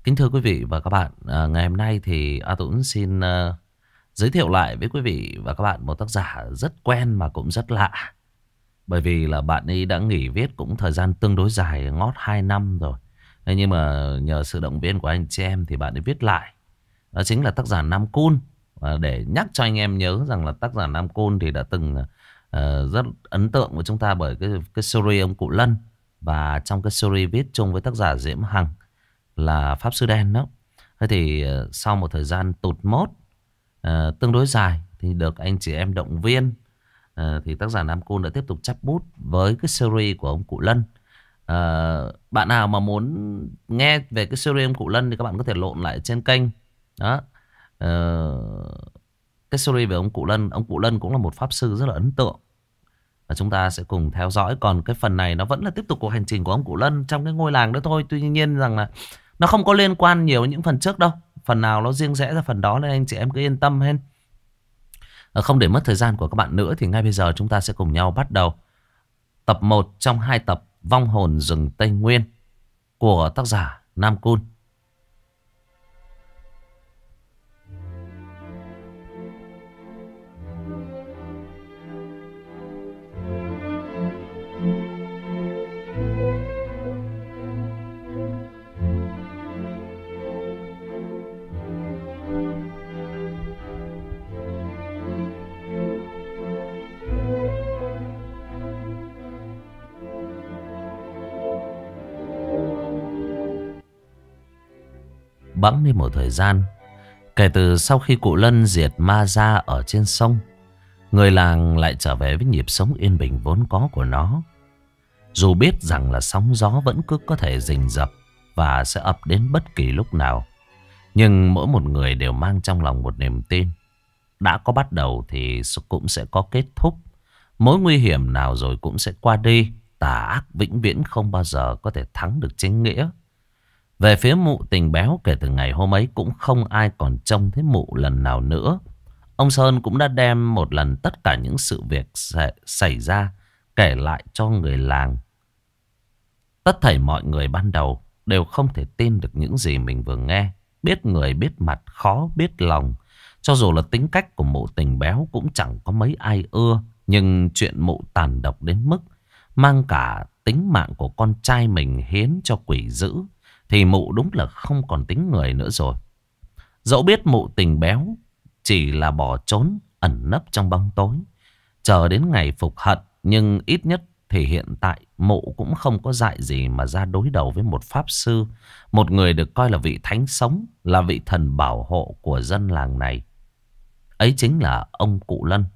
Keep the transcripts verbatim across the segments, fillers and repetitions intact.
Kính thưa quý vị và các bạn, à, ngày hôm nay thì A Tuấn xin à, giới thiệu lại với quý vị và các bạn một tác giả rất quen mà cũng rất lạ. Bởi vì là bạn ấy đã nghỉ viết cũng thời gian tương đối dài, ngót hai năm rồi. Thế nhưng mà nhờ sự động viên của anh chị em thì bạn ấy viết lại. Đó chính là tác giả Nam Cun. Và để nhắc cho anh em nhớ rằng là tác giả Nam Cun thì đã từng à, rất ấn tượng với chúng ta bởi cái, cái series ông Cụ Lân. Và trong cái series viết chung với tác giả Diễm Hằng là Pháp Sư Đen đó. Thế thì uh, sau một thời gian tụt mốt uh, tương đối dài thì được anh chị em động viên, uh, thì tác giả Nam Cun đã tiếp tục chắp bút với cái series của ông Cụ Lân. Uh, bạn nào mà muốn nghe về cái series ông Cụ Lân thì các bạn có thể lộn lại trên kênh đó. Uh, cái series về ông Cụ Lân, ông Cụ Lân cũng là một pháp sư rất là ấn tượng và chúng ta sẽ cùng theo dõi. Còn cái phần này nó vẫn là tiếp tục cuộc hành trình của ông Cụ Lân trong cái ngôi làng đó thôi. Tuy nhiên rằng là nó không có liên quan nhiều những phần trước đâu. Phần nào nó riêng rẽ ra phần đó nên anh chị em cứ yên tâm hen. Không để mất thời gian của các bạn nữa thì ngay bây giờ chúng ta sẽ cùng nhau bắt đầu tập một trong hai tập Vong hồn rừng Tây Nguyên của tác giả Nam Cun. Bẵng đi một thời gian, kể từ sau khi cụ Lân diệt ma ra ở trên sông, người làng lại trở về với nhịp sống yên bình vốn có của nó. Dù biết rằng là sóng gió vẫn cứ có thể rình rập và sẽ ập đến bất kỳ lúc nào, nhưng mỗi một người đều mang trong lòng một niềm tin. Đã có bắt đầu thì cũng sẽ có kết thúc. Mối nguy hiểm nào rồi cũng sẽ qua đi. Tà ác vĩnh viễn không bao giờ có thể thắng được chính nghĩa. Về phía mụ Tình Béo, kể từ ngày hôm ấy cũng không ai còn trông thấy mụ lần nào nữa. Ông Sơn cũng đã đem một lần tất cả những sự việc xảy ra kể lại cho người làng. Tất thảy mọi người ban đầu đều không thể tin được những gì mình vừa nghe. Biết người biết mặt, khó biết lòng. Cho dù là tính cách của mụ Tình Béo cũng chẳng có mấy ai ưa. Nhưng chuyện mụ tàn độc đến mức mang cả tính mạng của con trai mình hiến cho quỷ dữ thì mụ đúng là không còn tính người nữa rồi. Dẫu biết mụ Tình Béo chỉ là bỏ trốn ẩn nấp trong bóng tối, chờ đến ngày phục hận, nhưng ít nhất thì hiện tại mụ cũng không có dại gì mà ra đối đầu với một pháp sư, một người được coi là vị thánh sống, là vị thần bảo hộ của dân làng này. Ấy chính là ông Cụ Lân.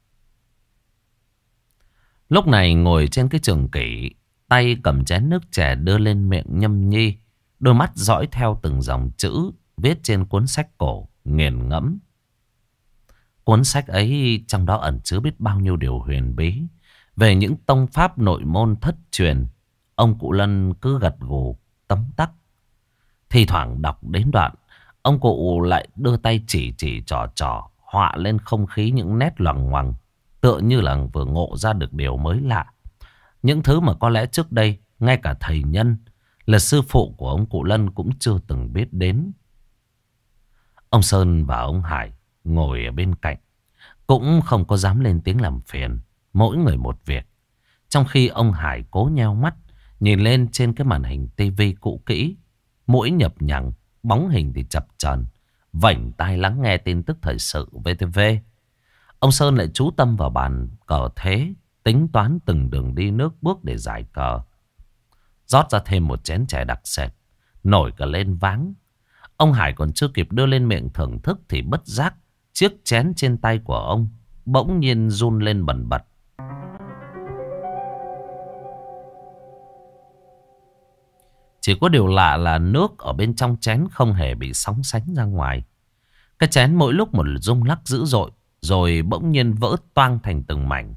Lúc này ngồi trên cái trường kỷ, tay cầm chén nước chè đưa lên miệng nhâm nhi, đôi mắt dõi theo từng dòng chữ viết trên cuốn sách cổ, nghiền ngẫm. Cuốn sách ấy trong đó ẩn chứa biết bao nhiêu điều huyền bí về những tông pháp nội môn thất truyền. Ông Cụ Lân cứ gật gù tấm tắc. Thì thoảng đọc đến đoạn, ông cụ lại đưa tay chỉ chỉ trò trò, họa lên không khí những nét loằng ngoằng, tựa như là vừa ngộ ra được điều mới lạ. Những thứ mà có lẽ trước đây ngay cả thầy Nhân là sư phụ của ông Cụ Lân cũng chưa từng biết đến. Ông Sơn và ông Hải ngồi ở bên cạnh cũng không có dám lên tiếng làm phiền, mỗi người một việc. Trong khi ông Hải cố nheo mắt nhìn lên trên cái màn hình tivi cũ kỹ, mũi nhập nhằng, bóng hình thì chập chờn, vảnh tai lắng nghe tin tức thời sự vê tê vê. Ông Sơn lại chú tâm vào bàn cờ thế, tính toán từng đường đi nước bước để giải cờ. Rót ra thêm một chén chè đặc sệt, nổi cả lên váng. Ông Hải còn chưa kịp đưa lên miệng thưởng thức thì bất giác chiếc chén trên tay của ông bỗng nhiên run lên bần bật. Chỉ có điều lạ là nước ở bên trong chén không hề bị sóng sánh ra ngoài. Cái chén mỗi lúc một rung lắc dữ dội, rồi bỗng nhiên vỡ toang thành từng mảnh.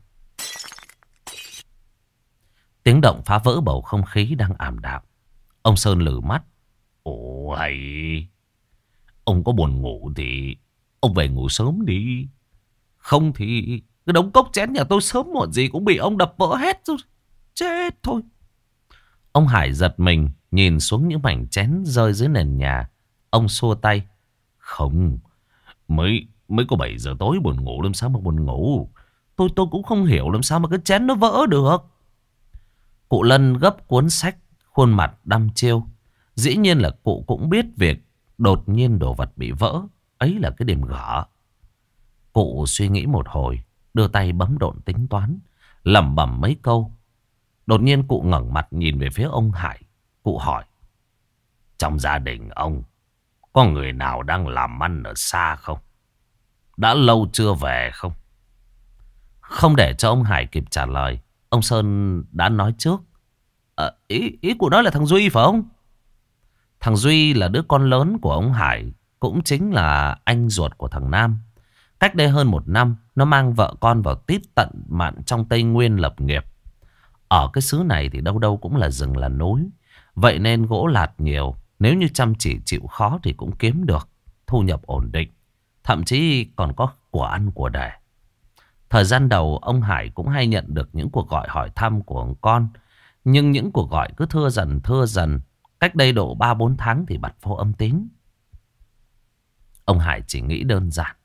Tiếng động phá vỡ bầu không khí đang ảm đạm. Ông Sơn lử mắt. Ồ hay, ông có buồn ngủ thì ông về ngủ sớm đi. Không thì cái đống cốc chén nhà tôi sớm muộn gì cũng bị ông đập vỡ hết rồi. Chết thôi. Ông Hải giật mình nhìn xuống những mảnh chén rơi dưới nền nhà. Ông xua tay. Không, mới mới có bảy giờ tối buồn ngủ làm sao mà buồn ngủ. Tôi tôi cũng không hiểu làm sao mà cái chén nó vỡ được. Cụ Lân gấp cuốn sách, khuôn mặt đăm chiêu. Dĩ nhiên là cụ cũng biết việc đột nhiên đồ vật bị vỡ ấy là cái điểm gở. Cụ suy nghĩ một hồi, đưa tay bấm độn tính toán, lẩm bẩm mấy câu. Đột nhiên cụ ngẩng mặt nhìn về phía ông Hải. Cụ hỏi. Trong gia đình ông có người nào đang làm ăn ở xa không? Đã lâu chưa về không? Không để cho ông Hải kịp trả lời, ông Sơn đã nói trước. À, ý, ý của nó là thằng Duy phải không? Thằng Duy là đứa con lớn của ông Hải, cũng chính là anh ruột của thằng Nam. Cách đây hơn một năm, nó mang vợ con vào tít tận mạn trong Tây Nguyên lập nghiệp. Ở cái xứ này thì đâu đâu cũng là rừng là núi. Vậy nên gỗ lạt nhiều. Nếu như chăm chỉ chịu khó thì cũng kiếm được thu nhập ổn định. Thậm chí còn có của ăn của để. Thời gian đầu ông Hải cũng hay nhận được những cuộc gọi hỏi thăm của con. Nhưng những cuộc gọi cứ thưa dần thưa dần. Cách đây độ ba bốn tháng thì bật vô âm tín. Ông Hải chỉ nghĩ đơn giản.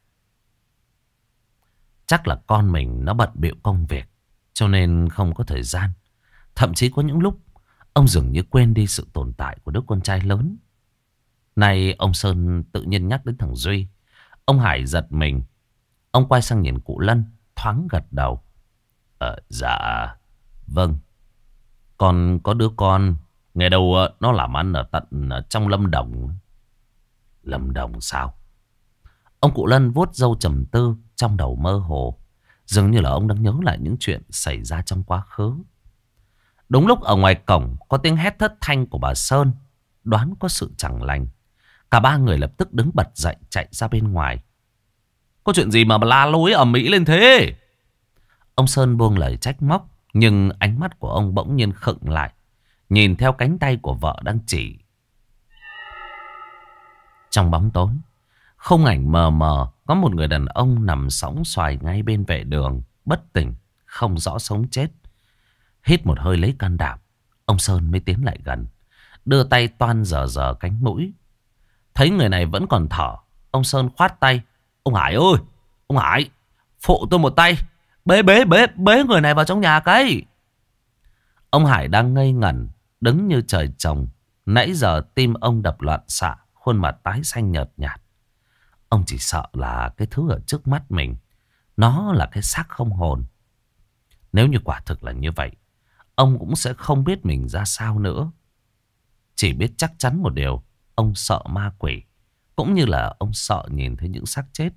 Chắc là con mình nó bận bịu công việc, cho nên không có thời gian. Thậm chí có những lúc ông dường như quên đi sự tồn tại của đứa con trai lớn. Nay ông Sơn tự nhiên nhắc đến thằng Duy. Ông Hải giật mình. Ông quay sang nhìn cụ Lân, thoáng gật đầu. Ờ, dạ, vâng. Còn có đứa con, nghe đâu nó làm ăn ở tận ở trong Lâm Đồng. Lâm Đồng sao? Ông cụ Lân vuốt râu trầm tư, trong đầu mơ hồ. Dường như là ông đang nhớ lại những chuyện xảy ra trong quá khứ. Đúng lúc ở ngoài cổng có tiếng hét thất thanh của bà Sơn. Đoán có sự chẳng lành. Cả ba người lập tức đứng bật dậy chạy ra bên ngoài. Có chuyện gì mà bà la lối ầm ĩ lên thế? Ông Sơn buông lời trách móc. Nhưng ánh mắt của ông bỗng nhiên khựng lại, nhìn theo cánh tay của vợ đang chỉ. Trong bóng tối, khung ảnh mờ mờ, có một người đàn ông nằm sõng xoài ngay bên vệ đường, bất tỉnh, không rõ sống chết. Hít một hơi lấy can đảm, ông Sơn mới tiến lại gần, đưa tay toan dở dở cánh mũi. Thấy người này vẫn còn thở, ông Sơn khoát tay. Ông Hải ơi, ông Hải, phụ tôi một tay, bế bế bế bế người này vào trong nhà cái. Ông Hải đang ngây ngẩn, đứng như trời trồng. Nãy giờ tim ông đập loạn xạ, khuôn mặt tái xanh nhợt nhạt. Ông chỉ sợ là cái thứ ở trước mắt mình, nó là cái xác không hồn. Nếu như quả thực là như vậy, ông cũng sẽ không biết mình ra sao nữa. Chỉ biết chắc chắn một điều, ông sợ ma quỷ, cũng như là ông sợ nhìn thấy những xác chết.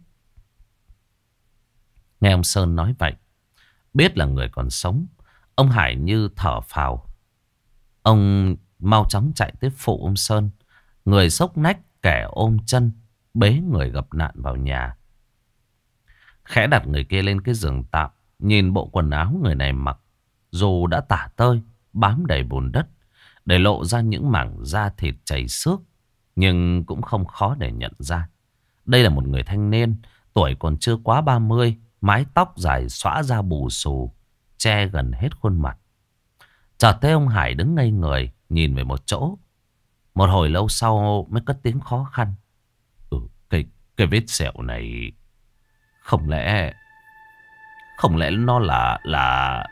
Nghe ông Sơn nói vậy, biết là người còn sống, ông Hải như thở phào. Ông mau chóng chạy tới phụ ông Sơn. Người xốc nách, kẻ ôm chân, bế người gặp nạn vào nhà. Khẽ đặt người kia lên cái giường tạm, nhìn bộ quần áo người này mặc, dù đã tả tơi, bám đầy bùn đất, để lộ ra những mảng da thịt chảy xước, nhưng cũng không khó để nhận ra. Đây là một người thanh niên, tuổi còn chưa quá ba mươi, mái tóc dài xõa ra bù xù, che gần hết khuôn mặt. Chợt thấy ông Hải đứng ngây người, nhìn về một chỗ. Một hồi lâu sau mới cất tiếng khó khăn. Ừ, cái, cái vết sẹo này, không lẽ, không lẽ nó là, là...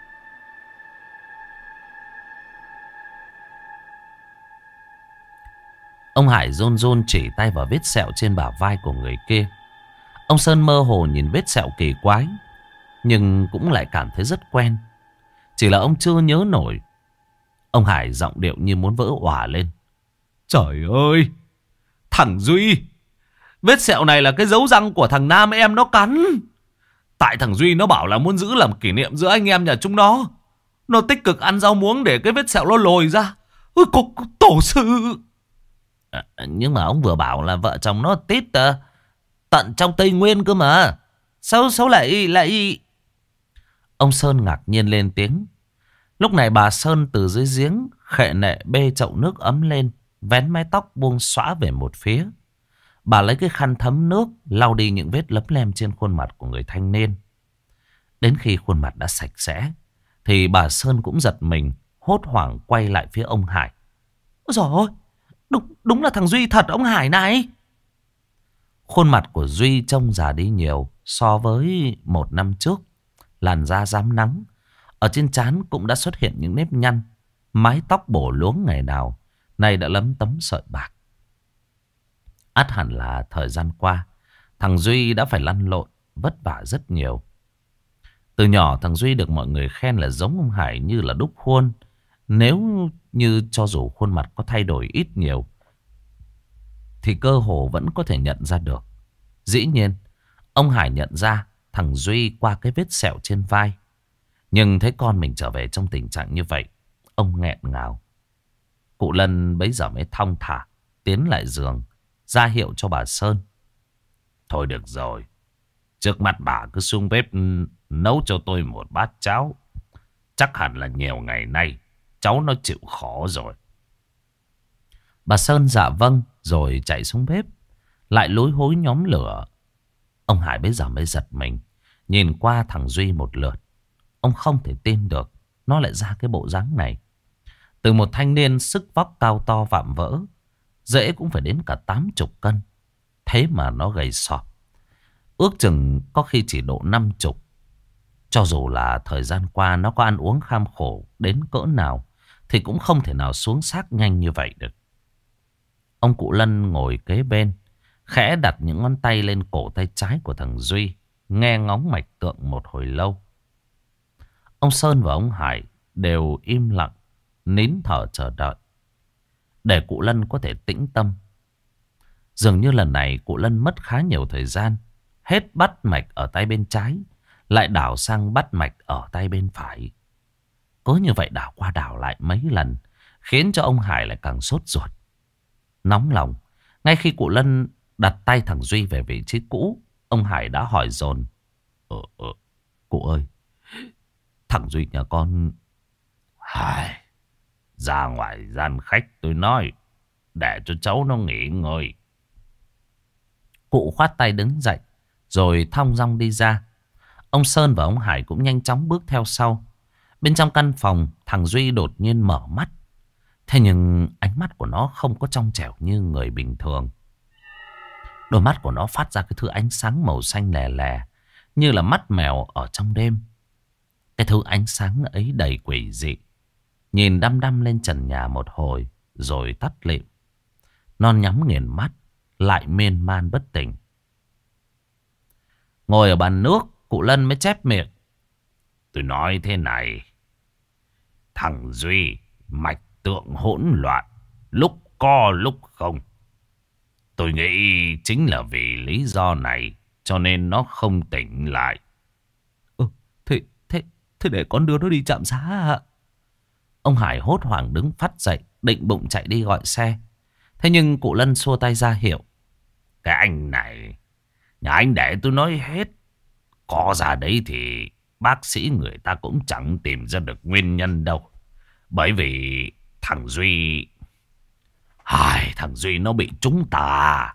Ông Hải run run chỉ tay vào vết sẹo trên bả vai của người kia. Ông Sơn mơ hồ nhìn vết sẹo kỳ quái, nhưng cũng lại cảm thấy rất quen. Chỉ là ông chưa nhớ nổi. Ông Hải giọng điệu như muốn vỡ òa lên. Trời ơi, thằng Duy, vết sẹo này là cái dấu răng của thằng Nam em nó cắn. Tại thằng Duy nó bảo là muốn giữ làm kỷ niệm giữa anh em nhà chúng nó. Nó tích cực ăn rau muống để cái vết sẹo nó lồi ra. Ôi, có, có tổ sư. À, nhưng mà ông vừa bảo là vợ chồng nó tít à, tận trong Tây Nguyên cơ mà. Sao, sao lại, lại... Ông Sơn ngạc nhiên lên tiếng. Lúc này bà Sơn từ dưới giếng khệ nệ bê chậu nước ấm lên, vén mái tóc buông xõa về một phía. Bà lấy cái khăn thấm nước lau đi những vết lấm lem trên khuôn mặt của người thanh niên. Đến khi khuôn mặt đã sạch sẽ thì bà Sơn cũng giật mình, hốt hoảng quay lại phía ông Hải. Ôi dồi ôi, đúng, đúng là thằng Duy thật ông Hải này. Khuôn mặt của Duy trông già đi nhiều so với một năm trước. Làn da rám nắng, ở trên trán cũng đã xuất hiện những nếp nhăn. Mái tóc bổ luống ngày nào nay đã lấm tấm sợi bạc. Ắt hẳn là thời gian qua thằng Duy đã phải lăn lộn vất vả rất nhiều. Từ nhỏ thằng Duy được mọi người khen là giống ông Hải như là đúc khuôn. Nếu như cho dù khuôn mặt có thay đổi ít nhiều thì cơ hồ vẫn có thể nhận ra được. Dĩ nhiên ông Hải nhận ra thằng Duy qua cái vết sẹo trên vai. Nhưng thấy con mình trở về trong tình trạng như vậy, ông nghẹn ngào. Cụ Lân bấy giờ mới thong thả tiến lại giường, ra hiệu cho bà Sơn. Thôi được rồi, trước mắt bà cứ xuống bếp nấu cho tôi một bát cháo. Chắc hẳn là nhiều ngày nay cháu nó chịu khó rồi. Bà Sơn dạ vâng rồi chạy xuống bếp, lại lối hối nhóm lửa. Ông Hải bây giờ mới giật mình, nhìn qua thằng Duy một lượt. Ông không thể tin được nó lại ra cái bộ dáng này. Từ một thanh niên sức vóc cao to vạm vỡ, dễ cũng phải đến cả tám chục cân. Thế mà nó gầy sọp, ước chừng có khi chỉ độ năm chục. Cho dù là thời gian qua nó có ăn uống kham khổ đến cỡ nào thì cũng không thể nào xuống xác nhanh như vậy được. Ông cụ Lân ngồi kế bên, khẽ đặt những ngón tay lên cổ tay trái của thằng Duy, nghe ngóng mạch tượng một hồi lâu. Ông Sơn và ông Hải đều im lặng, nín thở chờ đợi, để cụ Lân có thể tĩnh tâm. Dường như lần này cụ Lân mất khá nhiều thời gian, hết bắt mạch ở tay bên trái, lại đảo sang bắt mạch ở tay bên phải. Cứ như vậy đảo qua đảo lại mấy lần, khiến cho ông Hải lại càng sốt ruột, nóng lòng. Ngay khi cụ Lân đặt tay thằng Duy về vị trí cũ, ông Hải đã hỏi dồn: Ờ, ờ, cụ ơi, thằng Duy nhà con... Hải, ra ngoài gian khách tôi nói, để cho cháu nó nghỉ ngơi. Cụ khoát tay đứng dậy, rồi thong dong đi ra. Ông Sơn và ông Hải cũng nhanh chóng bước theo sau. Bên trong căn phòng, thằng Duy đột nhiên mở mắt. Thế nhưng ánh mắt của nó không có trong trẻo như người bình thường. Đôi mắt của nó phát ra cái thứ ánh sáng màu xanh lè lè, như là mắt mèo ở trong đêm. Cái thứ ánh sáng ấy đầy quỷ dị, nhìn đăm đăm lên trần nhà một hồi rồi tắt lịm. Nó nhắm nghiền mắt, lại miên man bất tỉnh. Ngồi ở bàn nước, cụ Lân mới chép miệng: Tôi nói thế này, thằng Duy mạch tượng hỗn loạn, lúc co lúc không. Tôi nghĩ chính là vì lý do này cho nên nó không tỉnh lại. Ừ, thế, thế, thế để con đưa nó đi trạm xá ạ. Ông Hải hốt hoảng đứng phắt dậy, định bụng chạy đi gọi xe. Thế nhưng cụ Lân xua tay ra hiệu: Cái anh này, nhà anh để tôi nói hết. Có ra đấy thì bác sĩ người ta cũng chẳng tìm ra được nguyên nhân đâu. Bởi vì thằng Duy... Ai, thằng Duy nó bị trúng tà.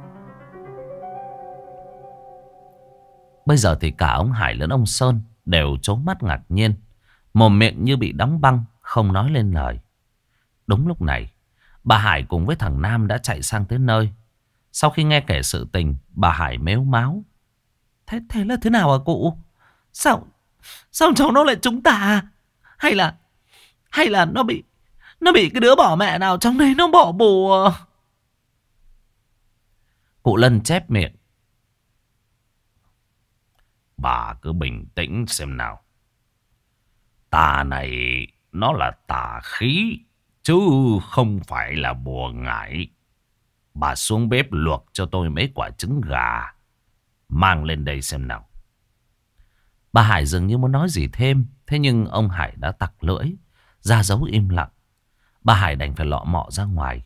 Bây giờ thì cả ông Hải lẫn ông Sơn đều trố mắt ngạc nhiên, mồm miệng như bị đóng băng, không nói lên lời. Đúng lúc này, bà Hải cùng với thằng Nam đã chạy sang tới nơi. Sau khi nghe kể sự tình, bà Hải mếu máo: Thế, thế là thế nào à cụ? Sao, sao cháu nó lại trúng tà? Hay là, hay là nó bị, nó bị cái đứa bỏ mẹ nào trong đấy nó bỏ bùa? Cụ Lân chép miệng: Bà cứ bình tĩnh xem nào. Tà này nó là tà khí, chứ không phải là bùa ngải. Bà xuống bếp luộc cho tôi mấy quả trứng gà, mang lên đây xem nào. Bà Hải dường như muốn nói gì thêm, thế nhưng ông Hải đã tặc lưỡi, ra dấu im lặng. Bà Hải đành phải lọ mọ ra ngoài.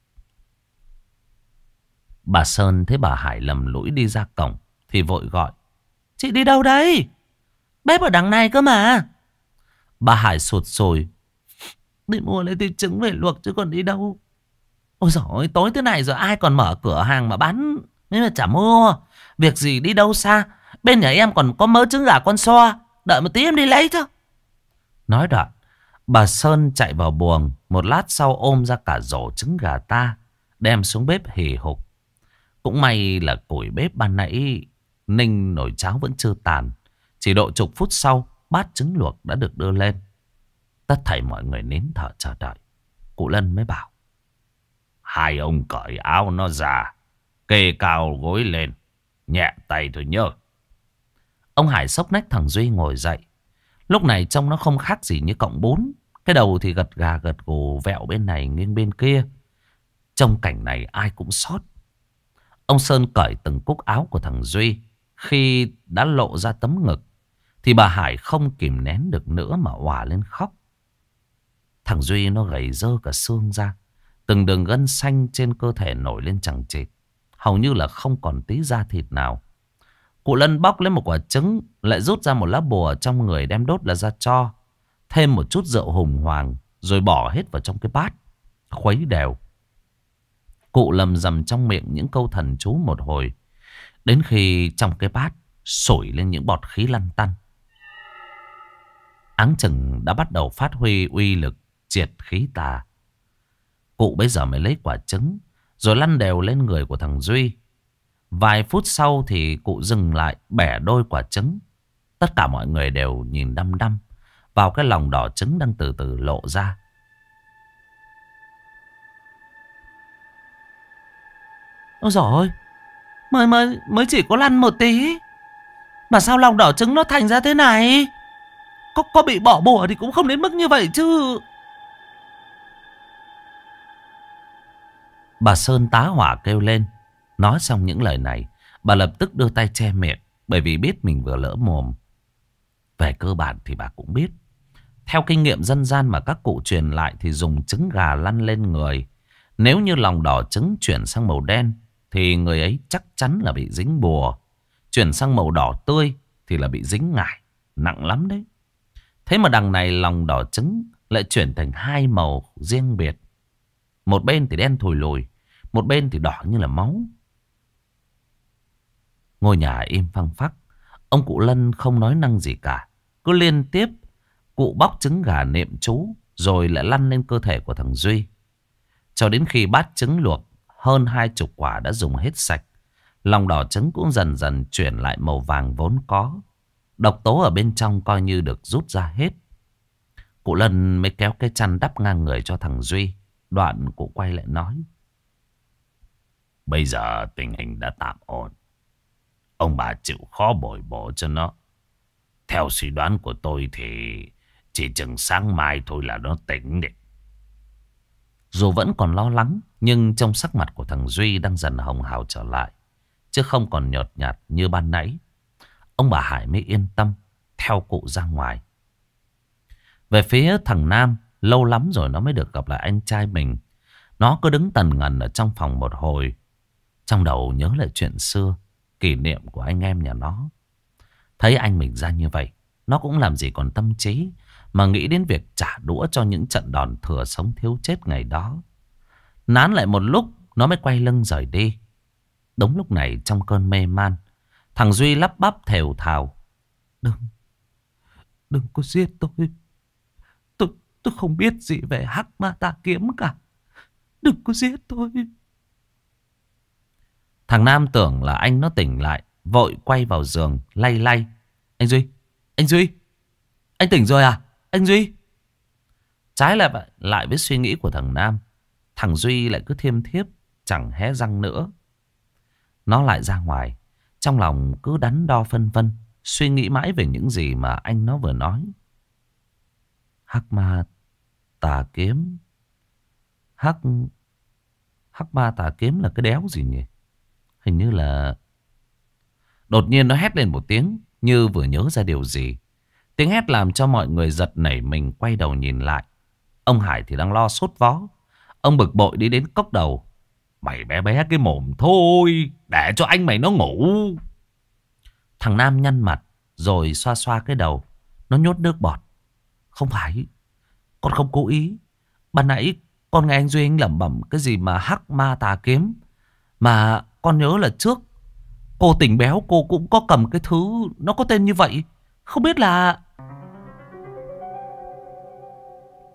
Bà Sơn thấy bà Hải lầm lũi đi ra cổng thì vội gọi: Chị đi đâu đấy? Bếp ở đằng này cơ mà. Bà Hải sụt sùi: Đi mua lấy thịt trứng về luộc chứ còn đi đâu. Ôi dồi ôi, tối thế này rồi ai còn mở cửa hàng mà bán, nên là chả mua. Việc gì đi đâu xa, bên nhà em còn có mớ trứng gà con so, đợi một tí em đi lấy cho. Nói đoạn, Bà Sơn chạy vào buồng, một lát sau ôm ra cả rổ trứng gà ta, đem xuống bếp hì hục. Cũng may là củi bếp ban nãy ninh nồi cháo vẫn chưa tàn. Chỉ độ chục phút sau, bát trứng luộc đã được đưa lên. Tất thảy mọi người nín thở chờ đợi. Cụ Lân mới bảo: hai ông cởi áo nó ra, kê cao gối lên, nhẹ tay thôi nhớ. Ông Hải xốc nách thằng Duy ngồi dậy. Lúc này trông nó không khác gì như cọng bún. Cái đầu thì gật gà gật gù vẹo bên này nghiêng bên kia. Trong cảnh này ai cũng sót. Ông Sơn cởi từng cúc áo của thằng Duy. Khi đã lộ ra tấm ngực thì bà Hải không kìm nén được nữa mà òa lên khóc. Thằng Duy nó gầy dơ cả xương ra. Từng đường gân xanh trên cơ thể nổi lên chằng chịt, hầu như là không còn tí da thịt nào. Cụ Lân bóc lấy một quả trứng, lại rút ra một lá bùa trong người đem đốt là ra tro. Thêm một chút rượu hùng hoàng, rồi bỏ hết vào trong cái bát, khuấy đều. Cụ lầm rầm trong miệng những câu thần chú một hồi, đến khi trong cái bát sổi lên những bọt khí lăn tăn. Áng chừng đã bắt đầu phát huy uy lực triệt khí tà. Cụ bây giờ mới lấy quả trứng, rồi lăn đều lên người của thằng Duy. Vài phút sau thì cụ dừng lại bẻ đôi quả trứng. Tất cả mọi người đều nhìn đăm đăm vào cái lòng đỏ trứng đang từ từ lộ ra. Ôi dồi ôi, mới, mới, mới chỉ có lăn một tí mà sao lòng đỏ trứng nó thành ra thế này? Có, có bị bỏ bùa thì cũng không đến mức như vậy chứ. Bà Sơn tá hỏa kêu lên. Nói xong những lời này, bà lập tức đưa tay che miệng, bởi vì biết mình vừa lỡ mồm. Về cơ bản thì bà cũng biết, theo kinh nghiệm dân gian mà các cụ truyền lại thì dùng trứng gà lăn lên người. Nếu như lòng đỏ trứng chuyển sang màu đen thì người ấy chắc chắn là bị dính bùa. Chuyển sang màu đỏ tươi thì là bị dính ngải. Nặng lắm đấy. Thế mà đằng này lòng đỏ trứng lại chuyển thành hai màu riêng biệt. Một bên thì đen thùi lùi, một bên thì đỏ như là máu. Ngôi nhà im phăng phắc. Ông cụ Lân không nói năng gì cả. Cứ liên tiếp cụ bóc trứng gà niệm chú, rồi lại lăn lên cơ thể của thằng Duy. Cho đến khi bát trứng luộc hơn hai chục quả đã dùng hết sạch, lòng đỏ trứng cũng dần dần chuyển lại màu vàng vốn có. Độc tố ở bên trong coi như được rút ra hết. Cụ Lân mới kéo cái chăn đắp ngang người cho thằng Duy. Đoạn cụ quay lại nói: bây giờ tình hình đã tạm ổn, ông bà chịu khó bồi bổ cho nó. Theo suy đoán của tôi thì chỉ chừng sáng mai thôi là nó tỉnh đi. Dù vẫn còn lo lắng, nhưng trong sắc mặt của thằng Duy đang dần hồng hào trở lại, chứ không còn nhợt nhạt như ban nãy. Ông bà Hải mới yên tâm theo cụ ra ngoài. Về phía thằng Nam, lâu lắm rồi nó mới được gặp lại anh trai mình. Nó cứ đứng tần ngần ở trong phòng một hồi, trong đầu nhớ lại chuyện xưa, kỷ niệm của anh em nhà nó. Thấy anh mình ra như vậy, nó cũng làm gì còn tâm trí mà nghĩ đến việc trả đũa cho những trận đòn thừa sống thiếu chết ngày đó. Nán lại một lúc, nó mới quay lưng rời đi. Đúng lúc này trong cơn mê man, thằng Duy lắp bắp thều thào: Đừng, đừng có giết tôi. Tôi, tôi không biết gì về Hắc Ma Tà Kiếm cả. Đừng có giết tôi. Thằng Nam tưởng là anh nó tỉnh lại, vội quay vào giường lay lay: Anh Duy, anh Duy, anh tỉnh rồi à, anh Duy? Trái lại lại với suy nghĩ của thằng Nam, thằng Duy lại cứ thiêm thiếp, chẳng hé răng nữa. Nó lại ra ngoài, trong lòng cứ đắn đo phân vân, suy nghĩ mãi về những gì mà anh nó vừa nói. Hắc Ma Tà Kiếm. Hắc Hắc Ma Tà Kiếm là cái đéo gì nhỉ? Hình như là... Đột nhiên nó hét lên một tiếng, như vừa nhớ ra điều gì. Tiếng hét làm cho mọi người giật nảy mình quay đầu nhìn lại. Ông Hải thì đang lo sốt vó. Ông bực bội đi đến cốc đầu: Mày bé bé cái mồm thôi, để cho anh mày nó ngủ. Thằng Nam nhăn mặt rồi xoa xoa cái đầu. Nó nhốt nước bọt: Không phải, con không cố ý. Ban nãy con nghe anh Duy anh lẩm bẩm cái gì mà Hắc Ma Tà Kiếm. Mà con nhớ là trước cô tỉnh béo cô cũng có cầm cái thứ nó có tên như vậy. Không biết là...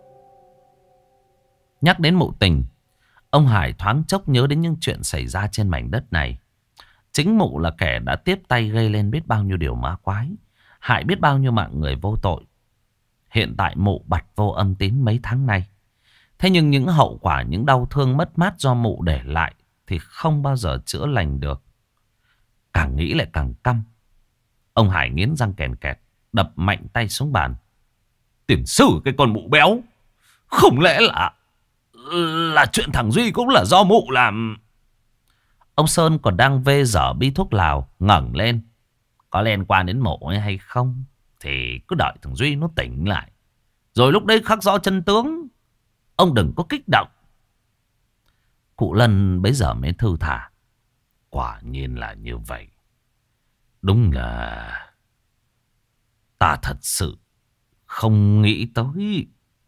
Nhắc đến mụ tình, ông Hải thoáng chốc nhớ đến những chuyện xảy ra trên mảnh đất này. Chính mụ là kẻ đã tiếp tay gây lên biết bao nhiêu điều ma quái, hại biết bao nhiêu mạng người vô tội. Hiện tại mụ bặt vô âm tín mấy tháng nay. Thế nhưng những hậu quả, những đau thương mất mát do mụ để lại thì không bao giờ chữa lành được. Càng nghĩ lại càng căm. Ông Hải nghiến răng kèn kẹt, đập mạnh tay xuống bàn. Tiền sử cái con mụ béo, không lẽ là Là chuyện thằng Duy cũng là do mụ làm? Ông Sơn còn đang vê dở bi thuốc lào, ngẩng lên. Có liên quan đến mụ ấy hay không thì cứ đợi thằng Duy nó tỉnh lại, rồi lúc đấy khắc rõ chân tướng. Ông đừng có kích động. Cụ Lân bấy giờ mới thư thả. Quả nhiên là như vậy. Đúng là ta thật sự không nghĩ tới.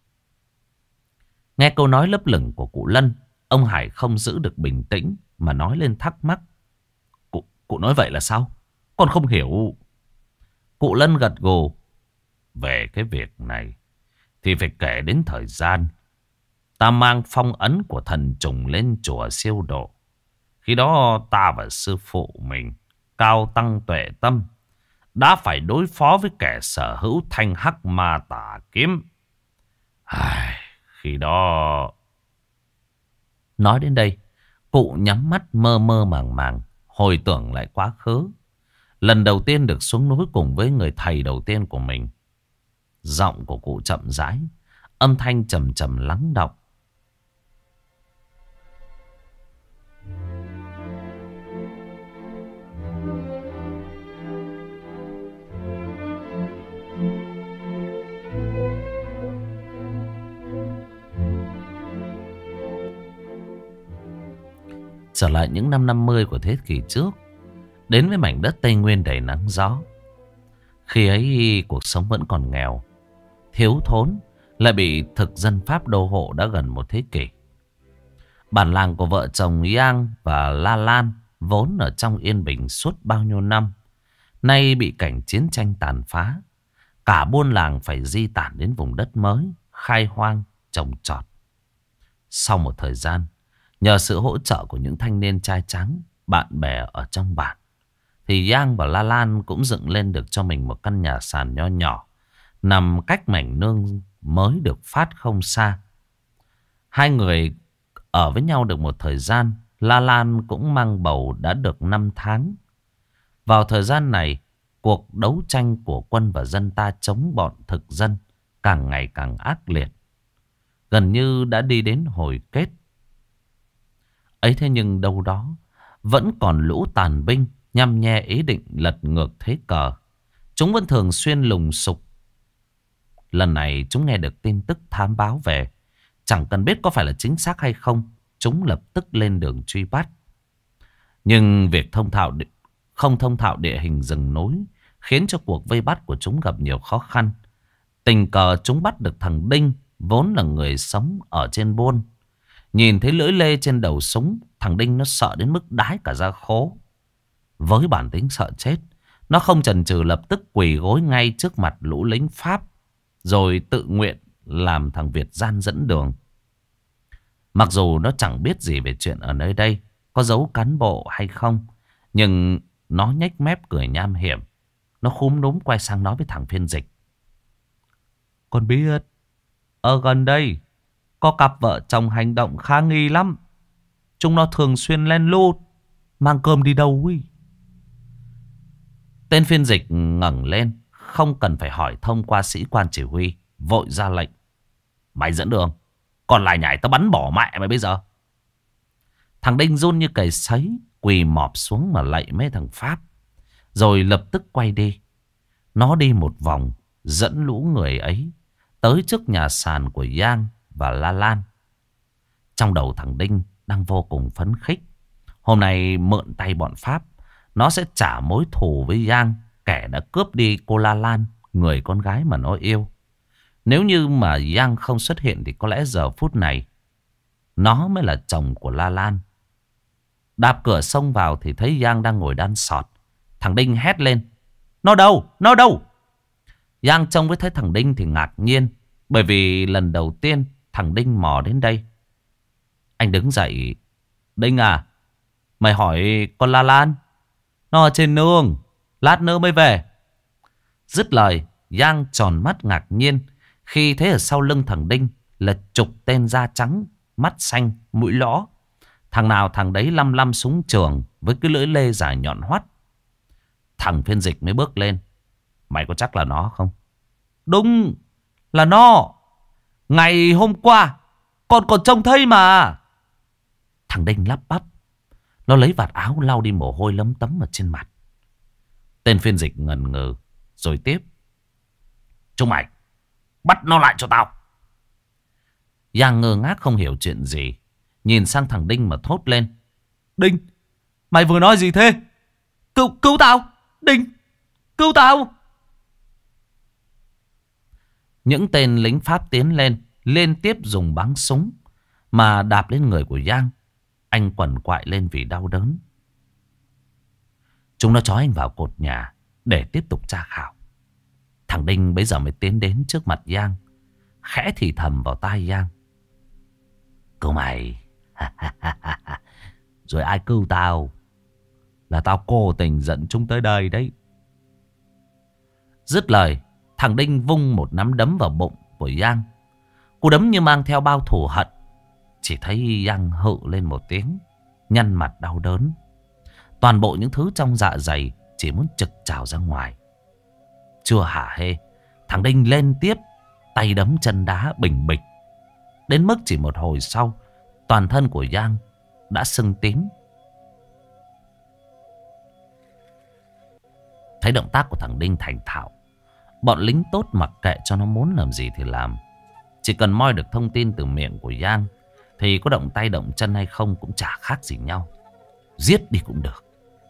Nghe câu nói lấp lửng của cụ Lân, ông Hải không giữ được bình tĩnh mà nói lên thắc mắc. Cụ, cụ nói vậy là sao? Con không hiểu. Cụ Lân gật gù. Về cái việc này thì phải kể đến thời gian ta mang phong ấn của thần trùng lên chùa siêu độ. Khi đó ta và sư phụ mình, Cao Tăng Tuệ Tâm, đã phải đối phó với kẻ sở hữu thanh hắc ma tà kiếm. Ai, khi đó... Nói đến đây, cụ nhắm mắt mơ mơ màng màng, hồi tưởng lại quá khứ. Lần đầu tiên được xuống núi cùng với người thầy đầu tiên của mình. Giọng của cụ chậm rãi, âm thanh trầm trầm lắng đọng. Trở lại những năm năm mươi của thế kỷ trước, đến với mảnh đất Tây Nguyên đầy nắng gió. Khi ấy cuộc sống vẫn còn nghèo, thiếu thốn, lại bị thực dân Pháp đô hộ đã gần một thế kỷ. Bản làng của vợ chồng Yang và La Lan vốn ở trong yên bình suốt bao nhiêu năm, nay bị cảnh chiến tranh tàn phá. Cả buôn làng phải di tản đến vùng đất mới, khai hoang, trồng trọt. Sau một thời gian, nhờ sự hỗ trợ của những thanh niên trai tráng, bạn bè ở trong bản, thì Yang và La Lan cũng dựng lên được cho mình một căn nhà sàn nho nhỏ, nằm cách mảnh nương mới được phát không xa. Hai người ở với nhau được một thời gian, La Lan cũng mang bầu đã được năm tháng. Vào thời gian này, cuộc đấu tranh của quân và dân ta chống bọn thực dân càng ngày càng ác liệt, gần như đã đi đến hồi kết. Ấy thế nhưng đâu đó vẫn còn lũ tàn binh nhăm nhe ý định lật ngược thế cờ. Chúng vẫn thường xuyên lùng sục. Lần này chúng nghe được tin tức thám báo về, chẳng cần biết có phải là chính xác hay không, chúng lập tức lên đường truy bắt. Nhưng việc thông thạo địa, không thông thạo địa hình rừng núi khiến cho cuộc vây bắt của chúng gặp nhiều khó khăn. Tình cờ chúng bắt được thằng Đinh, vốn là người sống ở trên buôn. Nhìn thấy lưỡi lê trên đầu súng, thằng Đinh nó sợ đến mức đái cả da khố. Với bản tính sợ chết, nó không chần chừ lập tức quỳ gối ngay trước mặt lũ lính Pháp, rồi tự nguyện làm thằng Việt gian dẫn đường. Mặc dù nó chẳng biết gì về chuyện ở nơi đây có giấu cán bộ hay không, nhưng nó nhếch mép cười nham hiểm. Nó khúm núm quay sang nói với thằng phiên dịch. Con biết, ở gần đây có cặp vợ chồng hành động khá nghi lắm. Chúng nó thường xuyên len lút, mang cơm đi đâu ý. Tên phiên dịch ngẩng lên, không cần phải hỏi thông qua sĩ quan chỉ huy, vội ra lệnh. Mày dẫn đường, còn lại nhảy tao bắn bỏ mẹ mày bây giờ. Thằng Đinh run như cầy sấy, quỳ mọp xuống mà lạy mấy thằng Pháp, rồi lập tức quay đi. Nó đi một vòng, dẫn lũ người ấy tới trước nhà sàn của Yang và La Lan. Trong đầu thằng Đinh đang vô cùng phấn khích. Hôm nay mượn tay bọn Pháp, nó sẽ trả mối thù với Yang, kẻ đã cướp đi cô La Lan, người con gái mà nó yêu. Nếu như mà Yang không xuất hiện thì có lẽ giờ phút này nó mới là chồng của La Lan. Đạp cửa xông vào thì thấy Yang đang ngồi đan sọt. Thằng Đinh hét lên. Nó đâu? Nó đâu? Yang trông với thấy thằng Đinh thì ngạc nhiên. Bởi vì lần đầu tiên thằng Đinh mò đến đây Anh đứng dậy. Đinh à, mày hỏi con La Lan. Nó ở trên nương, lát nữa mới về. Dứt lời, Giang tròn mắt ngạc nhiên khi thấy ở sau lưng thằng Đinh là chục tên da trắng, mắt xanh, mũi lõ. Thằng nào thằng đấy lăm lăm súng trường với cái lưỡi lê dài nhọn hoắt. Thằng phiên dịch mới bước lên. Mày có chắc là nó không? Đúng là nó. Ngày hôm qua con còn trông thấy mà. Thằng Đinh lắp bắp. Nó lấy vạt áo lau đi mồ hôi lấm tấm ở trên mặt. Tên phiên dịch ngần ngừ rồi tiếp. Chúng mày bắt nó lại cho tao. Giang ngơ ngác không hiểu chuyện gì, nhìn sang thằng Đinh mà thốt lên. Đinh, mày vừa nói gì thế? Cứu, cứu tao. Đinh, cứu tao. Những tên lính Pháp tiến lên, liên tiếp dùng bắn súng mà đạp lên người của Giang. Anh quằn quại lên vì đau đớn. Chúng nó trói anh vào cột nhà để tiếp tục tra khảo. Thằng Đinh bấy giờ mới tiến đến trước mặt Giang, khẽ thì thầm vào tai Giang. Cứu mày. Rồi ai cứu tao? Là tao cố tình dẫn chúng tới đây đấy. Dứt lời, thằng Đinh vung một nắm đấm vào bụng của Giang. Cú đấm như mang theo bao thù hận. Chỉ thấy Giang hự lên một tiếng, nhăn mặt đau đớn. Toàn bộ những thứ trong dạ dày chỉ muốn trực trào ra ngoài. Chưa hả hê, thằng Đinh lên tiếp, tay đấm chân đá bình bịch. Đến mức chỉ một hồi sau, toàn thân của Giang đã sưng tím. Thấy động tác của thằng Đinh thành thạo, bọn lính tốt mặc kệ cho nó muốn làm gì thì làm. Chỉ cần moi được thông tin từ miệng của Giang thì có động tay động chân hay không cũng chả khác gì nhau. Giết đi cũng được.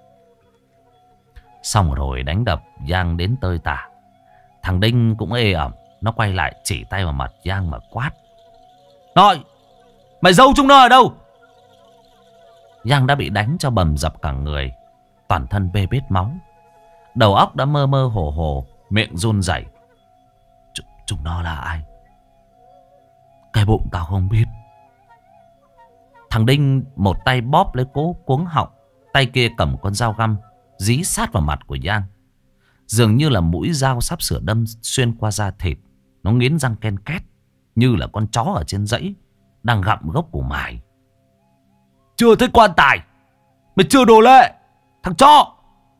Sau một hồi đánh đập Giang đến tơi tả, thằng Đinh cũng ê ẩm. Nó quay lại chỉ tay vào mặt Giang mà quát. Nói, mày giấu chúng nó ở đâu? Giang đã bị đánh cho bầm dập cả người, toàn thân bê bết máu. Đầu óc đã mơ mơ hồ hồ, miệng run rẩy. Chúng nó là ai? Cái bụng tao không biết. Thằng Đinh một tay bóp lấy cố cuống họng, tay kia cầm con dao găm dí sát vào mặt của Giang. Dường như là mũi dao sắp sửa đâm xuyên qua da thịt. Nó nghiến răng ken két như là con chó ở trên dãy đang gặm gốc củ mài. Chưa thấy quan tài, mày chưa đồ lệ, thằng chó.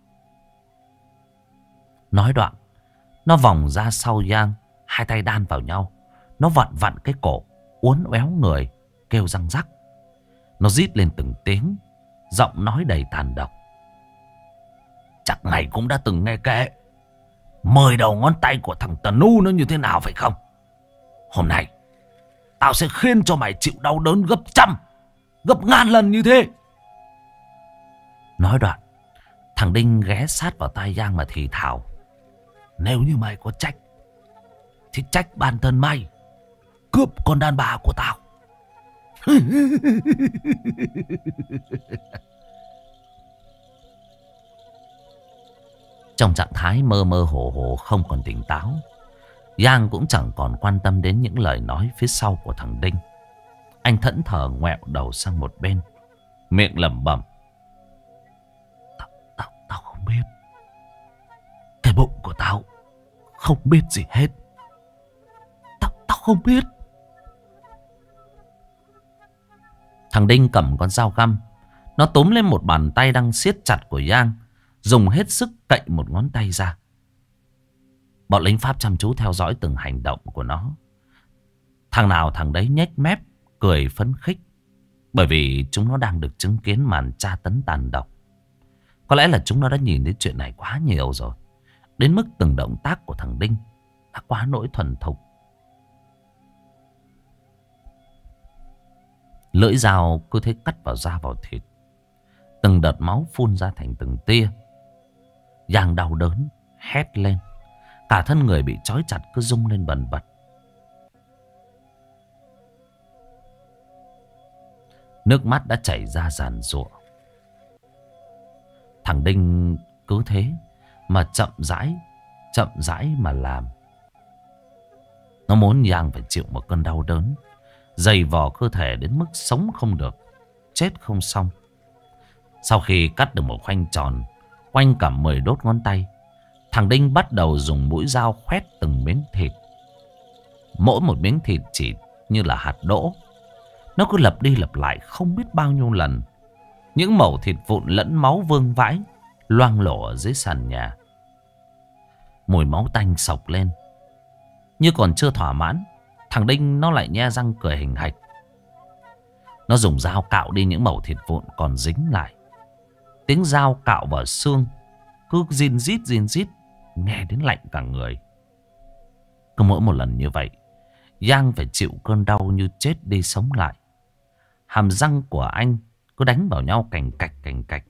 Nói đoạn, nó vòng ra sau Giang, hai tay đan vào nhau. Nó vặn vặn cái cổ, uốn éo người, kêu răng rắc. Nó rít lên từng tiếng, giọng nói đầy tàn độc. Chắc mày cũng đã từng nghe kể mười đầu ngón tay của thằng Tần Nu nó như thế nào phải không? Hôm nay tao sẽ khiến cho mày chịu đau đớn gấp trăm, gấp ngàn lần như thế. Nói đoạn, thằng Đinh ghé sát vào tai Giang mà thì thào. Nếu như mày có trách thì trách bản thân mày cướp con đàn bà của tao. Trong trạng thái mơ mơ hồ hồ không còn tỉnh táo, Giang cũng chẳng còn quan tâm đến những lời nói phía sau của thằng Đinh. Anh thẫn thờ ngoẹo đầu sang một bên, miệng lẩm bẩm. Tao, tao, tao không biết. Cái bụng của tao không biết gì hết. Tao, tao không biết. Thằng Đinh cầm con dao găm. Nó túm lên một bàn tay đang siết chặt của Giang, dùng hết sức cậy một ngón tay ra. Bọn lính Pháp chăm chú theo dõi từng hành động của nó. Thằng nào thằng đấy nhếch mép, cười phấn khích. Bởi vì chúng nó đang được chứng kiến màn tra tấn tàn độc. Có lẽ là chúng nó đã nhìn thấy chuyện này quá nhiều rồi, đến mức từng động tác của thằng Đinh đã quá nỗi thuần thục. Lưỡi dao cứ thế cắt vào da vào thịt. Từng đợt máu phun ra thành từng tia. Giang đau đớn, hét lên. Cả thân người bị trói chặt cứ rung lên bần bật. Nước mắt đã chảy ra giàn giụa. Thằng Đinh cứ thế mà chậm rãi, chậm rãi mà làm. Nó muốn Giang phải chịu một cơn đau đớn dày vò cơ thể đến mức sống không được, chết không xong. Sau khi cắt được một khoanh tròn quanh cả mười đốt ngón tay, thằng Đinh bắt đầu dùng mũi dao khoét từng miếng thịt. Mỗi một miếng thịt chỉ như là hạt đỗ. Nó cứ lặp đi lặp lại không biết bao nhiêu lần. Những mẩu thịt vụn lẫn máu vương vãi, loang lổ ở dưới sàn nhà. Mùi máu tanh sộc lên. Như còn chưa thỏa mãn, thằng Đinh nó lại nhe răng cười hình hạch. Nó dùng dao cạo đi những mẩu thịt vụn còn dính lại. Tiếng dao cạo vào xương cứ rin rít rin rít, nghe đến lạnh cả người. Cứ mỗi một lần như vậy, Giang phải chịu cơn đau như chết đi sống lại. Hàm răng của anh cứ đánh vào nhau cành cạch cành cạch.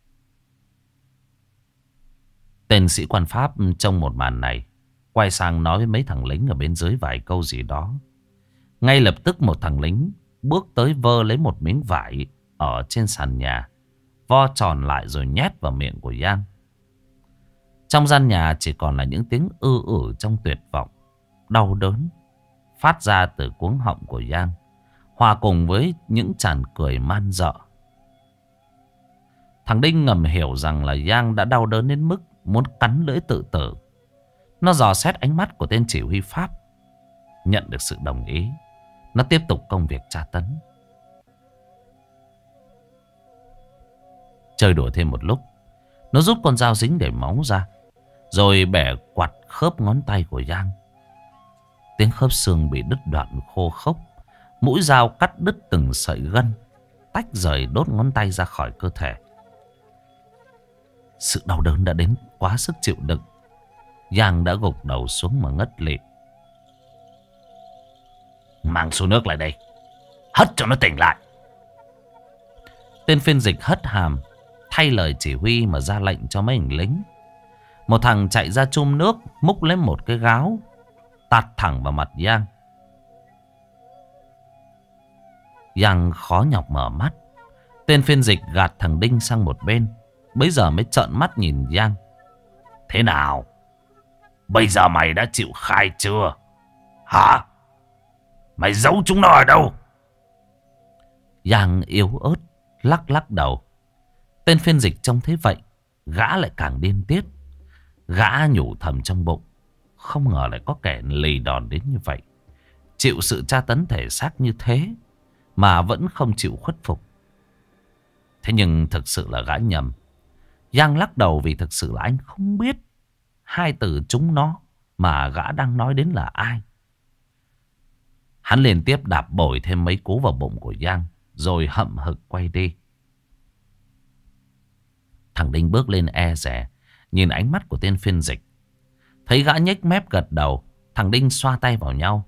Tên sĩ quan Pháp trong một màn này quay sang nói với mấy thằng lính ở bên dưới vài câu gì đó. Ngay lập tức một thằng lính bước tới vơ lấy một miếng vải ở trên sàn nhà, vo tròn lại rồi nhét vào miệng của Giang. Trong gian nhà chỉ còn là những tiếng ư ử trong tuyệt vọng, đau đớn phát ra từ cuống họng của Giang, hòa cùng với những tràn cười man dợ. Thằng Đinh ngầm hiểu rằng là Giang đã đau đớn đến mức muốn cắn lưỡi tự tử. Nó dò xét ánh mắt của tên chỉ huy Pháp, nhận được sự đồng ý. Nó tiếp tục công việc tra tấn. Chơi đùa thêm một lúc, nó rút con dao dính để máu ra, rồi bẻ quặt khớp ngón tay của Giang. Tiếng khớp xương bị đứt đoạn khô khốc. Mũi dao cắt đứt từng sợi gân, tách rời đốt ngón tay ra khỏi cơ thể. Sự đau đớn đã đến quá sức chịu đựng. Giang đã gục đầu xuống mà ngất lịm. Mang xô nước lại đây, hất cho nó tỉnh lại. Tên phiên dịch hất hàm, thay lời chỉ huy mà ra lệnh cho mấy hình lính. Một thằng chạy ra chum nước, múc lấy một cái gáo, tạt thẳng vào mặt Giang. Giang khó nhọc mở mắt. Tên phiên dịch gạt thằng Đinh sang một bên, bấy giờ mới trợn mắt nhìn Giang. Thế nào? Bây giờ mày đã chịu khai chưa? Hả? Mày giấu chúng nó ở đâu? Giang yếu ớt lắc lắc đầu. Tên phiên dịch trông thấy vậy, gã lại càng điên tiết. Gã nhủ thầm trong bụng, không ngờ lại có kẻ lì đòn đến như vậy, chịu sự tra tấn thể xác như thế mà vẫn không chịu khuất phục. Thế nhưng thực sự là gã nhầm. Giang lắc đầu vì thực sự là anh không biết hai từ chúng nó mà gã đang nói đến là ai. Hắn liên tiếp đạp bổi thêm mấy cú vào bụng của Giang, rồi hậm hực quay đi. Thằng Đinh bước lên e dè, nhìn ánh mắt của tên phiên dịch. Thấy gã nhếch mép gật đầu, thằng Đinh xoa tay vào nhau.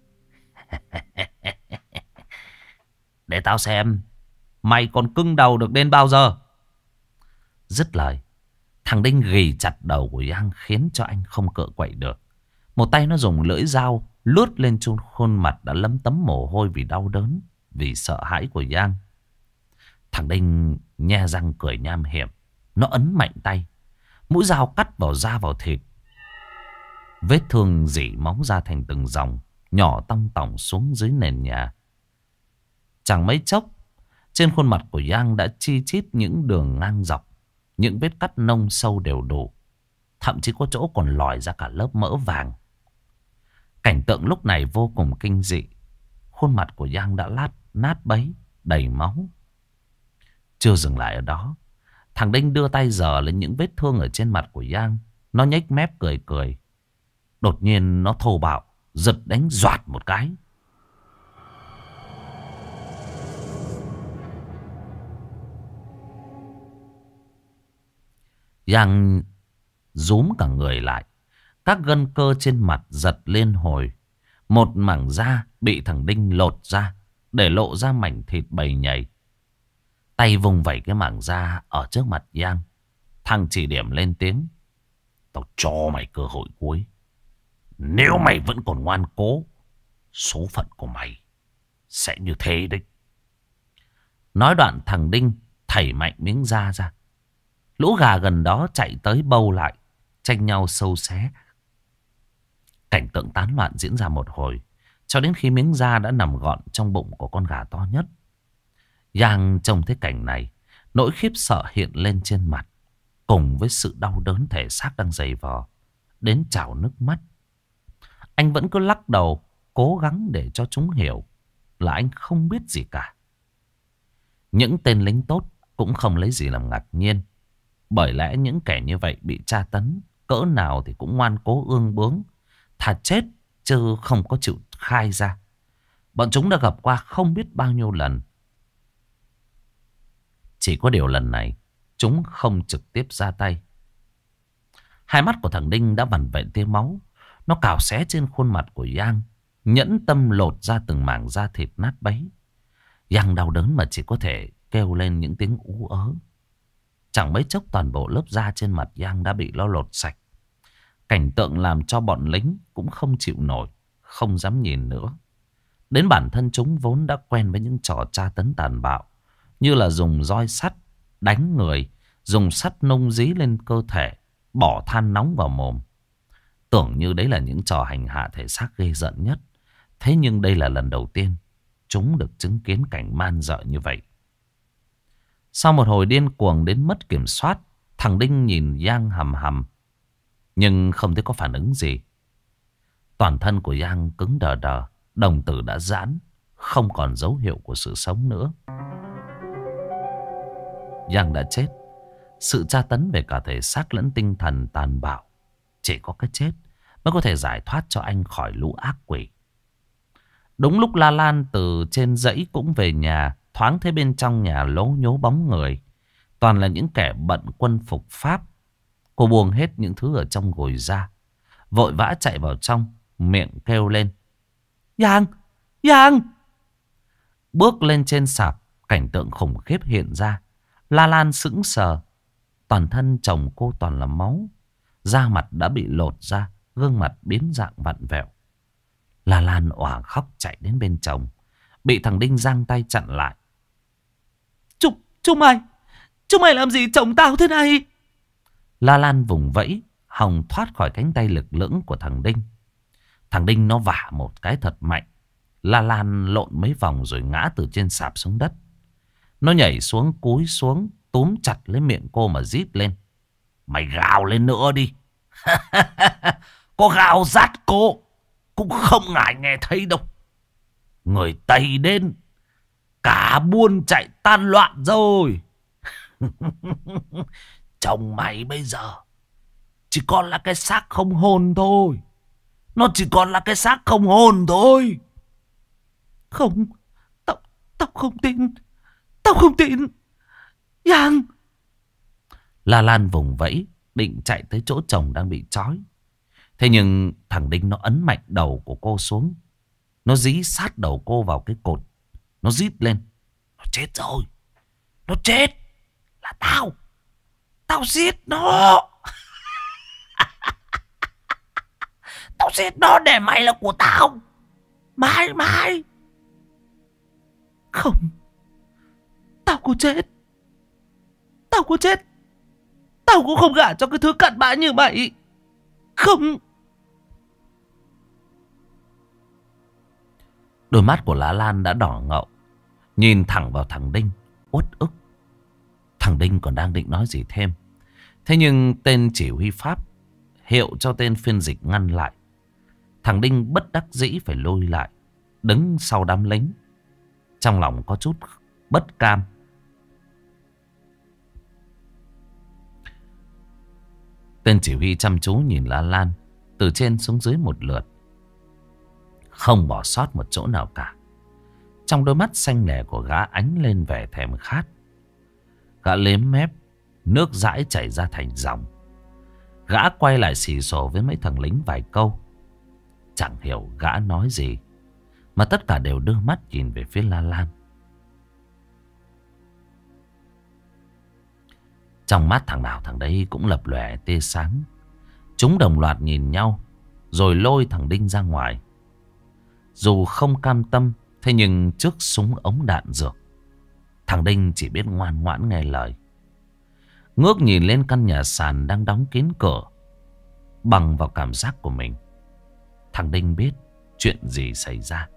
Để tao xem mày còn cưng đầu được đến bao giờ. Dứt lời, thằng Đinh ghì chặt đầu của Giang khiến cho anh không cựa quậy được. Một tay nó dùng lưỡi dao lướt lên trên khuôn mặt đã lấm tấm mồ hôi vì đau đớn, vì sợ hãi của Giang. Thằng Đinh nhe răng cười nham hiểm. Nó ấn mạnh tay, mũi dao cắt vào da vào thịt. Vết thương rỉ máu ra thành từng dòng, nhỏ tong tỏng xuống dưới nền nhà. Chẳng mấy chốc, trên khuôn mặt của Giang đã chi chít những đường ngang dọc, những vết cắt nông sâu đều đủ. Thậm chí có chỗ còn lòi ra cả lớp mỡ vàng. Cảnh tượng lúc này vô cùng kinh dị. Khuôn mặt của Giang đã lát nát bấy, đầy máu. Chưa dừng lại ở đó, thằng Đinh đưa tay giở lên những vết thương ở trên mặt của Giang. Nó nhếch mép cười cười. Đột nhiên nó thô bạo, giật đánh doạt một cái. Giang rúm cả người lại. Các gân cơ trên mặt giật lên hồi. Một mảng da bị thằng Đinh lột ra, để lộ ra mảnh thịt bầy nhầy. Tay vùng vẩy cái mảng da ở trước mặt Giang. Thằng chỉ điểm lên tiếng. Tao cho mày cơ hội cuối. Nếu mày vẫn còn ngoan cố, số phận của mày sẽ như thế đấy. Nói đoạn thằng Đinh thảy mạnh miếng da ra. Lũ gà gần đó chạy tới bâu lại, tranh nhau sâu xé. Cảnh tượng tán loạn diễn ra một hồi, cho đến khi miếng da đã nằm gọn trong bụng của con gà to nhất. Giang trông thấy cảnh này, nỗi khiếp sợ hiện lên trên mặt, cùng với sự đau đớn thể xác đang dày vò, đến trào nước mắt. Anh vẫn cứ lắc đầu, cố gắng để cho chúng hiểu là anh không biết gì cả. Những tên lính tốt cũng không lấy gì làm ngạc nhiên. Bởi lẽ những kẻ như vậy bị tra tấn cỡ nào thì cũng ngoan cố ương bướng, thà chết chứ không có chịu khai ra. Bọn chúng đã gặp qua không biết bao nhiêu lần. Chỉ có điều lần này chúng không trực tiếp ra tay. Hai mắt của thằng Đinh đã vằn vện tia máu. Nó cào xé trên khuôn mặt của Giang, nhẫn tâm lột ra từng mảng da thịt nát bấy. Giang đau đớn mà chỉ có thể kêu lên những tiếng ú ớ. Chẳng mấy chốc toàn bộ lớp da trên mặt Giang đã bị nó lột sạch. Cảnh tượng làm cho bọn lính cũng không chịu nổi, không dám nhìn nữa. Đến bản thân chúng vốn đã quen với những trò tra tấn tàn bạo, như là dùng roi sắt đánh người, dùng sắt nung dí lên cơ thể, bỏ than nóng vào mồm. Tưởng như đấy là những trò hành hạ thể xác ghê rợn nhất. Thế nhưng đây là lần đầu tiên chúng được chứng kiến cảnh man dợ như vậy. Sau một hồi điên cuồng đến mất kiểm soát, thằng Đinh nhìn Giang hầm hầm, nhưng không thấy có phản ứng gì. Toàn thân của Giang cứng đờ đờ, đồng tử đã giãn, không còn dấu hiệu của sự sống nữa. Giang đã chết. Sự tra tấn về cả thể xác lẫn tinh thần tàn bạo. Chỉ có cái chết mới có thể giải thoát cho anh khỏi lũ ác quỷ. Đúng lúc La Lan từ trên dãy cũng về nhà, thoáng thấy bên trong nhà lố nhố bóng người. Toàn là những kẻ bận quân phục Pháp. Cô buông hết những thứ ở trong gồi ra, vội vã chạy vào trong, miệng kêu lên: Giang! Giang! Bước lên trên sạp, cảnh tượng khủng khiếp hiện ra. La Lan sững sờ. Toàn thân chồng cô toàn là máu. Da mặt đã bị lột ra, gương mặt biến dạng vặn vẹo. La Lan òa khóc chạy đến bên chồng, bị thằng Đinh giang tay chặn lại. Chúng, chúng mày, chúng mày làm gì chồng tao thế này? La Lan vùng vẫy, hòng thoát khỏi cánh tay lực lưỡng của thằng Đinh. Thằng Đinh nó vả một cái thật mạnh. La Lan lộn mấy vòng rồi ngã từ trên sạp xuống đất. Nó nhảy xuống, cúi xuống, túm chặt lấy miệng cô mà rít lên: Mày gào lên nữa đi. Có gào rát cô cũng không ngại nghe thấy đâu. Người Tây đến, cả buôn chạy tan loạn rồi. Chồng mày bây giờ chỉ còn là cái xác không hồn thôi. Nó chỉ còn là cái xác không hồn thôi. Không, tao, tao không tin. Tao không tin. Giang! La Lan vùng vẫy, định chạy tới chỗ chồng đang bị trói. Thế nhưng thằng Đinh nó ấn mạnh đầu của cô xuống. Nó dí sát đầu cô vào cái cột. Nó rít lên: Nó chết rồi. Nó chết. Là tao. Tao giết nó. Tao giết nó để mày là của tao. Mày mày. Không. Tao có chết. Tao có chết. Tao cũng không gả cho cái thứ cặn bã như mày. Không. Đôi mắt của La Lan đã đỏ ngầu, nhìn thẳng vào thằng Đinh, uất ức. Thằng Đinh còn đang định nói gì thêm. Thế nhưng tên chỉ huy Pháp hiệu cho tên phiên dịch ngăn lại. Thằng Đinh bất đắc dĩ phải lôi lại, đứng sau đám lính. Trong lòng có chút bất cam. Tên chỉ huy chăm chú nhìn La Lan từ trên xuống dưới một lượt, không bỏ sót một chỗ nào cả. Trong đôi mắt xanh lẻ của gã ánh lên vẻ thèm khát. Gã liếm mép, nước dãi chảy ra thành dòng. Gã quay lại xì xồ với mấy thằng lính vài câu. Chẳng hiểu gã nói gì, mà tất cả đều đưa mắt nhìn về phía La Lan. Trong mắt thằng nào thằng đấy cũng lập lòe tia sáng. Chúng đồng loạt nhìn nhau, rồi lôi thằng Đinh ra ngoài. Dù không cam tâm, thế nhưng trước súng ống đạn dược, thằng Đinh chỉ biết ngoan ngoãn nghe lời. Ngước nhìn lên căn nhà sàn đang đóng kín cửa. Bằng vào cảm giác của mình, thằng Đinh biết chuyện gì xảy ra.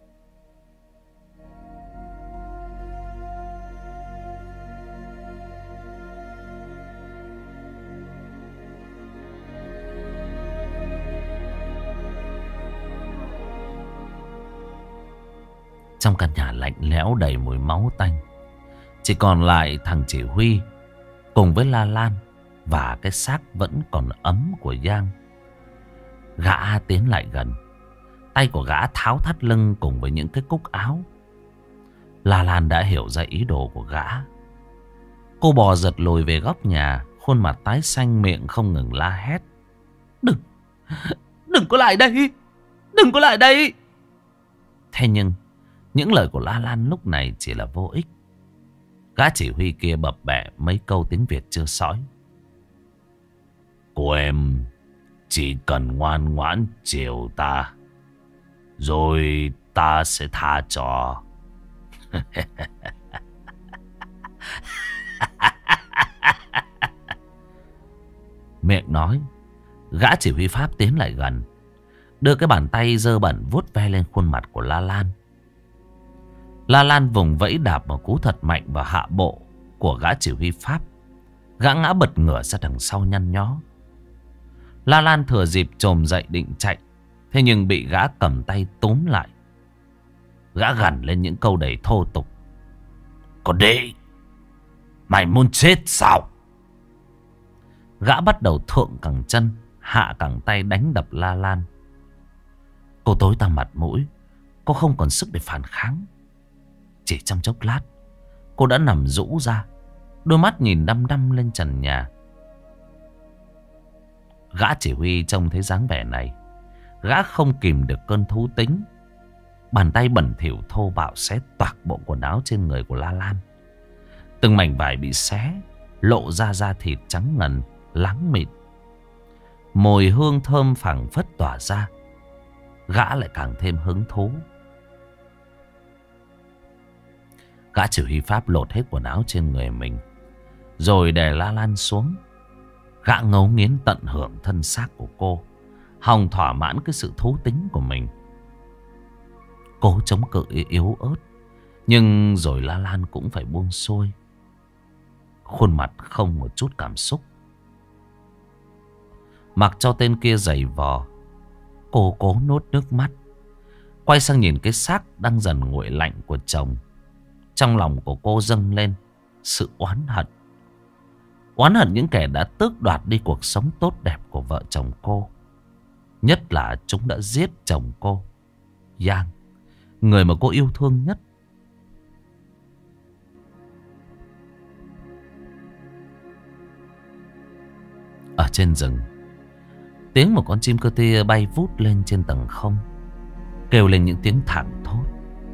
Trong căn nhà lạnh lẽo đầy mùi máu tanh, chỉ còn lại thằng chỉ huy cùng với La Lan và cái xác vẫn còn ấm của Giang. Gã tiến lại gần, tay của gã tháo thắt lưng cùng với những cái cúc áo. La Lan đã hiểu ra ý đồ của gã. Cô bò giật lùi về góc nhà, khuôn mặt tái xanh, miệng không ngừng la hét: Đừng, đừng có lại đây, đừng có lại đây. Thế nhưng những lời của La Lan lúc này chỉ là vô ích. Gã chỉ huy kia bập bẹ mấy câu tiếng Việt chưa sõi. Cô em chỉ cần ngoan ngoãn chiều ta, rồi ta sẽ tha cho. Miệng nói, gã chỉ huy Pháp tiến lại gần, đưa cái bàn tay dơ bẩn vuốt ve lên khuôn mặt của La Lan. La Lan vùng vẫy đạp một cú thật mạnh vào hạ bộ của gã chỉ huy Pháp. Gã ngã bật ngửa ra đằng sau nhăn nhó. La Lan thừa dịp chồm dậy định chạy, thế nhưng bị gã cầm tay túm lại. Gã gằn lên những câu đầy thô tục: Còn đi, mày muốn chết sao? Gã bắt đầu thượng cẳng chân, hạ cẳng tay đánh đập La Lan. Cô tối tăm mặt mũi, cô không còn sức để phản kháng. Chỉ trong chốc lát, cô đã nằm rũ ra, đôi mắt nhìn đăm đăm lên trần nhà. Gã chỉ huy trông thấy dáng vẻ này, gã không kìm được cơn thú tính. Bàn tay bẩn thỉu thô bạo xé toạc bộ quần áo trên người của La Lan. Từng mảnh vải bị xé, lộ ra da thịt trắng ngần, láng mịn. Mùi hương thơm phảng phất tỏa ra. Gã lại càng thêm hứng thú. Gã chỉ huy Pháp lột hết quần áo trên người mình, rồi đè La Lan xuống. Gã ngấu nghiến tận hưởng thân xác của cô, hòng thỏa mãn cái sự thú tính của mình. Cố chống cự yếu ớt, nhưng rồi La Lan cũng phải buông xuôi. Khuôn mặt không một chút cảm xúc. Mặc cho tên kia giày vò, cô cố nuốt nước mắt, quay sang nhìn cái xác đang dần nguội lạnh của chồng. Trong lòng của cô dâng lên sự oán hận. Oán hận những kẻ đã tước đoạt đi cuộc sống tốt đẹp của vợ chồng cô. Nhất là chúng đã giết chồng cô, Giang, người mà cô yêu thương nhất. Ở trên rừng, tiếng một con chim cơ tia bay vút lên trên tầng không, kêu lên những tiếng thảng thốt.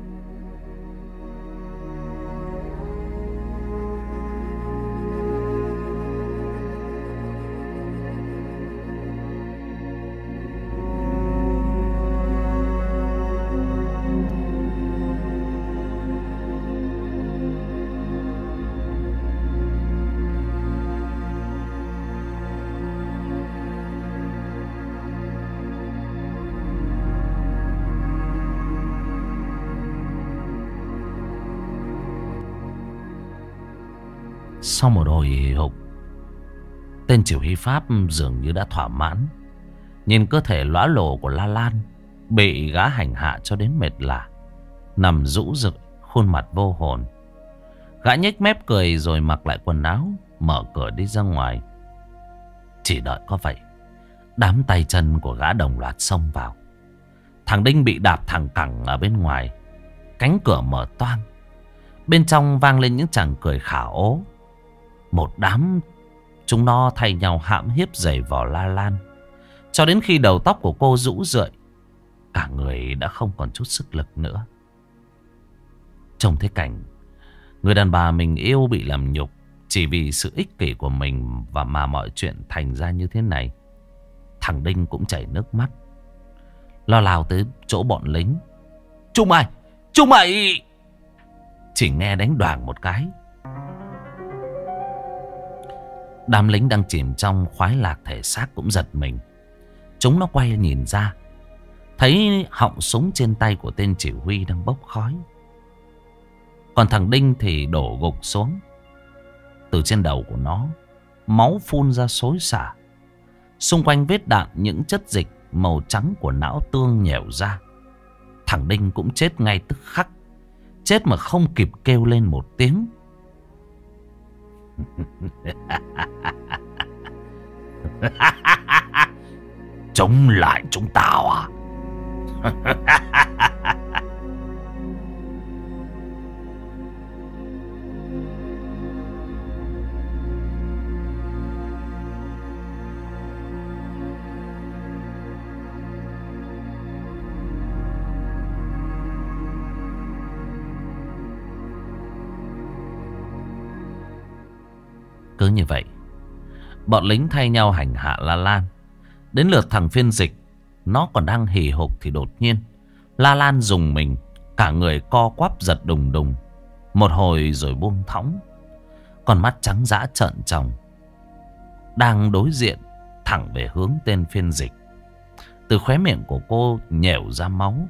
Sau một hồi hì hục, tên chỉ huy Pháp dường như đã thỏa mãn. Nhìn cơ thể lõa lồ của La Lan bị gã hành hạ cho đến mệt lả, nằm rũ rượi, khuôn mặt vô hồn. Gã nhếch mép cười rồi mặc lại quần áo, mở cửa đi ra ngoài. Chỉ đợi có vậy, đám tay chân của gã đồng loạt xông vào. Thằng Đinh bị đạp thẳng cẳng ở bên ngoài. Cánh cửa mở toang, bên trong vang lên những chàng cười khả ố. Một đám chúng nó thay nhau hãm hiếp giày vò La Lan, cho đến khi đầu tóc của cô rũ rượi, cả người đã không còn chút sức lực nữa. Trông thấy cảnh người đàn bà mình yêu bị làm nhục chỉ vì sự ích kỷ của mình, và mà mọi chuyện thành ra như thế này, thằng Đinh cũng chảy nước mắt, lo lao tới chỗ bọn lính. Chúng mày, chúng mày! Chỉ nghe đánh đoàng một cái, đám lính đang chìm trong khoái lạc thể xác cũng giật mình. Chúng nó quay nhìn ra, thấy họng súng trên tay của tên chỉ huy đang bốc khói. Còn thằng Đinh thì đổ gục xuống. Từ trên đầu của nó, máu phun ra xối xả. Xung quanh vết đạn những chất dịch màu trắng của não tương nhẻo ra. Thằng Đinh cũng chết ngay tức khắc. Chết mà không kịp kêu lên một tiếng. Chống lại chúng tao à? Cứ như vậy, bọn lính thay nhau hành hạ La Lan. Đến lượt thằng phiên dịch, nó còn đang hì hục thì đột nhiên La Lan dùng mình, cả người co quắp giật đùng đùng. Một hồi rồi buông thõng. Con mắt trắng dã trợn tròng, đang đối diện thẳng về hướng tên phiên dịch. Từ khóe miệng của cô nhẻo ra máu.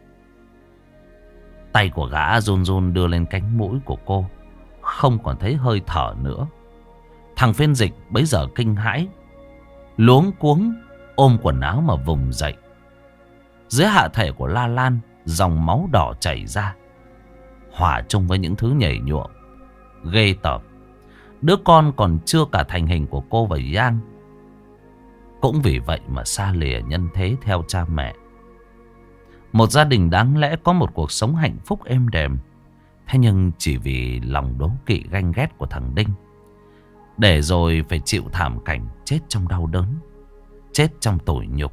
Tay của gã run run đưa lên cánh mũi của cô, không còn thấy hơi thở nữa. Thằng phiên dịch bấy giờ kinh hãi, luống cuống ôm quần áo mà vùng dậy. Dưới hạ thể của La Lan, dòng máu đỏ chảy ra, hòa chung với những thứ nhảy nhụa ghê tởm. Đứa con còn chưa cả thành hình của cô và Giang cũng vì vậy mà xa lìa nhân thế theo cha mẹ. Một gia đình đáng lẽ có một cuộc sống hạnh phúc êm đềm, thế nhưng chỉ vì lòng đố kỵ ganh ghét của thằng Đinh, để rồi phải chịu thảm cảnh chết trong đau đớn, chết trong tủi nhục.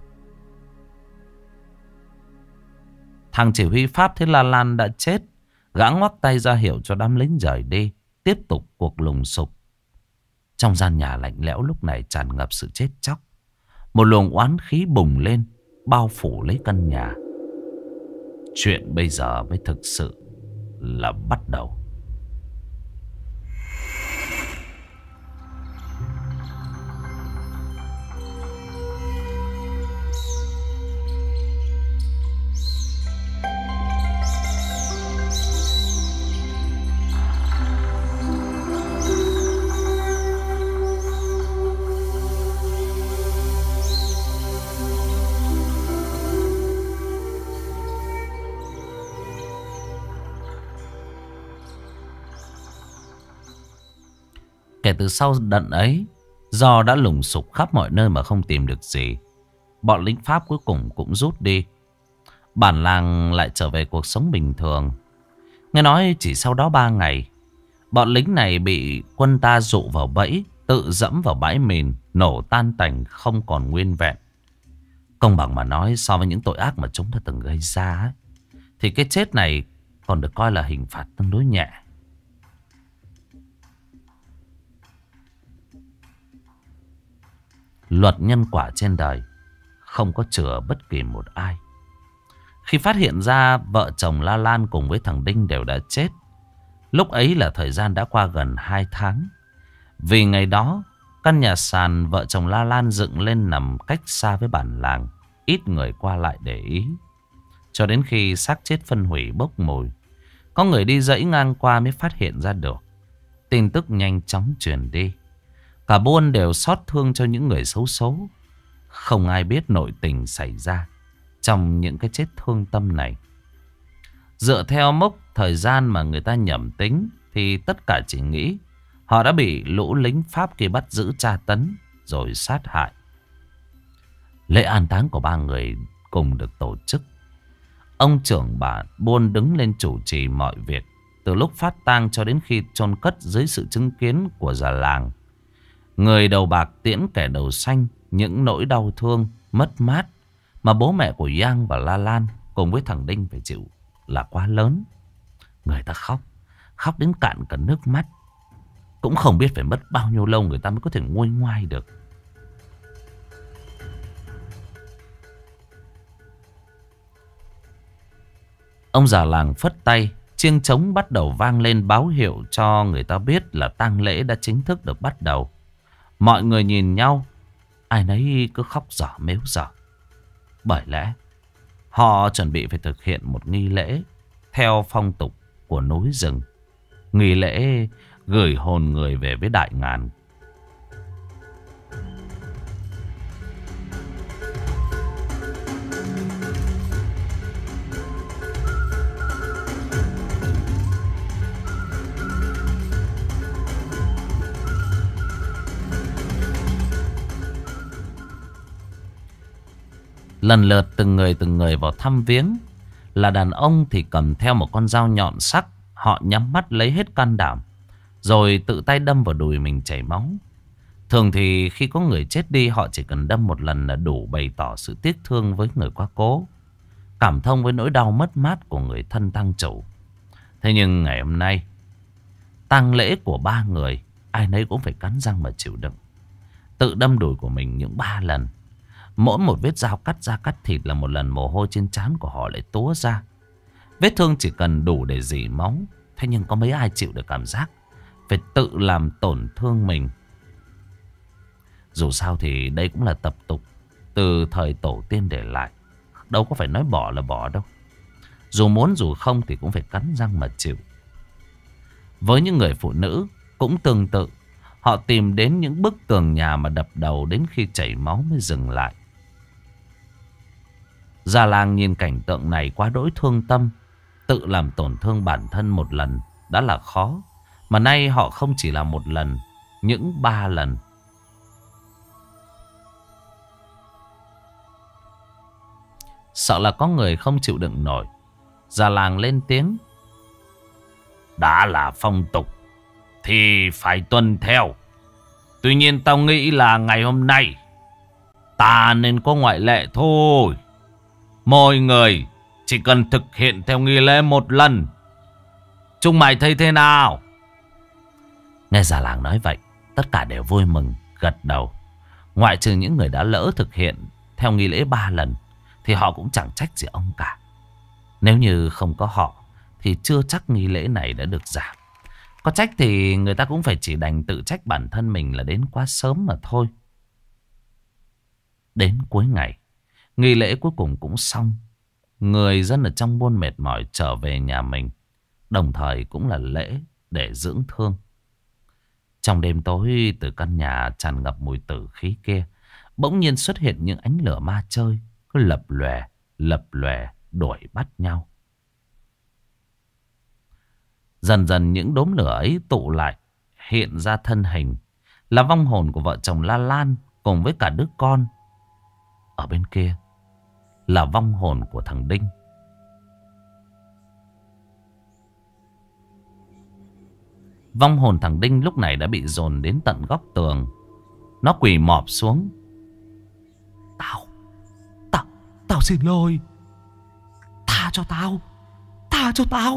Thằng chỉ huy Pháp thấy La Lan đã chết, gã ngoắc tay ra hiệu cho đám lính rời đi, tiếp tục cuộc lùng sục. Trong gian nhà lạnh lẽo lúc này tràn ngập sự chết chóc. Một luồng oán khí bùng lên, bao phủ lấy căn nhà. Chuyện bây giờ mới thực sự là bắt đầu. Kể từ sau đợt ấy, do đã lùng sục khắp mọi nơi mà không tìm được gì, bọn lính Pháp cuối cùng cũng rút đi. Bản làng lại trở về cuộc sống bình thường. Nghe nói chỉ sau đó ba ngày, bọn lính này bị quân ta dụ vào bẫy, tự dẫm vào bãi mìn, nổ tan tành không còn nguyên vẹn. Công bằng mà nói, so với những tội ác mà chúng đã từng gây ra ấy, thì cái chết này còn được coi là hình phạt tương đối nhẹ. Luật nhân quả trên đời không có chừa bất kỳ một ai. Khi phát hiện ra vợ chồng La Lan cùng với thằng Đinh đều đã chết, lúc ấy là thời gian đã qua gần hai tháng. Vì ngày đó, căn nhà sàn vợ chồng La Lan dựng lên nằm cách xa với bản làng, ít người qua lại để ý. Cho đến khi xác chết phân hủy bốc mùi, có người đi dãy ngang qua mới phát hiện ra được. Tin tức nhanh chóng truyền đi. Cả buôn đều xót thương cho những người xấu xấu. Không ai biết nội tình xảy ra trong những cái chết thương tâm này. Dựa theo mốc thời gian mà người ta nhẩm tính, thì tất cả chỉ nghĩ họ đã bị lũ lính Pháp kia bắt giữ tra tấn rồi sát hại. Lễ an táng của ba người cùng được tổ chức. Ông trưởng bà buôn đứng lên chủ trì mọi việc, từ lúc phát tang cho đến khi chôn cất dưới sự chứng kiến của già làng. Người đầu bạc tiễn kẻ đầu xanh những nỗi đau thương, mất mát mà bố mẹ của Giang và La Lan cùng với thằng Đinh phải chịu là quá lớn. Người ta khóc, khóc đến cạn cả nước mắt. Cũng không biết phải mất bao nhiêu lâu người ta mới có thể nguôi ngoai được. Ông già làng phất tay, chiêng trống bắt đầu vang lên báo hiệu cho người ta biết là tang lễ đã chính thức được bắt đầu. Mọi người nhìn nhau, ai nấy cứ khóc dở mếu dở. Bởi lẽ Họ chuẩn bị phải thực hiện một nghi lễ theo phong tục của núi rừng. Nghi lễ gửi hồn người về với Đại Ngàn. Lần lượt từng người từng người vào thăm viếng. Là đàn ông thì cầm theo một con dao nhọn sắc. Họ nhắm mắt lấy hết can đảm, rồi tự tay đâm vào đùi mình chảy máu. Thường thì khi có người chết đi, họ chỉ cần đâm một lần là đủ bày tỏ sự tiếc thương với người quá cố, cảm thông với nỗi đau mất mát của người thân tang chủ. Thế nhưng ngày hôm nay, tang lễ của ba người, ai nấy cũng phải cắn răng mà chịu đựng. Tự đâm đùi của mình những ba lần. Mỗi một vết dao cắt ra cắt thịt là một lần mồ hôi trên trán của họ lại túa ra. Vết thương chỉ cần đủ để rỉ máu. Thế nhưng có mấy ai chịu được cảm giác phải tự làm tổn thương mình. Dù sao thì đây cũng là tập tục từ thời tổ tiên để lại. Đâu có phải nói bỏ là bỏ đâu. Dù muốn dù không thì cũng phải cắn răng mà chịu. Với những người phụ nữ cũng tương tự. Họ tìm đến những bức tường nhà mà đập đầu đến khi chảy máu mới dừng lại. Già làng nhìn cảnh tượng này quá đỗi thương tâm. Tự làm tổn thương bản thân một lần đã là khó, mà nay họ không chỉ làm một lần, những ba lần. Sợ là có người không chịu đựng nổi, già làng lên tiếng. Đã là phong tục thì phải tuân theo. Tuy nhiên tao nghĩ là ngày hôm nay ta nên có ngoại lệ thôi. Mọi người chỉ cần thực hiện theo nghi lễ một lần. Chúng mày thấy thế nào? Nghe già làng nói vậy, tất cả đều vui mừng gật đầu. Ngoại trừ những người đã lỡ thực hiện theo nghi lễ ba lần thì họ cũng chẳng trách gì ông cả. Nếu như không có họ thì chưa chắc nghi lễ này đã được giảm. Có trách thì người ta cũng phải chỉ đành tự trách bản thân mình là đến quá sớm mà thôi. Đến cuối ngày, nghi lễ cuối cùng cũng xong. Người dân ở trong buôn mệt mỏi trở về nhà mình. Đồng thời cũng là lễ để dưỡng thương. Trong đêm tối, từ căn nhà tràn ngập mùi tử khí kia, bỗng nhiên xuất hiện những ánh lửa ma chơi, cứ lập lòe, lập lòe đuổi bắt nhau. Dần dần những đốm lửa ấy tụ lại, hiện ra thân hình là vong hồn của vợ chồng La Lan cùng với cả đứa con. Ở bên kia là vong hồn của thằng Đinh. Vong hồn thằng Đinh lúc này đã bị dồn đến tận góc tường. Nó quỳ mọp xuống. Tao, tao, tao xin lỗi. Tha cho tao, tha cho tao.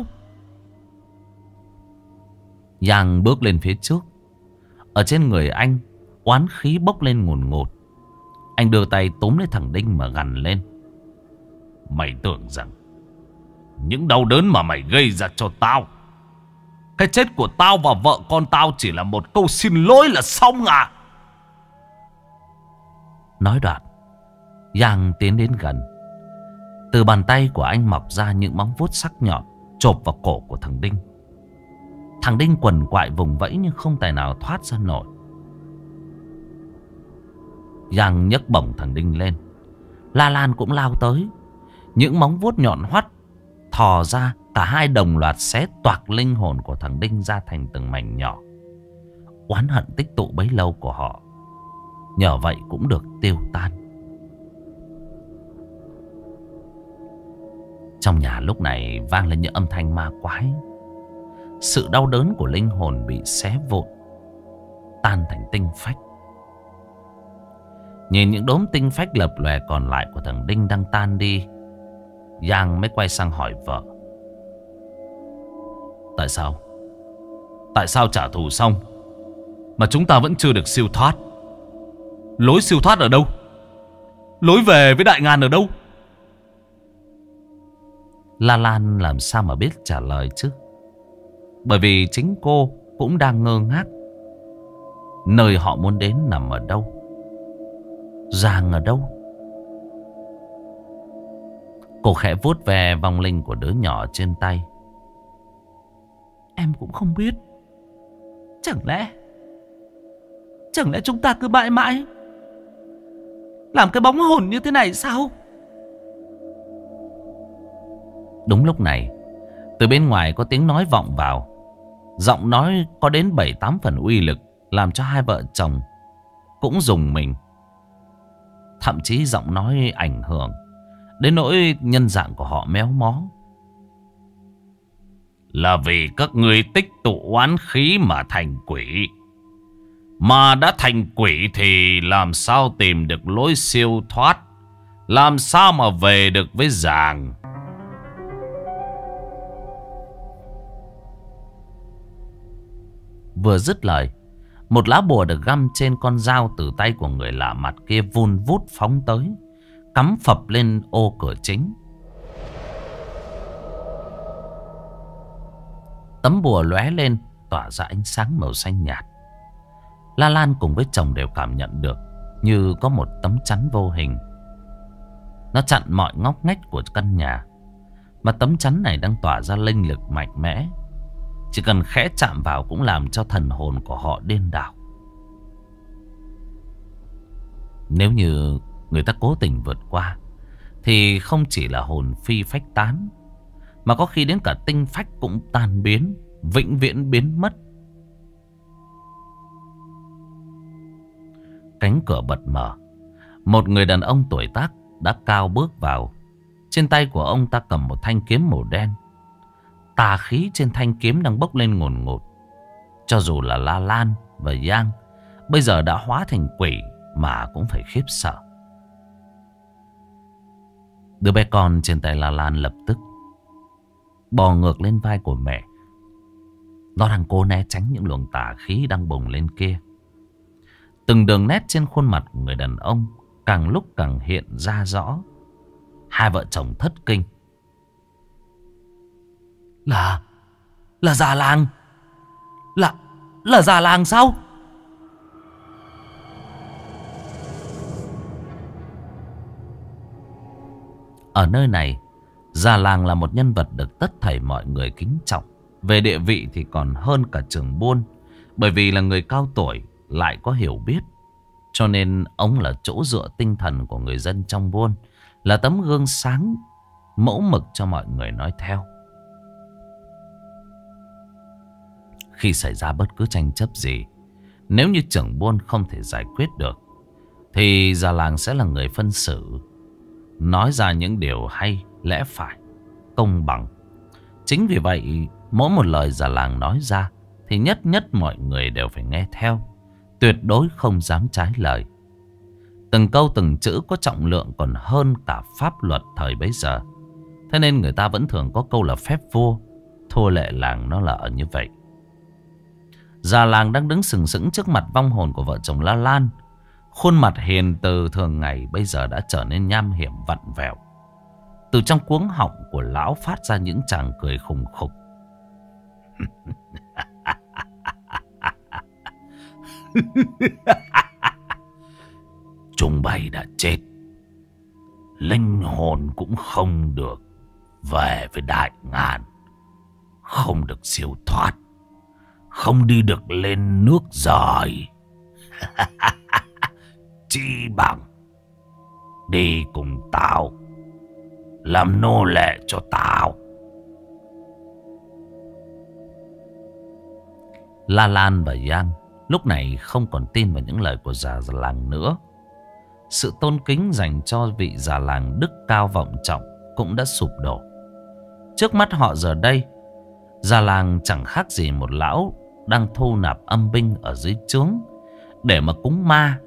Giang bước lên phía trước. Ở trên người anh, oán khí bốc lên ngùn ngụt. Anh đưa tay túm lấy thằng Đinh mà gằn lên. Mày tưởng rằng những đau đớn mà mày gây ra cho tao, cái chết của tao và vợ con tao chỉ là một câu xin lỗi là xong à? Nói đoạn, Giang tiến đến gần. Từ bàn tay của anh mọc ra những móng vuốt sắc nhọn chộp vào cổ của thằng Đinh. Thằng Đinh quằn quại vùng vẫy nhưng không tài nào thoát ra nổi. Giang nhấc bổng thằng Đinh lên. La Lan cũng lao tới. Những móng vuốt nhọn hoắt thò ra, cả hai đồng loạt xé toạc linh hồn của thằng Đinh ra thành từng mảnh nhỏ. Oán hận tích tụ bấy lâu của họ nhờ vậy cũng được tiêu tan. Trong nhà lúc này vang lên những âm thanh ma quái. Sự đau đớn của linh hồn bị xé vụn, tan thành tinh phách. Nhìn những đốm tinh phách lập lòe còn lại của thằng Đinh đang tan đi, Giang mới quay sang hỏi vợ. Tại sao? Tại sao trả thù xong mà chúng ta vẫn chưa được siêu thoát? Lối siêu thoát ở đâu? Lối về với Đại Ngàn ở đâu? La Lan làm sao mà biết trả lời chứ? Bởi vì chính cô cũng đang ngơ ngác. Nơi họ muốn đến nằm ở đâu? Giang ở đâu? Cô khẽ vuốt ve vong linh của đứa nhỏ trên tay. Em cũng không biết. Chẳng lẽ Chẳng lẽ chúng ta cứ mãi mãi làm cái bóng hồn như thế này sao? Đúng lúc này, từ bên ngoài có tiếng nói vọng vào. Giọng nói có đến bảy tám phần uy lực, làm cho hai vợ chồng cũng rùng mình. Thậm chí giọng nói ảnh hưởng đến nỗi nhân dạng của họ méo mó. Là vì các ngươi tích tụ oán khí mà thành quỷ. Mà đã thành quỷ thì làm sao tìm được lối siêu thoát, làm sao mà về được với giàng. Vừa dứt lời, một lá bùa được găm trên con dao từ tay của người lạ mặt kia vun vút phóng tới, cắm phập lên ô cửa chính. Tấm bùa lóe lên, tỏa ra ánh sáng màu xanh nhạt. La Lan cùng với chồng đều cảm nhận được như có một tấm chắn vô hình. Nó chặn mọi ngóc ngách của căn nhà. Mà tấm chắn này đang tỏa ra linh lực mạnh mẽ. Chỉ cần khẽ chạm vào cũng làm cho thần hồn của họ điên đảo. Nếu như người ta cố tình vượt qua thì không chỉ là hồn phi phách tán, mà có khi đến cả tinh phách cũng tan biến, vĩnh viễn biến mất. Cánh cửa bật mở. Một người đàn ông tuổi tác đã cao bước vào. Trên tay của ông ta cầm một thanh kiếm màu đen. Tà khí trên thanh kiếm đang bốc lên ngùn ngụt. Cho dù là La Lan và Giang bây giờ đã hóa thành quỷ mà cũng phải khiếp sợ. Đứa bé con trên tay La Lan lập tức bò ngược lên vai của mẹ. Nó đang cố né tránh những luồng tà khí đang bùng lên kia. Từng đường nét trên khuôn mặt của người đàn ông càng lúc càng hiện ra rõ. Hai vợ chồng thất kinh. Là Là già làng. Là Là già làng sao? Ở nơi này, già làng là một nhân vật được tất thảy mọi người kính trọng. Về địa vị thì còn hơn cả trưởng buôn. Bởi vì là người cao tuổi, lại có hiểu biết. Cho nên ông là chỗ dựa tinh thần của người dân trong buôn, là tấm gương sáng, mẫu mực cho mọi người nói theo. Khi xảy ra bất cứ tranh chấp gì, nếu như trưởng buôn không thể giải quyết được, thì già làng sẽ là người phân xử, nói ra những điều hay, lẽ phải, công bằng. Chính vì vậy, mỗi một lời già làng nói ra thì nhất nhất mọi người đều phải nghe theo, tuyệt đối không dám trái lời. Từng câu từng chữ có trọng lượng còn hơn cả pháp luật thời bấy giờ. Thế nên người ta vẫn thường có câu là phép vua, thua lệ làng nó là ở như vậy. Già làng đang đứng sừng sững trước mặt vong hồn của vợ chồng La Lan. Khuôn mặt hiền từ thường ngày bây giờ đã trở nên nham hiểm vặn vẹo. Từ trong cuống họng của lão phát ra những tràng cười khùng khục. Chúng bay đã chết, linh hồn cũng không được về với đại ngàn, không được siêu thoát, không đi được lên nước rời. Chi bằng đi cùng tao, làm nô lệ cho tao. La Lan và Giang lúc này không còn tin vào những lời của già làng nữa. Sự tôn kính dành cho vị già làng đức cao vọng trọng cũng đã sụp đổ. Trước mắt họ giờ đây, già làng chẳng khác gì một lão đang thu nạp âm binh ở dưới trướng để mà cúng ma.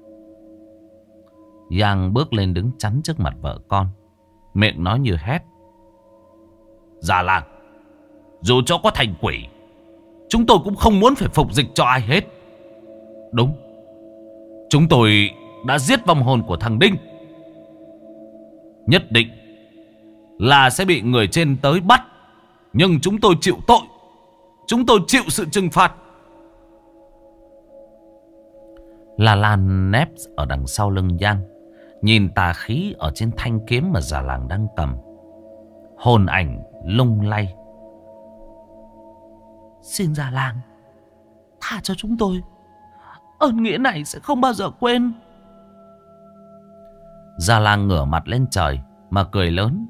Giang bước lên đứng chắn trước mặt vợ con, miệng nói như hét. Già làng, dù cho có thành quỷ, chúng tôi cũng không muốn phải phục dịch cho ai hết. Đúng, chúng tôi đã giết vong hồn của thằng Đinh. Nhất định là sẽ bị người trên tới bắt, nhưng chúng tôi chịu tội, chúng tôi chịu sự trừng phạt. La Lan nép ở đằng sau lưng Giang, nhìn tà khí ở trên thanh kiếm mà già làng đang cầm. hồn ảnh lung lay. Xin già làng tha cho chúng tôi, ơn nghĩa này sẽ không bao giờ quên. Già làng ngửa mặt lên trời mà cười lớn.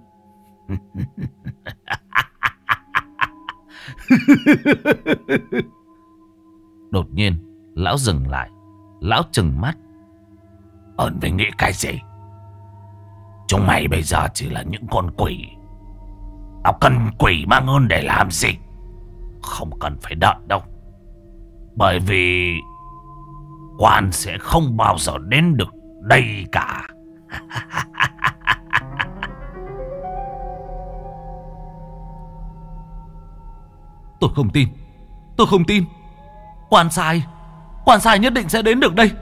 Đột nhiên lão dừng lại. Lão trừng mắt. Ơn với nghĩ cái gì? Chúng mày bây giờ chỉ là những con quỷ. Tao cần quỷ mang ơn để làm gì? Không cần phải đợi đâu. Bởi vì quan sẽ không bao giờ đến được đây cả. Tôi không tin. Tôi không tin. Quan sai. Quan sai nhất định sẽ đến được đây.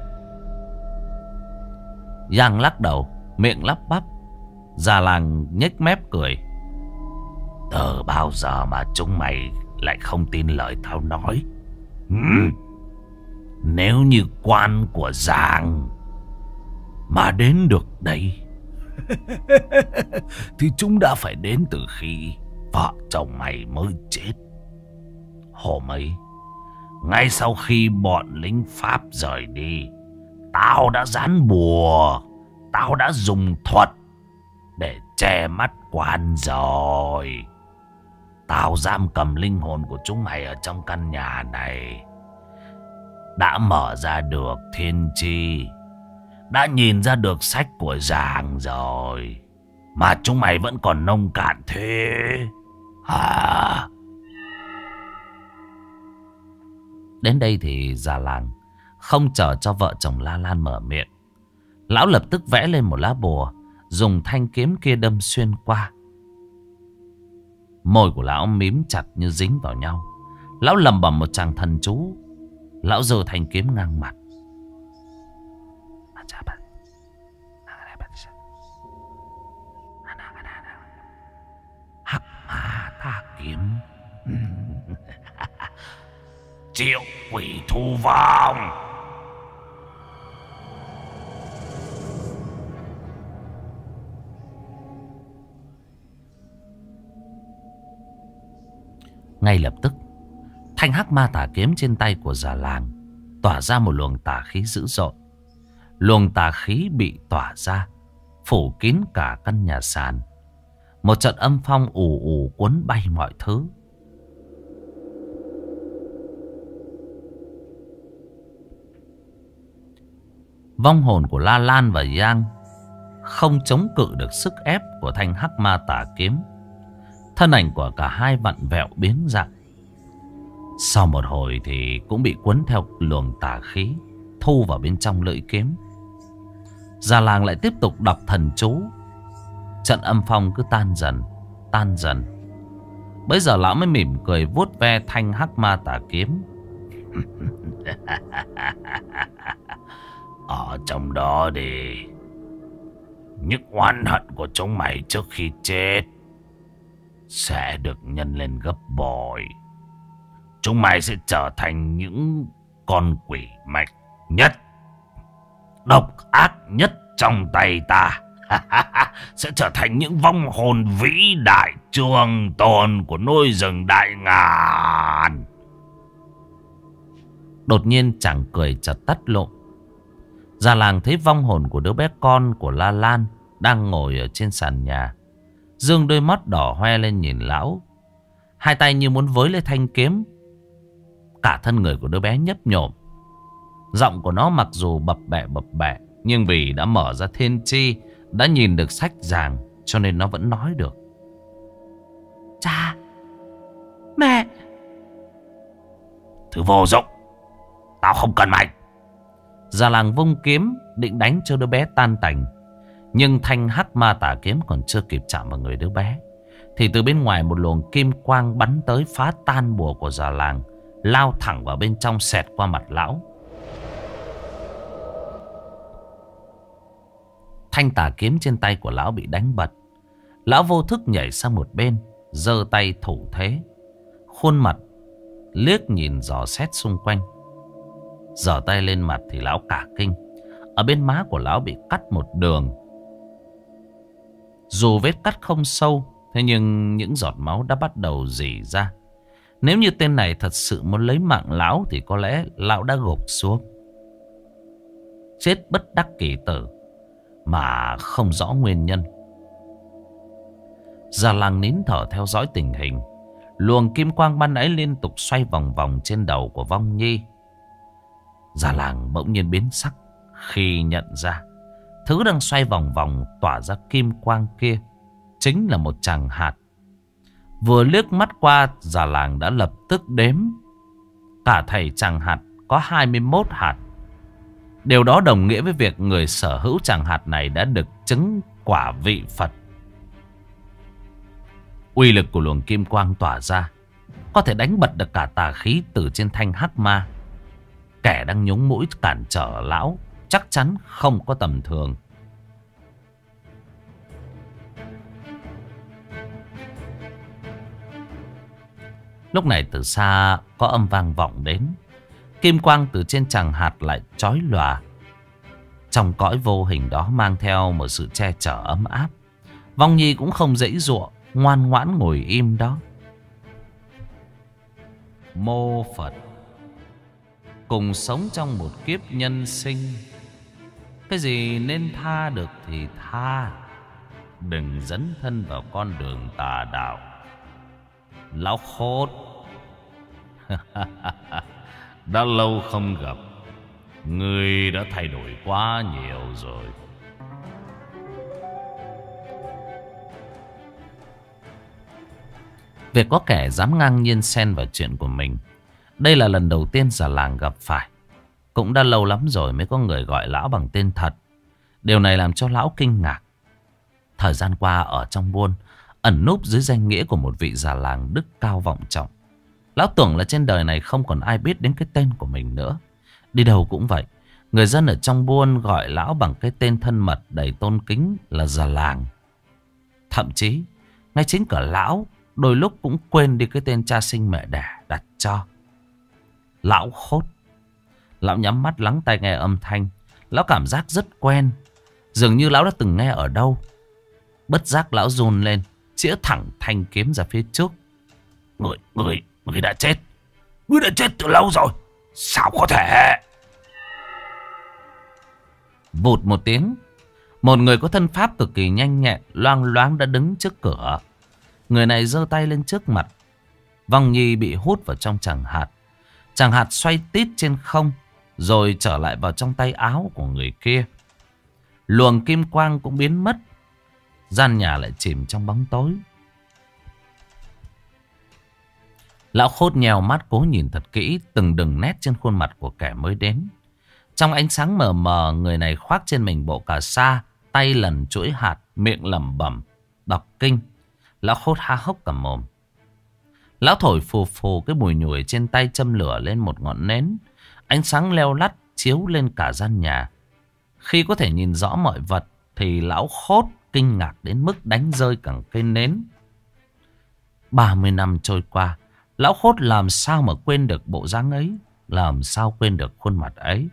Giang lắc đầu, miệng lắp bắp. Già làng nhếch mép cười. Từ bao giờ mà chúng mày lại không tin lời tao nói? Hmm? Nếu như quan của Giang mà đến được đây thì chúng đã phải đến từ khi vợ chồng mày mới chết. Hôm ấy, ngay sau khi bọn lính Pháp rời đi, tao đã dán bùa, tao đã dùng thuật để che mắt quan rồi. Tao giam cầm linh hồn của chúng mày ở trong căn nhà này. Đã mở ra được thiên tri, đã nhìn ra được sách của Giang rồi, mà chúng mày vẫn còn nông cạn thế hả? Đến đây thì già làng không chờ cho vợ chồng La Lan mở miệng. Lão lập tức vẽ lên một lá bùa, dùng thanh kiếm kia đâm xuyên qua. Môi của lão mím chặt như dính vào nhau. Lão lầm bầm một tràng thần chú. Lão giơ thanh kiếm ngang mặt. Hắc ma tà kiếm. Triệu quỷ thu vong. Ngay lập tức, thanh hắc ma tà kiếm trên tay của già làng tỏa ra một luồng tà khí dữ dội. Luồng tà khí bị tỏa ra, phủ kín cả căn nhà sàn. Một trận âm phong ù ù cuốn bay mọi thứ. Vong hồn của La Lan và Giang không chống cự được sức ép của thanh hắc ma tà kiếm. Thân ảnh của cả hai vặn vẹo biến dạng. Sau một hồi thì cũng bị cuốn theo luồng tà khí, thu vào bên trong lưỡi kiếm. Già làng lại tiếp tục đọc thần chú. Trận âm phong cứ tan dần, tan dần. Bây giờ lão mới mỉm cười vuốt ve thanh hắc ma tà kiếm. Ở trong đó đi, những oán hận của chúng mày trước khi chết sẽ được nhân lên gấp bội. Chúng mày sẽ trở thành những con quỷ mạnh nhất, độc ác nhất trong tay ta. Sẽ trở thành những vong hồn vĩ đại trường tồn của núi rừng Đại Ngàn. Đột nhiên chàng cười chợt tắt lụm. Già làng thấy vong hồn của đứa bé con của La Lan đang ngồi ở trên sàn nhà, dương đôi mắt đỏ hoe lên nhìn lão. Hai tay như muốn với lên thanh kiếm. Cả thân người của đứa bé nhấp nhổm. Giọng của nó mặc dù bập bẹ bập bẹ, nhưng vì đã mở ra thiên tri, đã nhìn được sách giảng, cho nên nó vẫn nói được. Cha, mẹ. Thứ vô dụng, tao không cần mày. Già làng vung kiếm định đánh cho đứa bé tan tành. Nhưng thanh hắc ma tà kiếm còn chưa kịp chạm vào người đứa bé, thì từ bên ngoài một luồng kim quang bắn tới, phá tan bùa của già làng, lao thẳng vào bên trong, xẹt qua mặt lão. Thanh tà kiếm trên tay của lão bị đánh bật. Lão vô thức nhảy sang một bên, giơ tay thủ thế, khuôn mặt liếc nhìn dò xét xung quanh. Giở tay lên mặt thì lão cả kinh. Ở bên má của lão bị cắt một đường. Dù vết cắt không sâu, Thế nhưng những giọt máu đã bắt đầu rỉ ra. Nếu như tên này thật sự muốn lấy mạng lão thì có lẽ lão đã gục xuống, chết bất đắc kỳ tử mà không rõ nguyên nhân. Già làng nín thở theo dõi tình hình. Luồng kim quang ban nãy liên tục xoay vòng vòng trên đầu của Vong Nhi. Già làng bỗng nhiên biến sắc khi nhận ra thứ đang xoay vòng vòng tỏa ra kim quang kia chính là một tràng hạt. Vừa liếc mắt qua, già làng đã lập tức đếm. Cả thầy tràng hạt có hai mươi mốt hạt. Điều đó đồng nghĩa với việc người sở hữu tràng hạt này đã được chứng quả vị Phật. Uy lực của luồng kim quang tỏa ra có thể đánh bật được cả tà khí từ trên thanh hắc ma. Kẻ đang nhúng mũi cản trở lão chắc chắn không có tầm thường. Lúc này từ xa có âm vang vọng đến. Kim quang từ trên tràng hạt lại chói lòa. Trong cõi vô hình đó mang theo một sự che chở ấm áp. Vong Nhi cũng không giãy giụa, ngoan ngoãn ngồi im đó. Mô Phật, cùng sống trong một kiếp nhân sinh. Cái gì nên tha được thì tha, đừng dấn thân vào con đường tà đạo. Lão Khốt, đã lâu không gặp, ngươi đã thay đổi quá nhiều rồi. Việc có kẻ dám ngang nhiên xen vào chuyện của mình, đây là lần đầu tiên già làng gặp phải. Cũng đã lâu lắm rồi mới có người gọi lão bằng tên thật. Điều này làm cho lão kinh ngạc. Thời gian qua ở trong buôn, ẩn núp dưới danh nghĩa của một vị già làng đức cao vọng trọng. Lão tưởng là trên đời này không còn ai biết đến cái tên của mình nữa. Đi đâu cũng vậy, người dân ở trong buôn gọi lão bằng cái tên thân mật đầy tôn kính là già làng. Thậm chí, ngay chính cả lão đôi lúc cũng quên đi cái tên cha sinh mẹ đẻ đặt cho. Lão Khốt. Lão nhắm mắt lắng tai nghe âm thanh. Lão cảm giác rất quen, dường như lão đã từng nghe ở đâu. Bất giác lão run lên, chĩa thẳng thanh kiếm ra phía trước. Người, người, người đã chết. Người đã chết từ lâu rồi. Sao có thể? Vụt một tiếng, một người có thân pháp cực kỳ nhanh nhẹn, loang loáng đã đứng trước cửa. Người này giơ tay lên trước mặt. Vong Nhi bị hút vào trong tràng hạt. Tràng hạt xoay tít trên không, rồi trở lại vào trong tay áo của người kia. Luồng kim quang cũng biến mất. Gian nhà lại chìm trong bóng tối. Lão Khốt nhèo mắt cố nhìn thật kỹ từng đường nét trên khuôn mặt của kẻ mới đến. Trong ánh sáng mờ mờ, người này khoác trên mình bộ cà sa, tay lần chuỗi hạt, miệng lẩm bẩm đọc kinh. Lão Khốt há hốc cả mồm. Lão thổi phù phù cái mùi nhùi trên tay, châm lửa lên một ngọn nến. Ánh sáng leo lắt chiếu lên cả gian nhà. Khi có thể nhìn rõ mọi vật thì lão Khốt kinh ngạc đến mức đánh rơi cả cây nến. Ba mươi năm trôi qua, lão Khốt làm sao mà quên được bộ dáng ấy, làm sao quên được khuôn mặt ấy.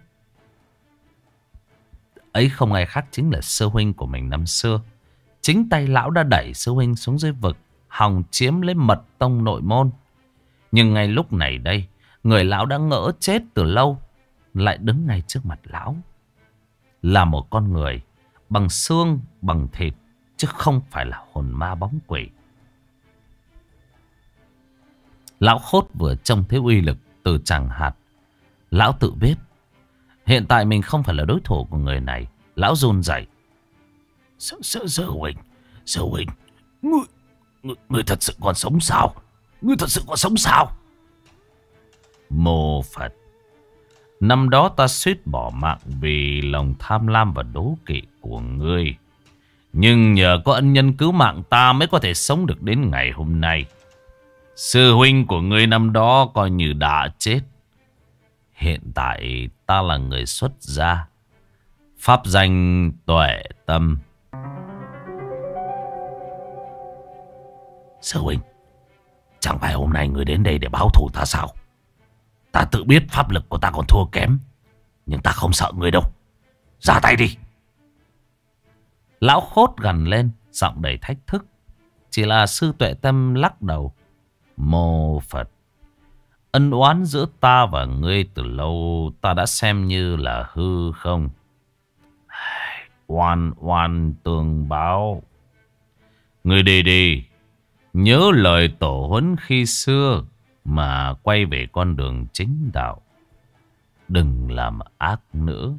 Ấy không ai khác chính là sư huynh của mình năm xưa. Chính tay lão đã đẩy sư huynh xuống dưới vực, hòng chiếm lấy mật tông nội môn. Nhưng ngay lúc này đây, người lão đã ngỡ chết từ lâu lại đứng ngay trước mặt lão. Là một con người bằng xương, bằng thịt, chứ không phải là hồn ma bóng quỷ. Lão Khốt vừa trông thấy uy lực từ tràng hạt, lão tự biết hiện tại mình không phải là đối thủ của người này. Lão run rẩy. Sư, sư, sư huynh, sư huynh, ngươi, ngươi, ngươi thật sự còn sống sao? Ngươi thật sự còn sống sao? Mô Phật, năm đó ta suýt bỏ mạng vì lòng tham lam và đố kỵ của ngươi. Nhưng nhờ có ân nhân cứu mạng ta mới có thể sống được đến ngày hôm nay. Sư huynh của ngươi năm đó coi như đã chết. Hiện tại ta là người xuất gia, pháp danh Tuệ Tâm. Sư huynh, chẳng phải hôm nay người đến đây để báo thù ta sao? Ta tự biết pháp lực của ta còn thua kém, nhưng ta không sợ người đâu. Ra tay đi. Lão Khốt gằn lên, giọng đầy thách thức. Chỉ là sư Tuệ Tâm lắc đầu. Mô Phật, ân oán giữa ta và ngươi từ lâu ta đã xem như là hư không. Oan oan tương báo. Ngươi đi đi, nhớ lời tổ huấn khi xưa mà quay về con đường chính đạo. Đừng làm ác nữa.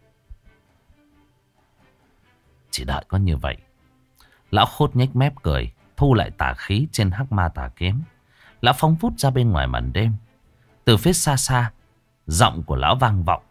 Chỉ đợi có như vậy, lão Khốt nhếch mép cười, thu lại tà khí trên hắc ma tà kiếm. Lão phóng vút ra bên ngoài màn đêm. Từ phía xa xa, giọng của lão vang vọng.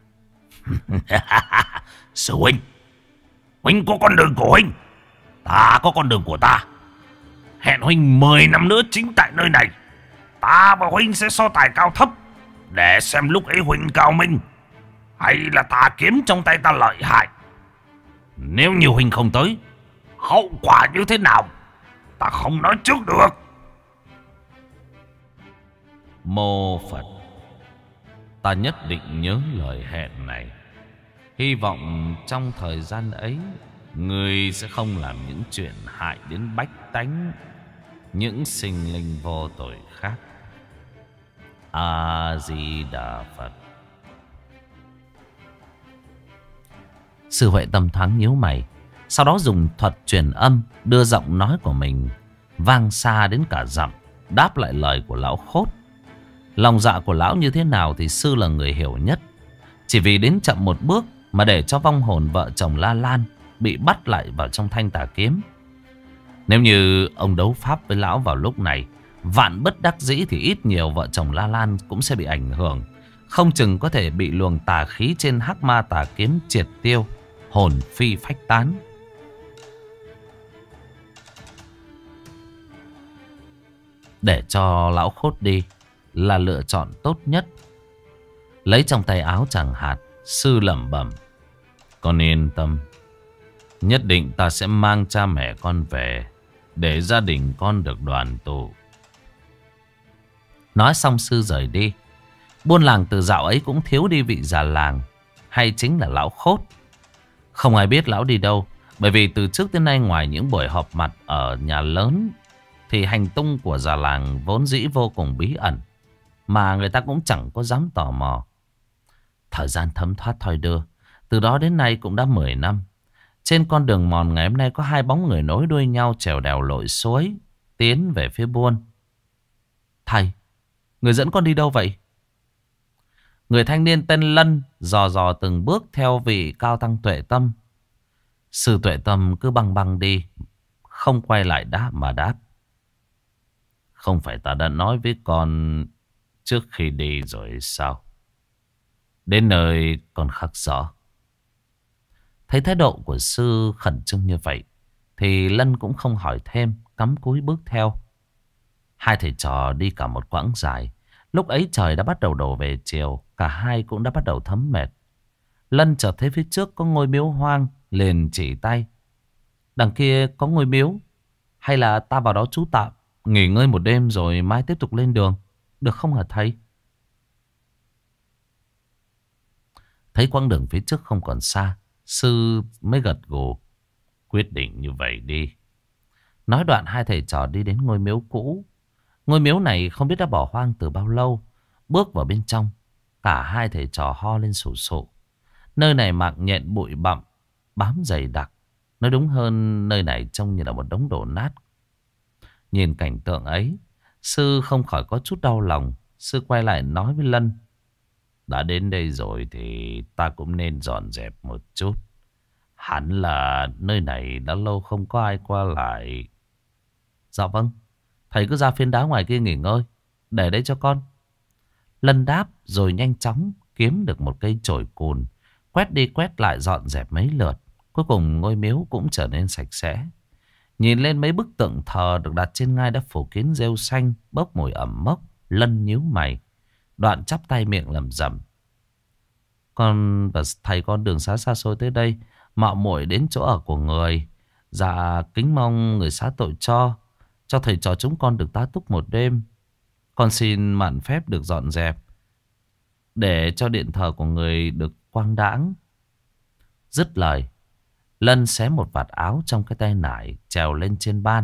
Sư huynh, huynh có con đường của huynh, ta có con đường của ta. Hẹn huynh mười năm nữa chính tại nơi này, ta và huynh sẽ so tài cao thấp, để xem lúc ấy huynh cao minh hay là tà kiếm trong tay ta lợi hại. Nếu như huynh không tới, hậu quả như thế nào ta không nói trước được. Mô Phật, ta nhất định nhớ lời hẹn này. Hy vọng trong thời gian ấy, ngươi sẽ không làm những chuyện hại đến bách tánh, những sinh linh vô tội khác. A-di-đà Phật. Sư Huệ Tâm thoáng nhíu mày, sau đó dùng thuật truyền âm đưa giọng nói của mình vang xa đến cả dặm, đáp lại lời của lão Khốt. Lòng dạ của lão như thế nào thì sư là người hiểu nhất. Chỉ vì đến chậm một bước mà để cho vong hồn vợ chồng La Lan bị bắt lại vào trong thanh tà kiếm. Nếu như ông đấu pháp với lão vào lúc này, vạn bất đắc dĩ thì ít nhiều vợ chồng La Lan cũng sẽ bị ảnh hưởng. Không chừng có thể bị luồng tà khí trên hắc ma tà kiếm triệt tiêu, hồn phi phách tán. Để cho lão Khốt đi là lựa chọn tốt nhất. Lấy trong tay áo chàng hạt, sư lẩm bẩm. Con yên tâm, nhất định ta sẽ mang cha mẹ con về, để gia đình con được đoàn tụ. Nói xong sư rời đi. Buôn làng từ dạo ấy cũng thiếu đi vị già làng, hay chính là lão Khốt. Không ai biết lão đi đâu, bởi vì từ trước đến nay ngoài những buổi họp mặt ở nhà lớn, thì hành tung của già làng vốn dĩ vô cùng bí ẩn, mà người ta cũng chẳng có dám tò mò. Thời gian thấm thoát thoi đưa, từ đó đến nay cũng đã mười năm. Trên con đường mòn ngày hôm nay có hai bóng người nối đuôi nhau trèo đèo lội suối, tiến về phía buôn. Thầy, người dẫn con đi đâu vậy? Người thanh niên tên Lân dò dò từng bước theo vị cao tăng Tuệ Tâm. Sư Tuệ Tâm cứ băng băng đi, không quay lại đáp mà đáp. Không phải ta đã nói với con trước khi đi rồi sao? Đến nơi còn khắc rõ. Thấy thái độ của sư khẩn trương như vậy, thì Lân cũng không hỏi thêm, cắm cúi bước theo. Hai thầy trò đi cả một quãng dài. Lúc ấy trời đã bắt đầu đổ về chiều, cả hai cũng đã bắt đầu thấm mệt. Lân chợt thấy phía trước có ngôi miếu hoang, liền chỉ tay. Đằng kia có ngôi miếu, hay là ta vào đó trú tạm, nghỉ ngơi một đêm rồi mai tiếp tục lên đường, được không hả thầy? Thấy quãng đường phía trước không còn xa, sư mới gật gù. Quyết định như vậy đi. Nói đoạn hai thầy trò đi đến ngôi miếu cũ. Ngôi miếu này không biết đã bỏ hoang từ bao lâu. Bước vào bên trong, cả hai thầy trò ho lên sù sụ. Nơi này mạng nhện bụi bặm bám dày đặc. Nói đúng hơn, nơi này trông như là một đống đổ nát. Nhìn cảnh tượng ấy, sư không khỏi có chút đau lòng. Sư quay lại nói với Lân. Đã đến đây rồi thì ta cũng nên dọn dẹp một chút. Hẳn là nơi này đã lâu không có ai qua lại. Dạ vâng, thầy cứ ra phiến đá ngoài kia nghỉ ngơi, để đấy cho con. Lân đáp rồi nhanh chóng kiếm được một cây chổi cùn, quét đi quét lại dọn dẹp mấy lượt. Cuối cùng ngôi miếu cũng trở nên sạch sẽ. Nhìn lên mấy bức tượng thờ được đặt trên ngai đã phủ kín rêu xanh, bốc mùi ẩm mốc. Lân nhíu mày, đoạn chắp tay miệng lẩm rẩm. Con và thầy con đường xá xa xôi tới đây, mạo muội đến chỗ ở của người. Dạ kính mong người xá tội cho, cho thầy trò chúng con được tá túc một đêm. Con xin mạn phép được dọn dẹp, để cho điện thờ của người được quang đãng. Dứt lời, Lân xé một vạt áo trong cái tay nải, trèo lên trên ban,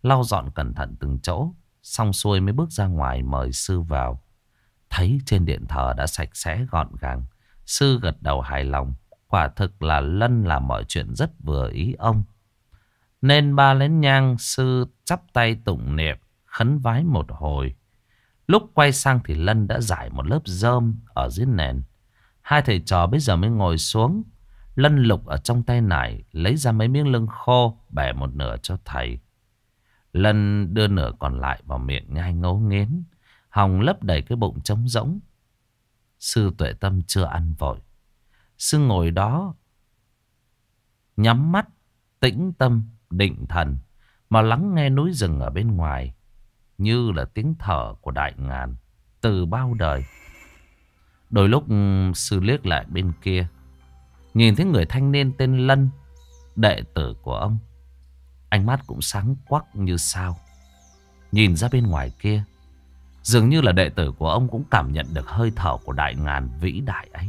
lau dọn cẩn thận từng chỗ. Xong xuôi mới bước ra ngoài mời sư vào. Thấy trên điện thờ đã sạch sẽ gọn gàng, sư gật đầu hài lòng. Quả thực là Lân làm mọi chuyện rất vừa ý ông. Nên ba nén nhang, sư chắp tay tụng niệm, khấn vái một hồi. Lúc quay sang thì Lân đã rải một lớp rơm ở dưới nền. Hai thầy trò bây giờ mới ngồi xuống. Lân lục ở trong tay nải, lấy ra mấy miếng lưng khô, bẻ một nửa cho thầy. Lân đưa nửa còn lại vào miệng nhai ngấu nghiến, hòng lấp đầy cái bụng trống rỗng. Sư Tuệ Tâm chưa ăn vội. Sư ngồi đó, nhắm mắt, tĩnh tâm, định thần, mà lắng nghe núi rừng ở bên ngoài, như là tiếng thở của đại ngàn từ bao đời. Đôi lúc sư liếc lại bên kia, nhìn thấy người thanh niên tên Lân, đệ tử của ông. Ánh mắt cũng sáng quắc như sao. Nhìn ra bên ngoài kia, dường như là đệ tử của ông cũng cảm nhận được hơi thở của đại ngàn vĩ đại ấy.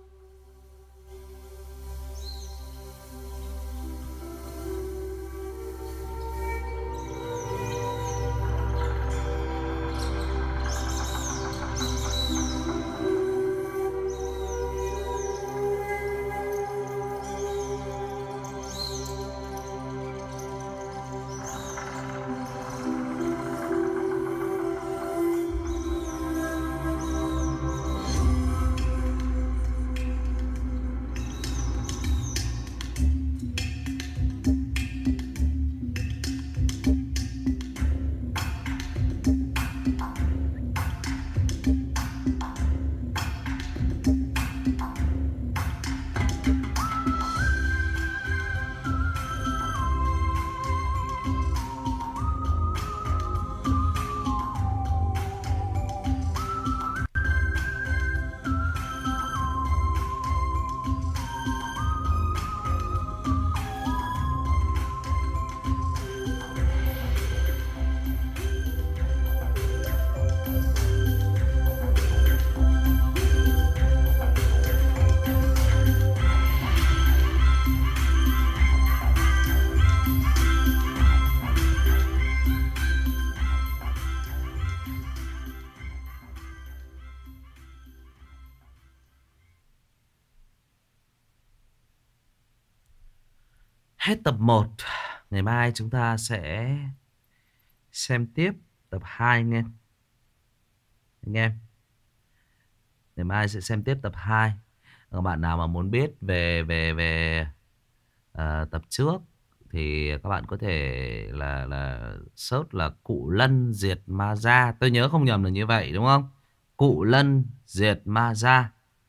Hết tập một. Ngày mai chúng ta sẽ xem tiếp tập hai nghe anh em. Ngày mai sẽ xem tiếp tập hai. Các bạn nào mà muốn biết về về về uh, tập trước thì các bạn có thể là là search là Cụ Lân diệt ma da. Tôi nhớ không nhầm là như vậy đúng không? Cụ Lân diệt ma da.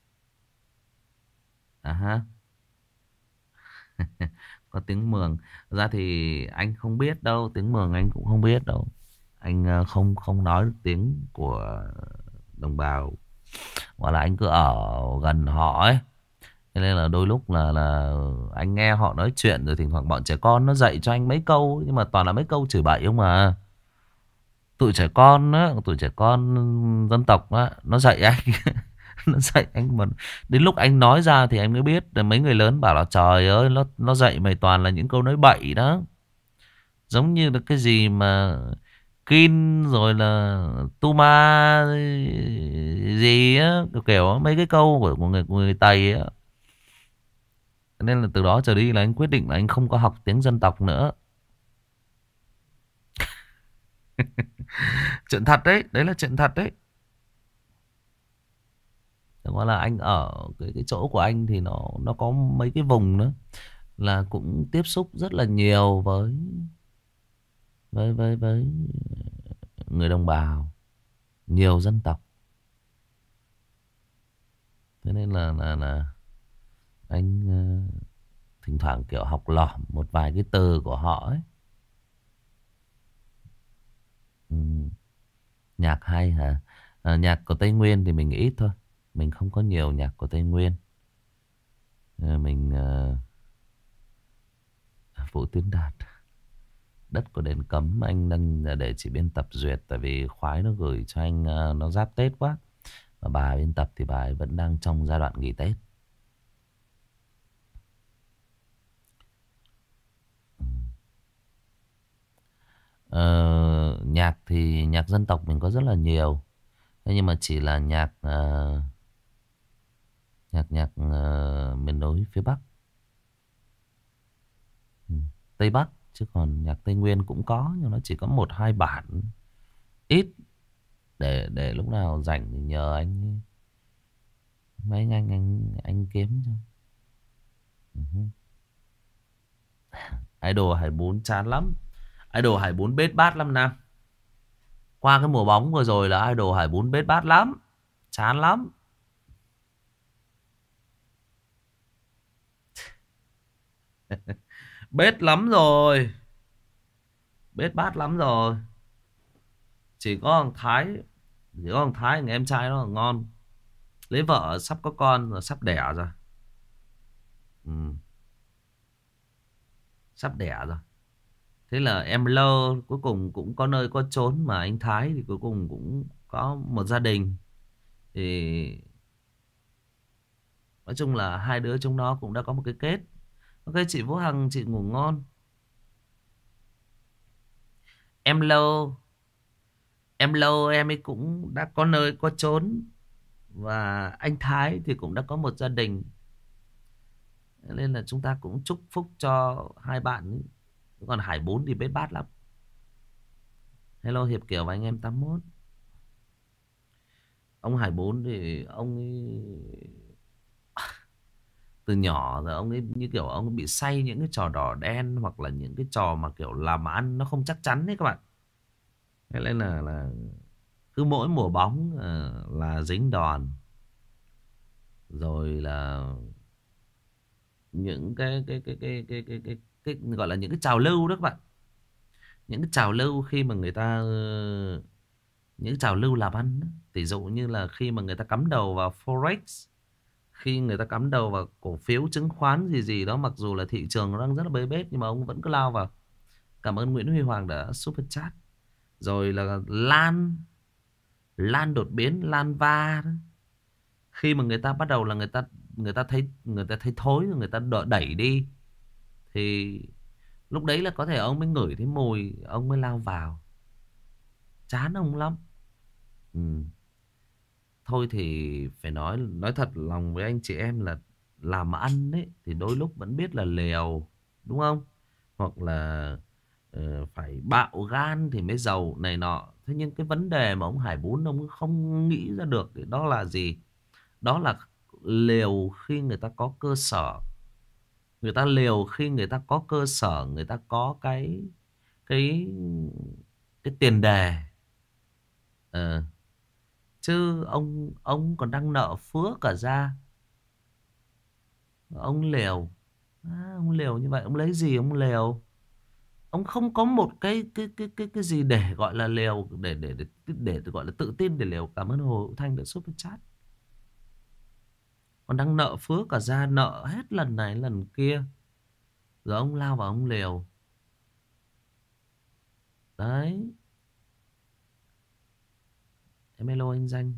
À ha. Có tiếng Mường. Thật ra thì anh không biết đâu, tiếng Mường anh cũng không biết đâu. Anh không không nói được tiếng của đồng bào, hoặc là anh cứ ở gần họ ấy. Cho nên là đôi lúc là là anh nghe họ nói chuyện, rồi thỉnh thoảng bọn trẻ con nó dạy cho anh mấy câu, nhưng mà toàn là mấy câu chửi bậy không mà. Tụi trẻ con á, tụi trẻ con dân tộc á, nó dạy anh. Nó dạy anh mà đến lúc anh nói ra thì anh mới biết. Mấy người lớn bảo là trời ơi, nó nó dạy mày toàn là những câu nói bậy đó. Giống như là cái gì mà Kin rồi là Tuma gì á, kiểu, kiểu mấy cái câu của, của người của người Tây á. Nên là từ đó trở đi là anh quyết định là anh không có học tiếng dân tộc nữa. Chuyện thật đấy, đấy là chuyện thật đấy. Chẳng qua là anh ở cái cái chỗ của anh thì nó nó có mấy cái vùng nữa là cũng tiếp xúc rất là nhiều với với với với người đồng bào, nhiều dân tộc. Thế nên là là là anh uh, thỉnh thoảng kiểu học lỏm một vài cái từ của họ ấy. Ừ. Nhạc hay hả? À, nhạc của Tây Nguyên thì mình ít thôi. Mình không có nhiều nhạc của Tây Nguyên. À, mình uh, Vũ Tiến Đạt, Đất của Đền Cấm anh đang để chỉ biên tập duyệt. Tại vì khoái nó gửi cho anh uh, nó giáp Tết quá. Và bà biên tập thì bà ấy vẫn đang trong giai đoạn nghỉ Tết. uh, nhạc thì nhạc dân tộc mình có rất là nhiều. Thế nhưng mà chỉ là nhạc uh, nhạc nhạc uh, miền núi phía Bắc, ừ, Tây Bắc, chứ còn nhạc Tây Nguyên cũng có nhưng nó chỉ có một hai bản ít. Để để lúc nào rảnh thì nhờ anh, mấy anh anh anh, anh kiếm cho. Uh-huh. Idol Hải Bốn chán lắm. Idol Hải Bốn bết bát lắm Nam. Qua cái mùa bóng vừa rồi là Idol Hải Bốn bết bát lắm. Chán lắm. Bết lắm rồi. Bết bát lắm rồi. Chỉ có thằng Thái, chỉ có thằng Thái, người em trai nó là ngon. Lấy vợ sắp có con rồi, sắp đẻ rồi. Ừ. Sắp đẻ rồi. Thế là em Lơ cuối cùng cũng có nơi có chốn. Mà anh Thái thì cuối cùng cũng có một gia đình. Thì nói chung là hai đứa chúng nó cũng đã có một cái kết. Ok chị Vũ Hằng, chị ngủ ngon. Em Lơ, Em Lơ em ấy cũng đã có nơi có chốn. Và anh Thái thì cũng đã có một gia đình. Nên là chúng ta cũng chúc phúc cho hai bạn ấy. Còn Hải Bốn thì bết bát lắm. Hello Hiệp Kiều và anh em tám mốt. Ông Hải Bốn thì ông ấy từ nhỏ rồi ông ấy như kiểu ông ấy bị say những cái trò đỏ đen, hoặc là những cái trò mà kiểu làm ăn nó không chắc chắn đấy các bạn. Thế nên là là cứ mỗi mùa bóng uh, là dính đòn. Rồi là những cái cái cái cái cái cái cái, cái, cái gọi là những cái trào lưu đó các bạn. Những cái trào lưu khi mà người ta uh, những trào lưu làm ăn đó. Tỷ dụ như là khi mà người ta cắm đầu vào Forex, khi người ta cắm đầu vào cổ phiếu chứng khoán gì gì đó, mặc dù là thị trường nó đang rất là bế bết nhưng mà ông vẫn cứ lao vào. Cảm ơn Nguyễn Huy Hoàng đã super chat. Rồi là Lan, Lan đột biến, Lan va đó. Khi mà người ta bắt đầu là người ta người ta thấy người ta thấy thối rồi người ta đỡ đẩy đi, thì lúc đấy là có thể ông mới ngửi thấy mùi, ông mới lao vào. Chán ông lắm. Ừ. Thôi thì phải nói nói thật lòng với anh chị em là làm ăn ấy thì đôi lúc vẫn biết là liều, đúng không? Hoặc là uh, phải bạo gan thì mới giàu này nọ. Thế nhưng cái vấn đề mà ông Hải Bốn ông không nghĩ ra được thì đó là gì? Đó là liều khi người ta có cơ sở. Người ta liều khi người ta có cơ sở, người ta có cái cái cái tiền đề. Ờ. Chứ ông ông còn đang nợ phứa cả ra. Ông liều. À, ông liều như vậy ông lấy gì ông liều? Ông không có một cái cái cái cái cái gì để gọi là liều, để để để để, để gọi là tự tin để liều. Cảm ơn Hồ Hữu Thanh đã super chat. Còn đang nợ phứa cả ra, nợ hết lần này lần kia. Rồi ông lao vào ông liều. Đấy. Em hello anh Danh.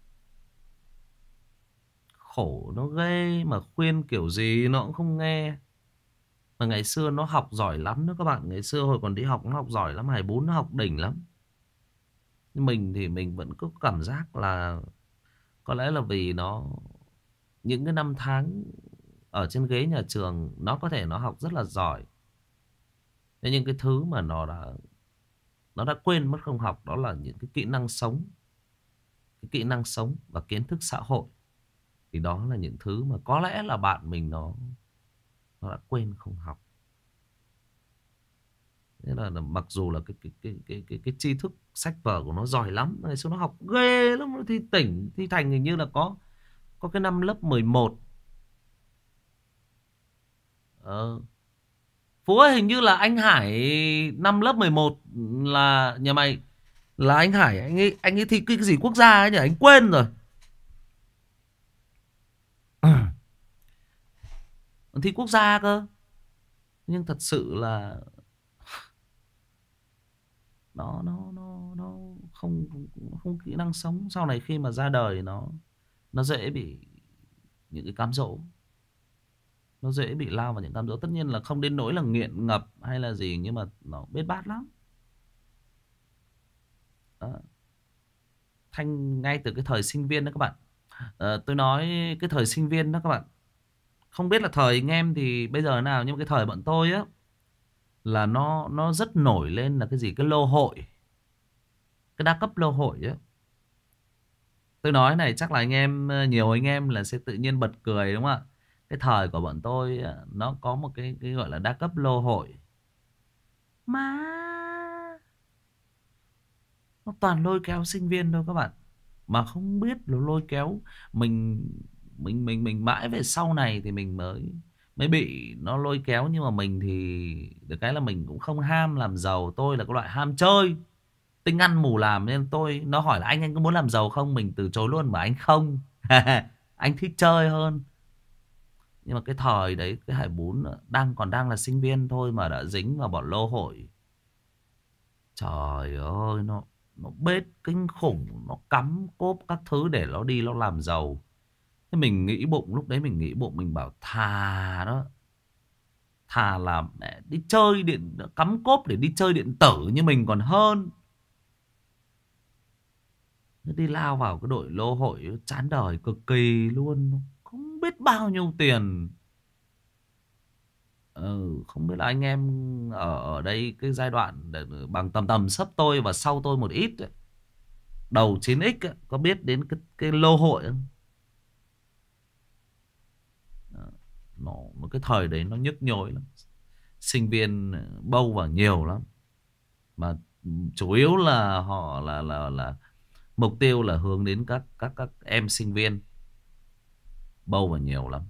Khổ nó ghê mà khuyên kiểu gì nó cũng không nghe. Mà ngày xưa nó học giỏi lắm đó các bạn. Ngày xưa hồi còn đi học nó học giỏi lắm. Hải Bốn nó học đỉnh lắm. Nhưng mình thì mình vẫn có cảm giác là có lẽ là vì nó những cái năm tháng ở trên ghế nhà trường, nó có thể nó học rất là giỏi. Thế nhưng cái thứ mà nó đã nó đã quên mất không học, đó là những cái kỹ năng sống. Cái kỹ năng sống và kiến thức xã hội. Thì đó là những thứ mà có lẽ là bạn mình nó nó đã quên không học. Thế là, là mặc dù là cái cái cái cái cái cái tri thức sách vở của nó giỏi lắm, ngày xưa nó học ghê lắm, nó thi tỉnh thi thành hình như là có có cái năm lớp mười một. Ờ. Phú ơi, hình như là anh Hải năm lớp mười một là nhà mày, là anh Hải anh ấy anh ấy thi cái, cái gì quốc gia ấy nhỉ, anh quên rồi. Thi quốc gia cơ. Nhưng thật sự là nó nó nó nó không không kỹ năng sống. Sau này khi mà ra đời nó nó dễ bị những cái cám dỗ. Nó dễ bị lao vào những cám dỗ. Tất nhiên là không đến nỗi là nghiện ngập hay là gì, nhưng mà nó bết bát lắm. Đó. Thanh ngay từ cái thời sinh viên đó các bạn. Ờ, tôi nói cái thời sinh viên đó các bạn. Không biết là thời anh em thì bây giờ nào, nhưng mà cái thời bọn tôi á là nó nó rất nổi lên là cái gì, cái lô hội, cái đa cấp lô hội á. Tôi nói này chắc là anh em, nhiều anh em là sẽ tự nhiên bật cười đúng không ạ? Cái thời của bọn tôi á, nó có một cái cái gọi là đa cấp lô hội mà nó toàn lôi kéo sinh viên thôi các bạn, mà không biết là lôi kéo mình. Mình mình mình mãi về sau này thì mình mới mới bị nó lôi kéo. Nhưng mà mình thì được cái là mình cũng không ham làm giàu. Tôi là cái loại ham chơi, tính ăn mù làm, nên tôi nó hỏi là anh anh có muốn làm giàu không, mình từ chối luôn, mà anh không. Anh thích chơi hơn. Nhưng mà cái thời đấy cái Hải Bún đang còn đang là sinh viên thôi mà đã dính vào bọn lô hội. Trời ơi, nó nó bết kinh khủng, nó cắm cốp các thứ để nó đi nó làm giàu. Thế mình nghĩ bụng, lúc đấy mình nghĩ bụng, mình bảo thà đó, thà là mẹ đi chơi điện, cắm cốp để đi chơi điện tử như mình còn hơn. Đi lao vào cái đội lô hội chán đời cực kỳ luôn, không biết bao nhiêu tiền. Ừ, không biết là anh em ở ở đây cái giai đoạn để- bằng tầm tầm sấp tôi và sau tôi một ít ấy, đầu chín x ấy, có biết đến cái, cái lô hội không? Đó, nó một cái thời đấy nó nhức nhối lắm, sinh viên bâu vào nhiều lắm, mà chủ yếu là họ là là là mục tiêu là hướng đến các các các em sinh viên, bâu vào nhiều lắm,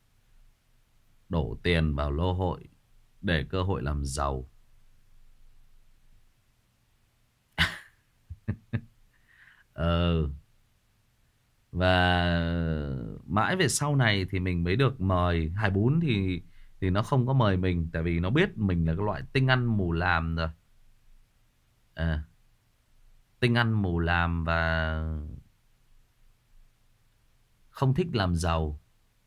đổ tiền vào lô hội để cơ hội làm giàu. Ờ, và mãi về sau này thì mình mới được mời. Hải Bún thì thì nó không có mời mình, tại vì nó biết mình là cái loại tinh ăn mù làm rồi. À, tinh ăn mù làm và không thích làm giàu,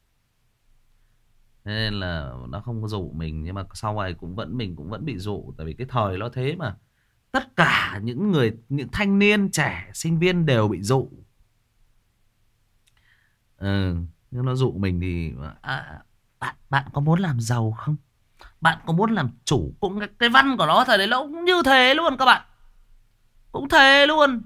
thế nên là nó không có dụ mình. Nhưng mà sau này cũng vẫn mình cũng vẫn bị dụ, tại vì cái thời nó thế mà. Tất cả những người, những thanh niên trẻ sinh viên đều bị dụ. Ừ, nhưng nó dụ mình thì à, bạn bạn có muốn làm giàu không, bạn có muốn làm chủ. Cũng cái, cái văn của nó thời đấy nó cũng như thế luôn các bạn, cũng thế luôn.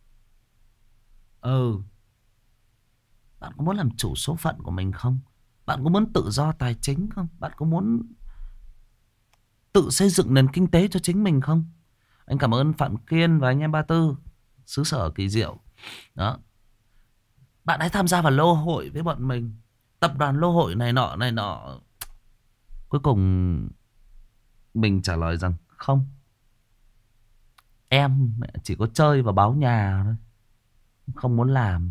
Ừ, bạn có muốn làm chủ số phận của mình không, bạn có muốn tự do tài chính không, bạn có muốn tự xây dựng nền kinh tế cho chính mình không. Anh cảm ơn Phạm Kiên và anh em Ba Tư, xứ sở kỳ diệu. Đó, bạn hãy tham gia vào lô hội với bọn mình, tập đoàn lô hội này nọ này nọ. Cuối cùng mình trả lời rằng không, em chỉ có chơi và báo nhà thôi, không muốn làm.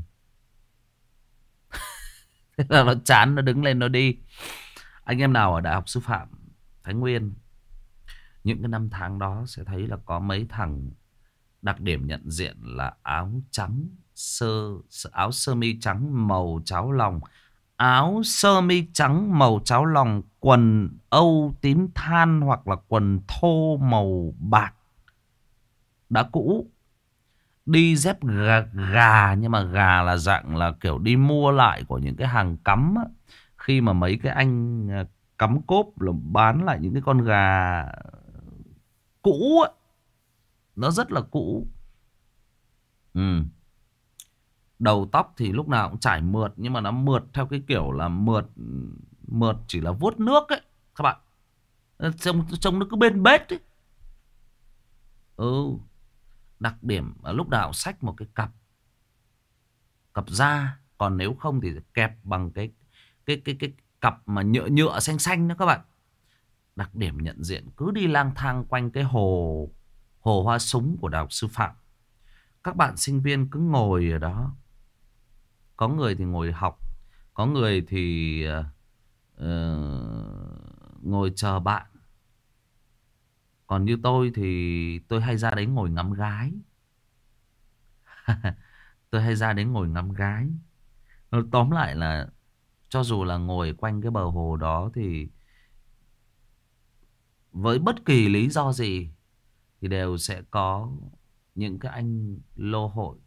Thế là nó chán, nó đứng lên nó đi. Anh em nào ở Đại học Sư phạm Thái Nguyên những cái năm tháng đó sẽ thấy là có mấy thằng đặc điểm nhận diện là áo trắng, sơ áo sơ mi trắng màu cháo lòng, áo sơ mi trắng màu cháo lòng, quần âu tím than hoặc là quần thô màu bạc đã cũ, đi dép gà, gà nhưng mà gà là dạng là kiểu đi mua lại của những cái hàng cắm á. Khi mà mấy cái anh à, cắm cốp là bán lại những cái con gà cũ á, nó rất là cũ. Ừ. Đầu tóc thì lúc nào cũng chải mượt, nhưng mà nó mượt theo cái kiểu là mượt mượt chỉ là vuốt nước ấy các bạn, trông trông nó cứ bên bết ấy. Ừ, đặc điểm là lúc nào cũng xách một cái cặp cặp da, còn nếu không thì kẹp bằng cái cái cái cái cặp mà nhựa nhựa xanh xanh đó các bạn. Đặc điểm nhận diện cứ đi lang thang quanh cái hồ hồ hoa súng của Đại học Sư phạm. Các bạn sinh viên cứ ngồi ở đó, có người thì ngồi học, có người thì uh, ngồi chờ bạn. Còn như tôi thì tôi hay ra đấy ngồi ngắm gái. Tôi hay ra đấy ngồi ngắm gái. Tóm lại là cho dù là ngồi quanh cái bờ hồ đó thì với bất kỳ lý do gì thì đều sẽ có những cái anh lô hội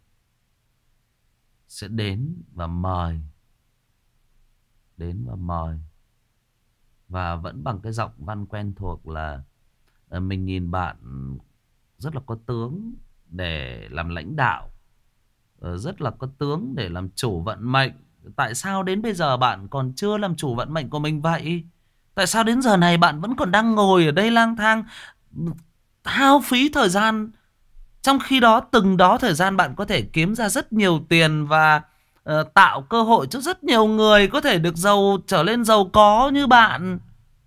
sẽ đến và mời. Đến và mời. Và vẫn bằng cái giọng văn quen thuộc là uh, mình nhìn bạn rất là có tướng để làm lãnh đạo, uh, rất là có tướng để làm chủ vận mệnh. Tại sao đến bây giờ bạn còn chưa làm chủ vận mệnh của mình vậy? Tại sao đến giờ này bạn vẫn còn đang ngồi ở đây lang thang, hao phí thời gian, trong khi đó từng đó thời gian bạn có thể kiếm ra rất nhiều tiền và uh, tạo cơ hội cho rất nhiều người có thể được giàu, trở lên giàu có như bạn.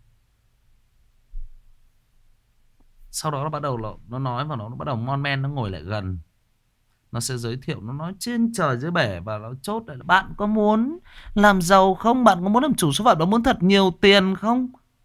Sau đó nó bắt đầu là, nó nói và nó, nó bắt đầu mon men, nó ngồi lại gần. Nó sẽ giới thiệu, nó nói trên trời dưới bể và nó chốt lại là bạn có muốn làm giàu không? Bạn có muốn làm chủ số phận, bạn muốn thật nhiều tiền không?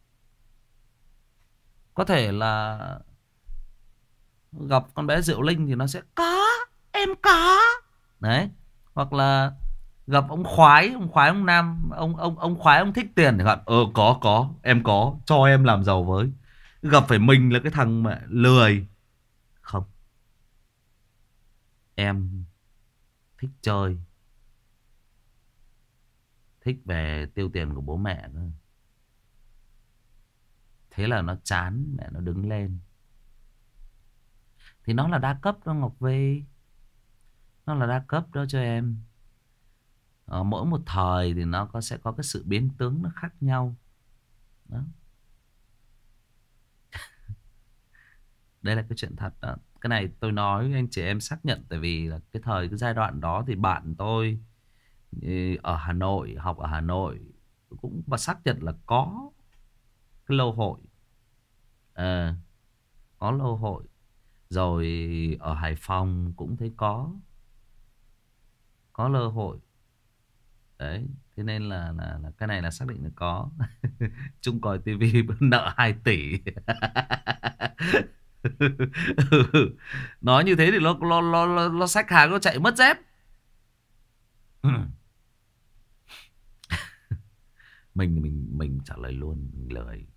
Có thể là gặp con bé Diệu Linh thì nó sẽ có, em có. Đấy. Hoặc là gặp ông khoái, ông khoái ông Nam, ông ông ông khoái ông thích tiền thì bạn ờ có có, em có, cho em làm giàu với. Gặp phải mình là cái thằng mà lười. Không. Em thích chơi, thích về tiêu tiền của bố mẹ thôi. Thế là nó chán, mẹ nó đứng lên. Thì nó là đa cấp đó Ngọc Vi. Nó là đa cấp đó cho em. Ở mỗi một thời thì nó có sẽ có cái sự biến tướng nó khác nhau. Đó. Đây là cái chuyện thật đó. Cái này tôi nói anh chị em xác nhận. Tại vì là cái thời cái giai đoạn đó thì bạn tôi ở Hà Nội, học ở Hà Nội, cũng và xác nhận là có cái lô hội. À, có lô hội. Rồi ở Hải Phòng cũng thấy có. Có lô hội. Đấy. Thế nên là, là, là cái này là xác định là có. Trung Còi ti vi nợ hai tỷ. Nói như thế thì nó nó nó nó, nó xách hàng nó chạy mất dép. mình mình mình trả lời luôn, mình lười.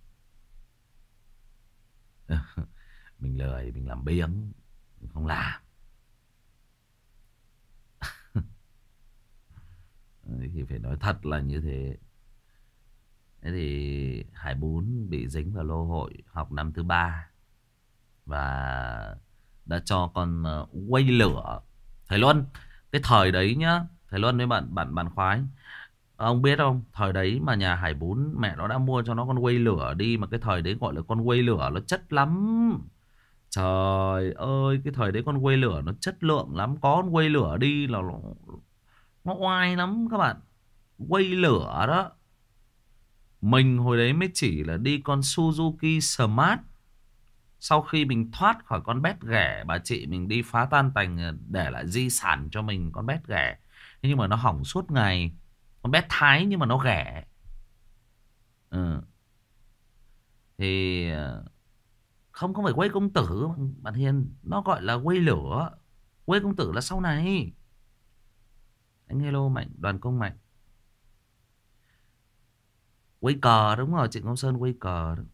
Mình lười, mình làm biếng, mình không làm. Thì phải nói thật là như thế. Thế thì Hải Bún bị dính vào lô hội học năm thứ ba và đã cho con quay lửa. Thầy Luân, cái thời đấy nhá, thầy Luân với bạn bạn bạn khoái, ông biết không, thời đấy mà nhà Hải Bún mẹ nó đã mua cho nó con quay lửa đi. Mà cái thời đấy gọi là con quay lửa nó chất lắm. Trời ơi, cái thời đấy con quay lửa nó chất lượng lắm. Có con quay lửa đi là nó, nó oai lắm các bạn. Quay lửa đó. Mình hồi đấy mới chỉ là đi con Suzuki Smart. Sau khi mình thoát khỏi con bét ghẻ, bà chị mình đi phá tan tành để lại di sản cho mình con bét ghẻ. Nhưng mà nó hỏng suốt ngày. Con bét Thái nhưng mà nó ghẻ. Ừ. Thì không không phải quay công tử bạn Hiền, nó gọi là quay lửa. Quay công tử là sau này. Anh hello Mạnh, Đoàn Công Mạnh. Quay cờ, đúng rồi, Trịnh Công Sơn quay cờ đó.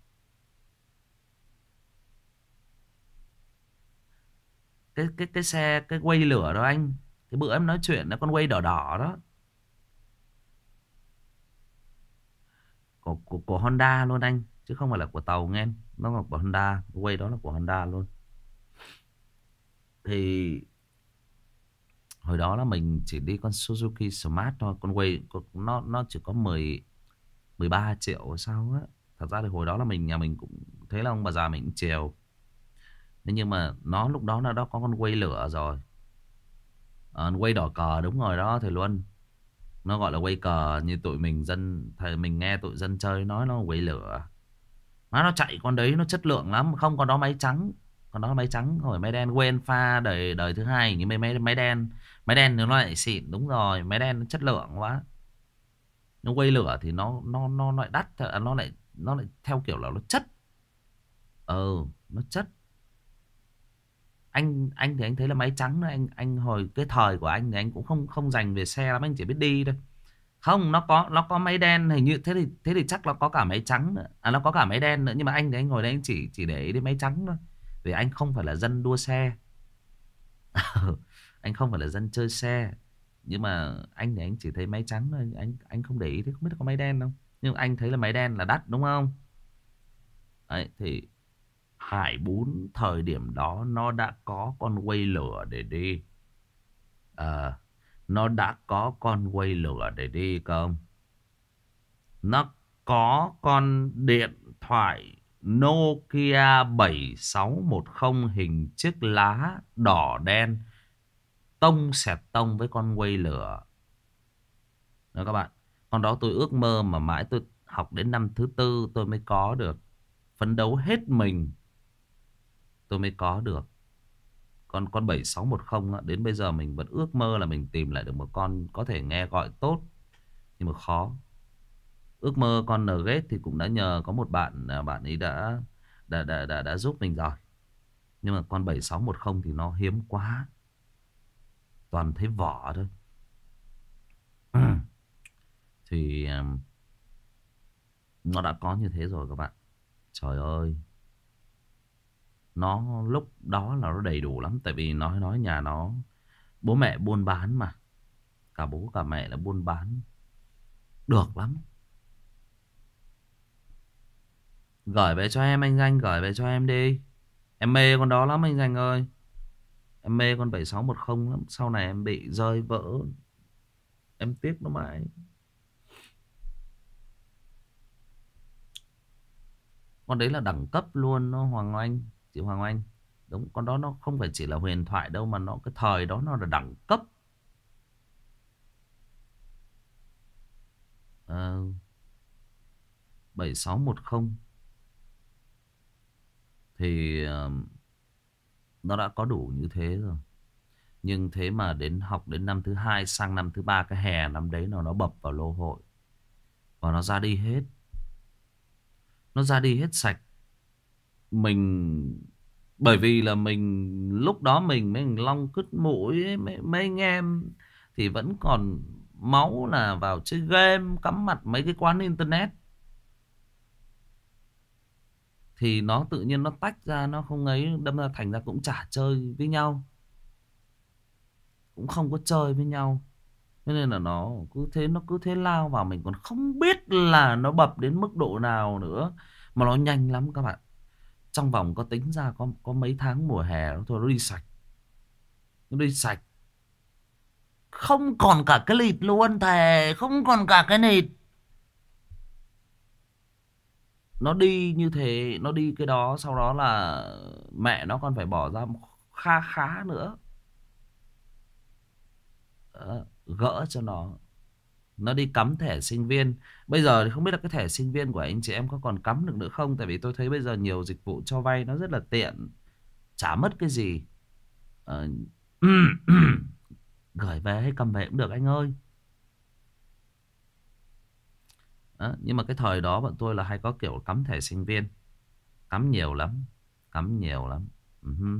Cái cái cái xe cái quay lửa đó anh. Cái bữa em nói chuyện đó, con quay đỏ đỏ đó. Của, của, của Honda luôn anh, chứ không phải là của tàu nghe. Nó là của Honda, cái quay đó là của Honda luôn. Thì hồi đó là mình chỉ đi con Suzuki Smart thôi. Con quay nó nó chỉ có mười mười ba triệu sao á. Thật ra thì hồi đó là mình nhà mình cũng thế, là ông bà già mình cũng chiều. Thế nhưng mà nó lúc đó nó đã có con quay lửa rồi. À, quay đỏ cờ, đúng rồi đó thầy Luân. Nó gọi là quay cờ. Như tụi mình dân, thầy mình nghe tụi dân chơi nói nó quay lửa. Má nó chạy con đấy nó chất lượng lắm. Không, con đó máy trắng. Con đó máy trắng rồi máy đen. Quên pha đời đời thứ hai những máy, máy máy đen. Máy đen nó lại xịn, đúng rồi. Máy đen nó chất lượng quá. nó quay lửa thì nó nó nó lại đắt, nó lại nó lại theo kiểu là nó chất. Ờ nó chất. anh anh thì anh thấy là máy trắng đó, anh anh hồi cái thời của anh thì anh cũng không không dành về xe lắm, anh chỉ biết đi thôi. Không, nó có nó có máy đen hình như thế thì thế thì chắc là có cả máy trắng nữa. À nó có cả máy đen nữa, nhưng mà anh thì anh ngồi đây anh chỉ chỉ để ý đến máy trắng thôi. Vì anh không phải là dân đua xe. Anh không phải là dân chơi xe, nhưng mà anh thì anh chỉ thấy máy trắng thôi, anh anh không để ý, thế không biết có máy đen không, nhưng anh thấy là máy đen là đắt đúng không? Đấy thì Hải Bún thời điểm đó nó đã có con quay lửa để đi. Ờ, nó đã có con quay lửa để đi không? Nó có con điện thoại Nokia bảy sáu một không hình chiếc lá đỏ đen tông xẹt tông với con quay lửa. Đó các bạn. Con đó tôi ước mơ mà mãi tôi học đến năm thứ tư tôi mới có được. Phấn đấu hết mình tôi mới có được. Con con bảy sáu một không á, đến bây giờ mình vẫn ước mơ là mình tìm lại được một con có thể nghe gọi tốt, nhưng mà khó. Ước mơ con Nugget thì cũng đã nhờ có một bạn, à, bạn ấy đã đã đã đã, đã giúp mình rồi. Nhưng mà con bảy sáu một không thì nó hiếm quá, toàn thấy vỏ thôi. Thì um, nó đã có như thế rồi các bạn. Trời ơi, nó lúc đó là nó đầy đủ lắm. Tại vì nói nói nhà nó bố mẹ buôn bán mà, cả bố cả mẹ là buôn bán được lắm. Gửi về cho em anh Danh, gửi về cho em đi. Em mê con đó lắm anh Danh ơi. Em mê con bảy sáu một không lắm. Sau này em bị rơi vỡ, em tiếc nó mãi. Con đấy là đẳng cấp luôn nó Hoàng Oanh, chị Hoàng Oanh. Đúng, con đó nó không phải chỉ là huyền thoại đâu, mà nó cái thời đó nó là đẳng cấp. Ờ, bảy sáu một không thì ờ, nó đã có đủ như thế rồi. Nhưng thế mà đến học đến năm thứ hai sang năm thứ ba, cái hè năm đấy nó nó bập vào lô hội và nó ra đi hết. Nó ra đi hết sạch. Mình bởi vì là mình lúc đó mình mình long cứt mũi ấy, mấy, mấy anh em thì vẫn còn máu là vào chơi game, cắm mặt mấy cái quán internet, thì nó tự nhiên nó tách ra, nó không ấy, đâm ra thành ra cũng chả chơi với nhau, cũng không có chơi với nhau. Cho nên là nó cứ thế nó cứ thế lao vào, mình còn không biết là nó bập đến mức độ nào nữa, mà nó nhanh lắm các bạn. Trong vòng có tính ra có có mấy tháng mùa hè nó thôi nó đi sạch. Nó đi sạch. Không còn cả cái lịt luôn, thề không còn cả cái lịt. Nó đi như thế, nó đi cái đó, sau đó là mẹ nó còn phải bỏ ra kha khá nữa. Ờ, gỡ cho nó. Nó đi cắm thẻ sinh viên. Bây giờ thì không biết là cái thẻ sinh viên của anh chị em có còn cắm được nữa không. Tại vì tôi thấy bây giờ nhiều dịch vụ cho vay nó rất là tiện, chả mất cái gì. Ờ, gửi về hay cầm về cũng được anh ơi. Đó, nhưng mà cái thời đó bọn tôi là hay có kiểu cắm thẻ sinh viên. Cắm nhiều lắm. Cắm nhiều lắm. Uh-huh.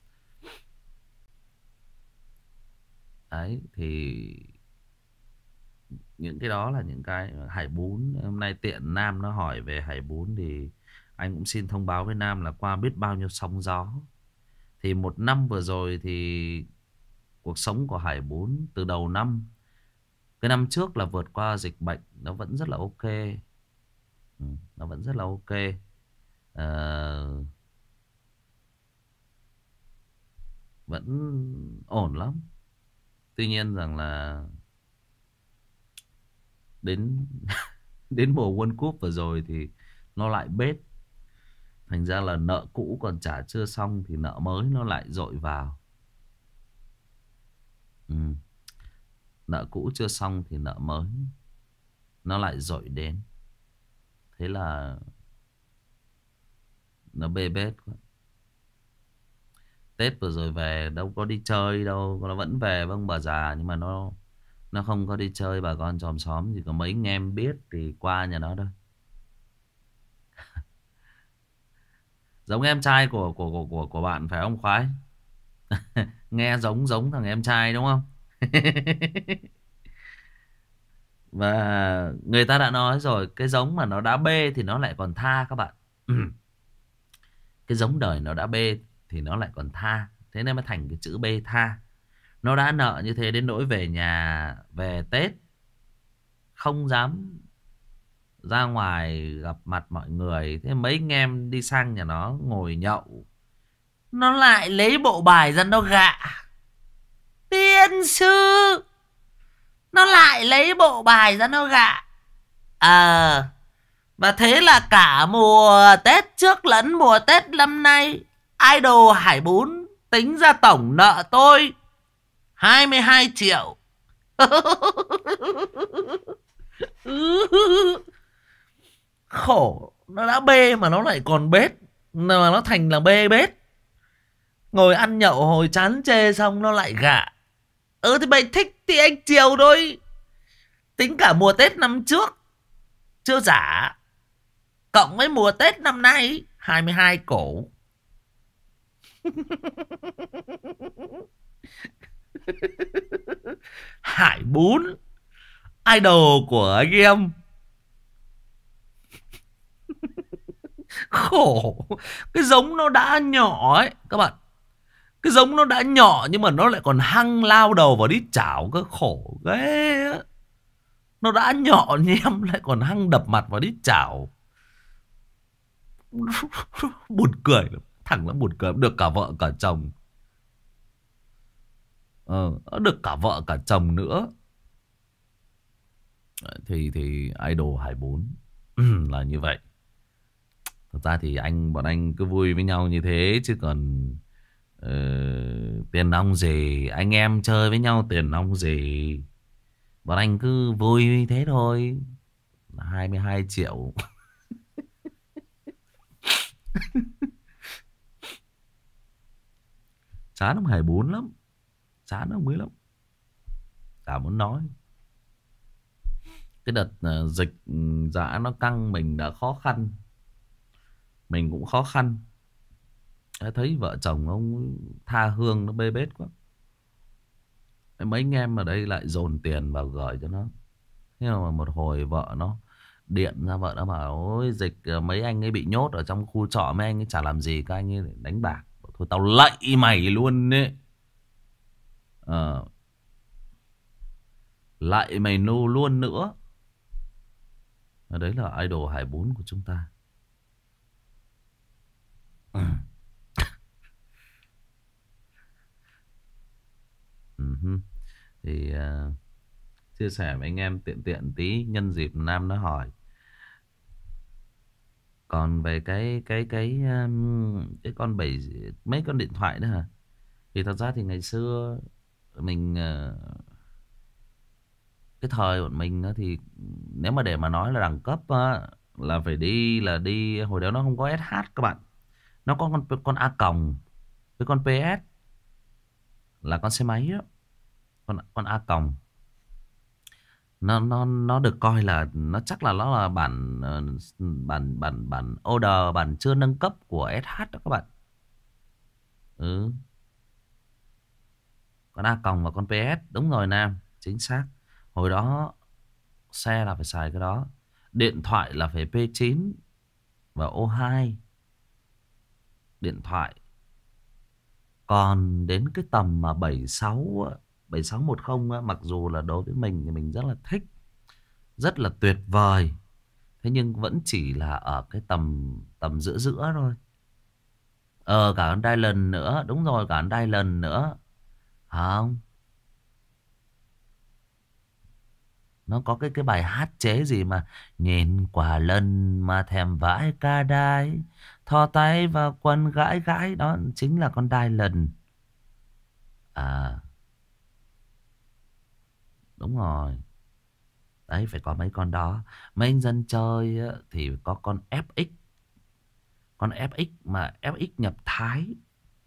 Đấy thì những cái đó là những cái Hải Bún. Hôm nay tiện Nam nó hỏi về Hải Bún thì anh cũng xin thông báo với Nam là qua biết bao nhiêu sóng gió. Thì một năm vừa rồi thì cuộc sống của Hải Bún từ đầu năm, cái năm trước là vượt qua dịch bệnh, nó vẫn rất là ok. Ừ, nó vẫn rất là ok. Ờ, vẫn ổn lắm. Tuy nhiên rằng là đến đến mùa World Cup vừa rồi thì nó lại bết. Thành ra là nợ cũ còn trả chưa xong thì nợ mới nó lại dội vào. Ừ. Nợ cũ chưa xong thì nợ mới nó lại dội đến. Thế là nó bê bết quá. Tết vừa rồi về đâu có đi chơi đâu, nó vẫn về với ông bà già, nhưng mà nó nó không có đi chơi bà con chòm xóm, chỉ có mấy anh em biết thì qua nhà nó thôi. Giống em trai của của của của của bạn phải không Khoái? Nghe giống giống thằng em trai đúng không? Và người ta đã nói rồi, cái giống mà nó đã bê thì nó lại còn tha các bạn. Cái giống đời nó đã bê thì nó lại còn tha. Thế nên mới thành cái chữ beta. Nó đã nợ như thế đến nỗi về nhà, về Tết không dám ra ngoài gặp mặt mọi người. Thế mấy anh em đi sang nhà nó ngồi nhậu, nó lại lấy bộ bài ra nó gạ. Tiên sư, nó lại lấy bộ bài ra nó gạ. Ờ, và thế là cả mùa Tết trước lẫn mùa Tết năm nay, idol Hải Bún tính ra tổng nợ tôi hai mươi hai triệu. Khổ, nó đã bê mà nó lại còn bết. Mà nó thành là bê bết. Ngồi ăn nhậu hồi chán chê xong nó lại gạ. Ừ thì mày thích thì anh chiều thôi. Tính cả mùa Tết năm trước chưa trả, cộng với mùa Tết năm nay hai mươi hai cổ. Hải Bún, idol của anh em. Khổ. Cái giống nó đã nhỏ ấy các bạn. Cái giống nó đã nhỏ nhưng mà nó lại còn hăng lao đầu vào đít chảo. Cái khổ ghê á. Nó đã nhỏ nhem lại còn hăng đập mặt vào đít chảo. Buồn cười lắm. Thằng nó buồn cười. Được cả vợ cả chồng. Ờ, được cả vợ cả chồng nữa. Thì thì idol Hải Bún là như vậy. Thật ra thì anh bọn anh cứ vui với nhau như thế. Chứ còn uh, tiền nong gì. Anh em chơi với nhau tiền nong gì. Bọn anh cứ vui thế thôi. hai mươi hai triệu. Chán ông Hải Bún lắm. Chán ông ấy lắm. Chả muốn nói. Cái đợt uh, dịch dã nó căng mình đã khó khăn. Mình cũng khó khăn. Thấy vợ chồng ông tha hương nó bê bết quá. Mấy anh em ở đây lại dồn tiền vào gửi cho nó. Thế mà một hồi vợ nó điện ra, vợ nó bảo ôi dịch mấy anh ấy bị nhốt ở trong khu trọ, mấy anh ấy chả làm gì, các anh ấy đánh bạc. Thôi tao lạy mày luôn đấy. Ờ, lại mày nô luôn nữa. Đấy là idol Hải Bún của chúng ta. uh-huh. Thì uh, chia sẻ với anh em tiện tiện tí nhân dịp Nam nó hỏi. Còn về cái cái cái um, cái con bảy mấy con điện thoại đó hả? Thì thật ra thì ngày xưa mình uh, cái thời bọn mình đó thì nếu mà để mà nói là đẳng cấp á, là phải đi là đi hồi đó nó không có ét hát các bạn. Nó có con con A còng với con pê ét là con xe máy đó. Con con A còng nó nó nó được coi là nó chắc là nó là bản bản bản bản order, bản chưa nâng cấp của ét hát đó các bạn. Ừ. Con A còng và con pê ét đúng rồi Nam, chính xác. Hồi đó xe là phải xài cái đó. Điện thoại là phải pê chín và ô hai. Điện thoại. Còn đến cái tầm mà bảy sáu bảy sáu một không á, mặc dù là đối với mình thì mình rất là thích, rất là tuyệt vời. Thế nhưng vẫn chỉ là ở cái tầm tầm giữa giữa thôi. Ờ cả con Dylan nữa, đúng rồi cả con Dylan nữa. Không. Nó có cái cái bài hát chế gì mà nhìn quả lần mà thèm vãi ca đái, thò tay vào quần gãi gãi. Đó chính là con Dylan. À đúng rồi. Đấy phải có mấy con đó. Mấy anh dân chơi thì có con ép ích. Con ép ích mà ép ích nhập Thái.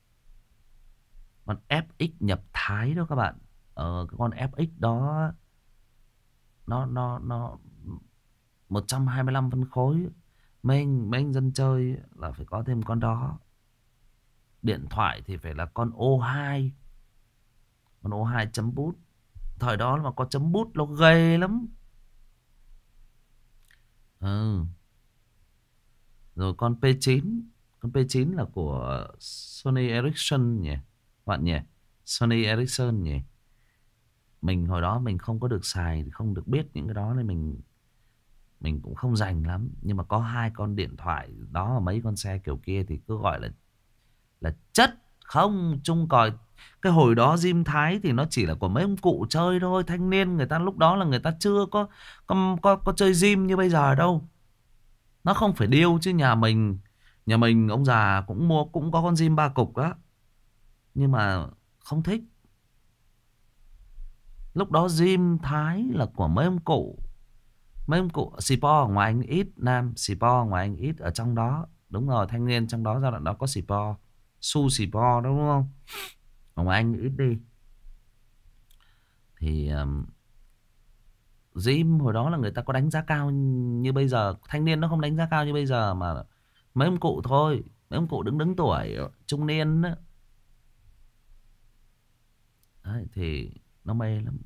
Con ép ích nhập Thái đó các bạn. Ờ cái con ép ích đó Nó nó nó một trăm hai mươi lăm phân khối. Mấy anh, mấy anh dân chơi là phải có thêm con đó. Điện thoại thì phải là con ô hai. Con ô hai chấm bút. Thời đó mà có chấm bút nó ghê lắm. Ừ. Rồi con pê chín. Con pê chín là của Sony Ericsson nhỉ. bạn nhỉ? Sony Ericsson nhỉ? Mình hồi đó mình không có được xài, không được biết những cái đó nên mình mình cũng không rành lắm. Nhưng mà có hai con điện thoại đó và mấy con xe kiểu kia thì cứ gọi là là chất không chung còi. Cái hồi đó Diêm Thái thì nó chỉ là của mấy ông cụ chơi thôi. Thanh niên người ta lúc đó là người ta chưa có có, có, có chơi Diêm như bây giờ đâu. Nó không phải điêu chứ nhà mình nhà mình ông già cũng mua cũng có con Diêm ba cục á, nhưng mà không thích. Lúc đó Diêm Thái là của mấy ông cụ. Mấy ông cụ xì po ở ngoài anh ít, Nam xì po ở ngoài anh ít ở trong đó. Đúng rồi, thanh niên trong đó giai đoạn đó có xì po, su xì po đó đúng không? Ở ngoài anh ít đi. Thì um, Diêm hồi đó là người ta có đánh giá cao như bây giờ. Thanh niên nó không đánh giá cao như bây giờ, mà mấy ông cụ thôi. Mấy ông cụ đứng đứng tuổi trung niên đó. Đấy, thì nó mê lắm.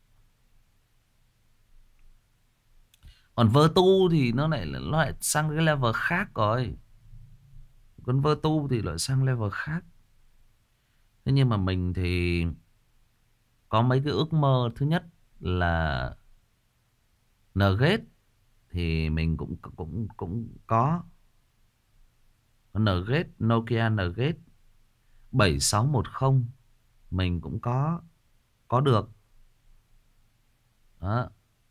Còn Vertu thì nó lại nó lại sang cái level khác rồi. Còn Vertu thì lại sang level khác. Thế nhưng mà mình thì có mấy cái ước mơ. Thứ nhất là N-Gage thì mình cũng cũng cũng có. N-Gage, Nokia N-Gage bảy sáu một không mình cũng có có được. Đó.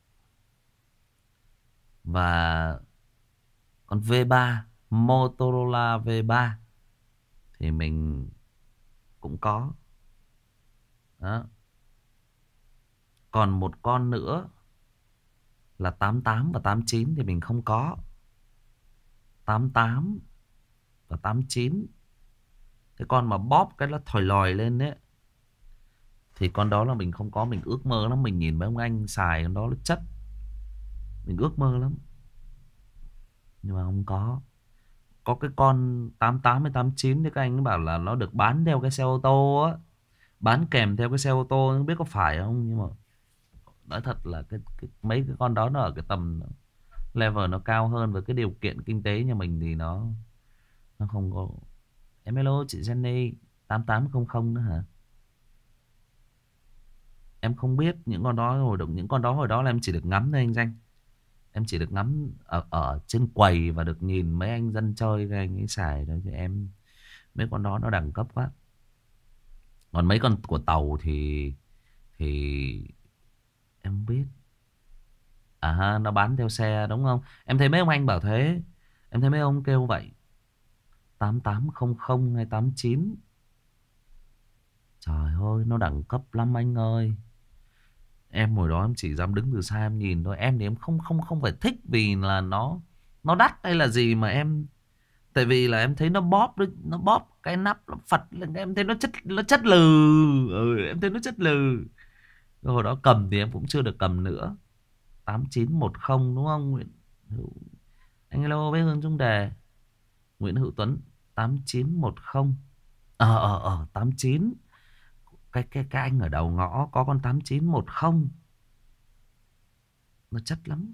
Và con V ba, Motorola V ba thì mình cũng có. Đó. Còn một con nữa là tám tám và tám chín thì mình không có. Tám tám và tám chín, cái con mà bóp cái nó thòi lòi lên đấy, thì con đó là mình không có. Mình ước mơ lắm. Mình nhìn mấy ông anh xài con đó nó chất, mình ước mơ lắm nhưng mà không có. Có cái con tám tám với tám chín thì các anh bảo là nó được bán theo cái xe ô tô á, bán kèm theo cái xe ô tô, không biết có phải không. Nhưng mà nói thật là cái, cái mấy cái con đó nó ở cái tầm level nó cao hơn. Với cái điều kiện kinh tế nhà mình thì nó nó không có. Em hello chị Jenny. Tám tám không không nữa hả? Em không biết những con đó hồi đó, những con đó hồi đó là em chỉ được ngắm thôi anh Danh. Em chỉ được ngắm ở ở trên quầy và được nhìn mấy anh dân chơi, các anh ấy xài đó. Chứ em mấy con đó nó đẳng cấp quá. Còn mấy con của tàu thì thì em không biết. À ha, nó bán theo xe đúng không? Em thấy mấy ông anh bảo thế. Em thấy mấy ông kêu vậy. Tám tám không không hay tám chín. Trời ơi, nó đẳng cấp lắm anh ơi. Em hồi đó em chỉ dám đứng từ xa em nhìn thôi. Em thì em không không không phải thích vì là nó nó đắt hay là gì, mà em tại vì là em thấy nó bóp nó bóp cái nắp nó phật lên, em thấy nó chất nó chất lừ. Ừ, em thấy nó chất lừ. Hồi đó cầm thì em cũng chưa được cầm nữa. Tám chín một không đúng không Nguyễn Hữu? Anh hello với Hương Trung Đề. Nguyễn Hữu Tuấn. Tám chín một không. Ờ ờ ờ tám chín. Cái cái cái anh ở đầu ngõ có con tám chín một không. Nó chất lắm.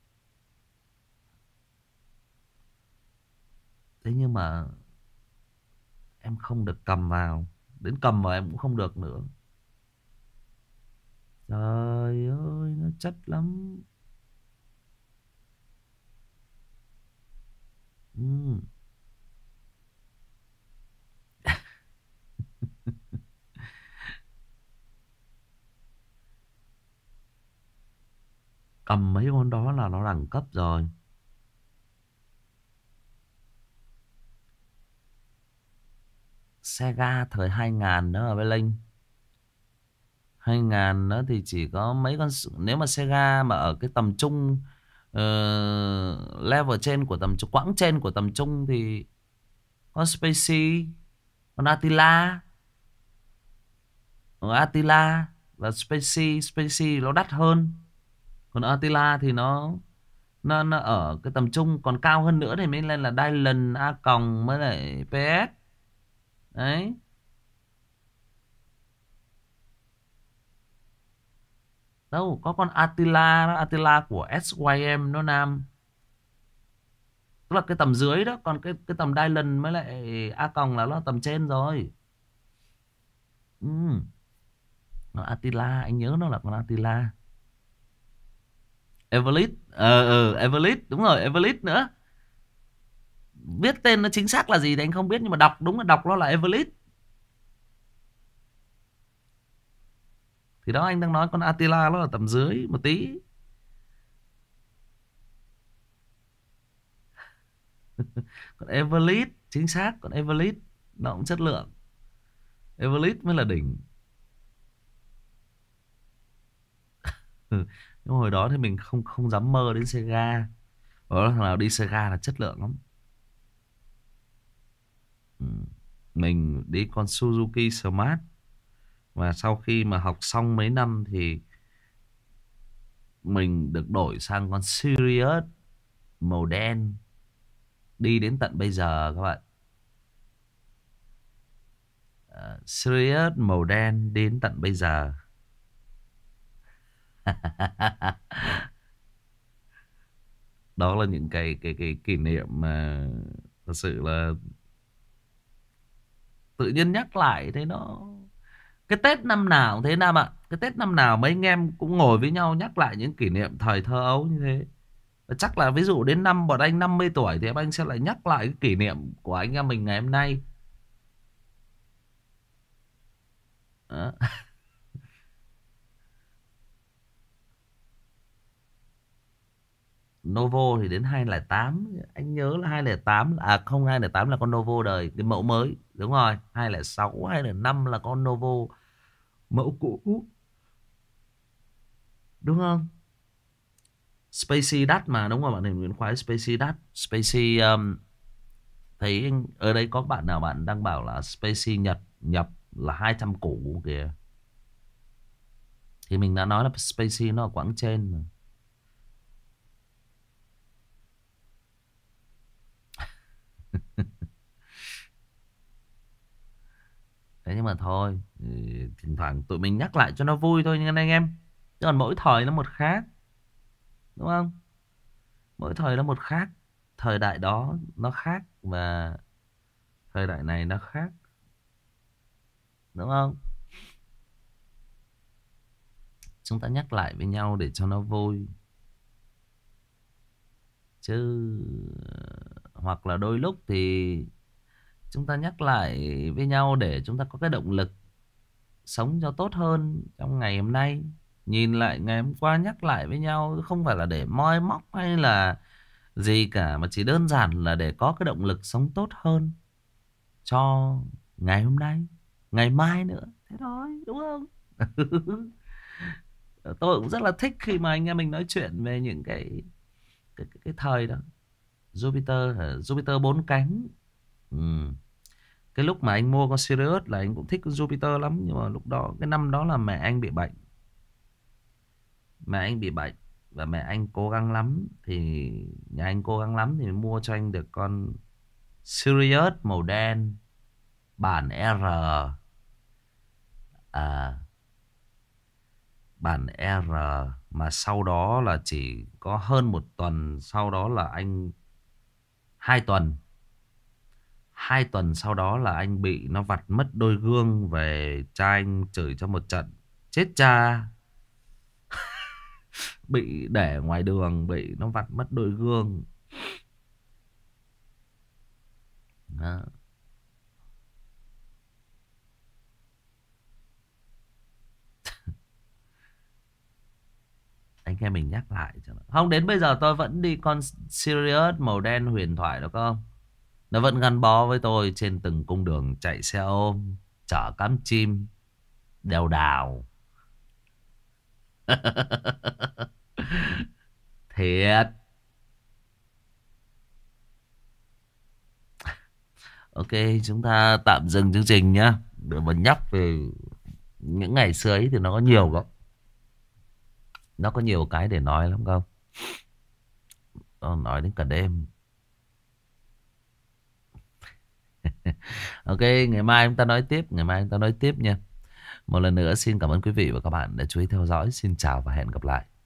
Thế nhưng mà em không được cầm vào. Đến cầm vào em cũng không được nữa. Trời ơi, nó chất lắm. Ừ. Cầm mấy con đó là nó đẳng cấp rồi. Sega thời hai nghìn đó ở Bê Linh. hai nghìn đó thì chỉ có mấy con. Nếu mà Sega mà ở cái tầm trung, uh, level trên của tầm trung, quãng trên của tầm trung thì có Spacey, con Attila. Ở Attila và Spacey. Spacey nó đắt hơn. Còn Attila thì nó nó nó ở cái tầm trung. Còn cao hơn nữa thì mới lên là Dylan, A còng mới lại pê ét. Đấy. Đâu có con Attila đó. Attila của ét i em nó Nam. Tức là cái tầm dưới đó. Còn cái cái tầm Dylan mới lại A còng là nó tầm trên rồi. Ừ. Con Attila, anh nhớ nó là con Attila. Evelyn, ờ ờ Evelyn, đúng rồi, Evelyn nữa. Viết tên nó chính xác là gì thì anh không biết, nhưng mà đọc đúng là đọc nó là Evelyn. Thì đó, anh đang nói con Attila nó là tầm dưới một tí. Còn Evelyn chính xác, còn Evelyn nó cũng chất lượng. Evelyn mới là đỉnh. Ừ. Nhưng hồi đó thì mình không không dám mơ đến Sega. Đó, thằng nào đi Sega là chất lượng lắm. Ừ. Mình đi con Suzuki Smart. Và sau khi mà học xong mấy năm thì mình được đổi sang con Sirius màu đen. Đi đến tận bây giờ các bạn. uh, Sirius màu đen đến tận bây giờ. Đó là những cái cái cái kỷ niệm mà thật sự là tự nhiên nhắc lại thấy nó. Cái Tết năm nào cũng thế Nam ạ. Cái Tết năm nào mấy anh em cũng ngồi với nhau nhắc lại những kỷ niệm thời thơ ấu như thế. Và chắc là ví dụ đến năm bọn anh năm mươi tuổi thì anh sẽ lại nhắc lại cái kỷ niệm của anh em mình ngày hôm nay. Đó. Novo thì đến hai không không tám. Anh nhớ là hai không không tám. À không, hai không không tám là con Novo đời, cái mẫu mới. Đúng rồi, hai không không sáu, hai không không năm là con Novo mẫu cũ. Đúng không? Spacey đắt mà, đúng không bạn? Thì Nguyễn khoái Spacey đắt. Spacey um, thấy ở đây có bạn nào bạn đang bảo là Spacey Nhật nhập là hai trăm củ kìa. Thì mình đã nói là Spacey nó ở quãng trên mà. Thế nhưng mà thôi, thỉnh thoảng tụi mình nhắc lại cho nó vui thôi nha anh em. Chứ còn mỗi thời nó một khác. Đúng không? Mỗi thời nó một khác. Thời đại đó nó khác. Và thời đại này nó khác. Đúng không? Chúng ta nhắc lại với nhau để cho nó vui. Chứ hoặc là đôi lúc thì chúng ta nhắc lại với nhau để chúng ta có cái động lực sống cho tốt hơn trong ngày hôm nay. Nhìn lại ngày hôm qua, nhắc lại với nhau không phải là để moi móc hay là gì cả, mà chỉ đơn giản là để có cái động lực sống tốt hơn cho ngày hôm nay, ngày mai nữa. Thế thôi, đúng không? Tôi cũng rất là thích khi mà anh em mình nói chuyện về những cái cái, cái, cái thời đó. Jupiter hả? Jupiter bốn cánh. Ừ. Cái lúc mà anh mua con Sirius là anh cũng thích con Jupiter lắm. Nhưng mà lúc đó, cái năm đó là mẹ anh bị bệnh. Mẹ anh bị bệnh. Và mẹ anh cố gắng lắm. Thì nhà anh cố gắng lắm thì mua cho anh được con Sirius màu đen bản R. À, bản R. Mà sau đó là chỉ có hơn một tuần. Sau đó là anh Hai tuần Hai tuần sau đó là anh bị nó vặt mất đôi gương. Về cha anh chửi cho một trận. Chết cha. Bị để ngoài đường, bị nó vặt mất đôi gương. Đó. Anh em mình nhắc lại cho nó. Không, đến bây giờ tôi vẫn đi con Sirius màu đen huyền thoại đó không. Nó vẫn gắn bó với tôi trên từng cung đường chạy xe ôm, chở cắm chim, đèo đào. Thiệt. Ok, chúng ta tạm dừng chương trình nhá. Để mà nhắc về những ngày xưa ấy thì nó có nhiều lắm. Nó có nhiều cái để nói lắm không. Nó nói đến cả đêm. Ok, ngày mai chúng ta nói tiếp. Ngày mai chúng ta nói tiếp nha. Một lần nữa xin cảm ơn quý vị và các bạn đã chú ý theo dõi. Xin chào và hẹn gặp lại.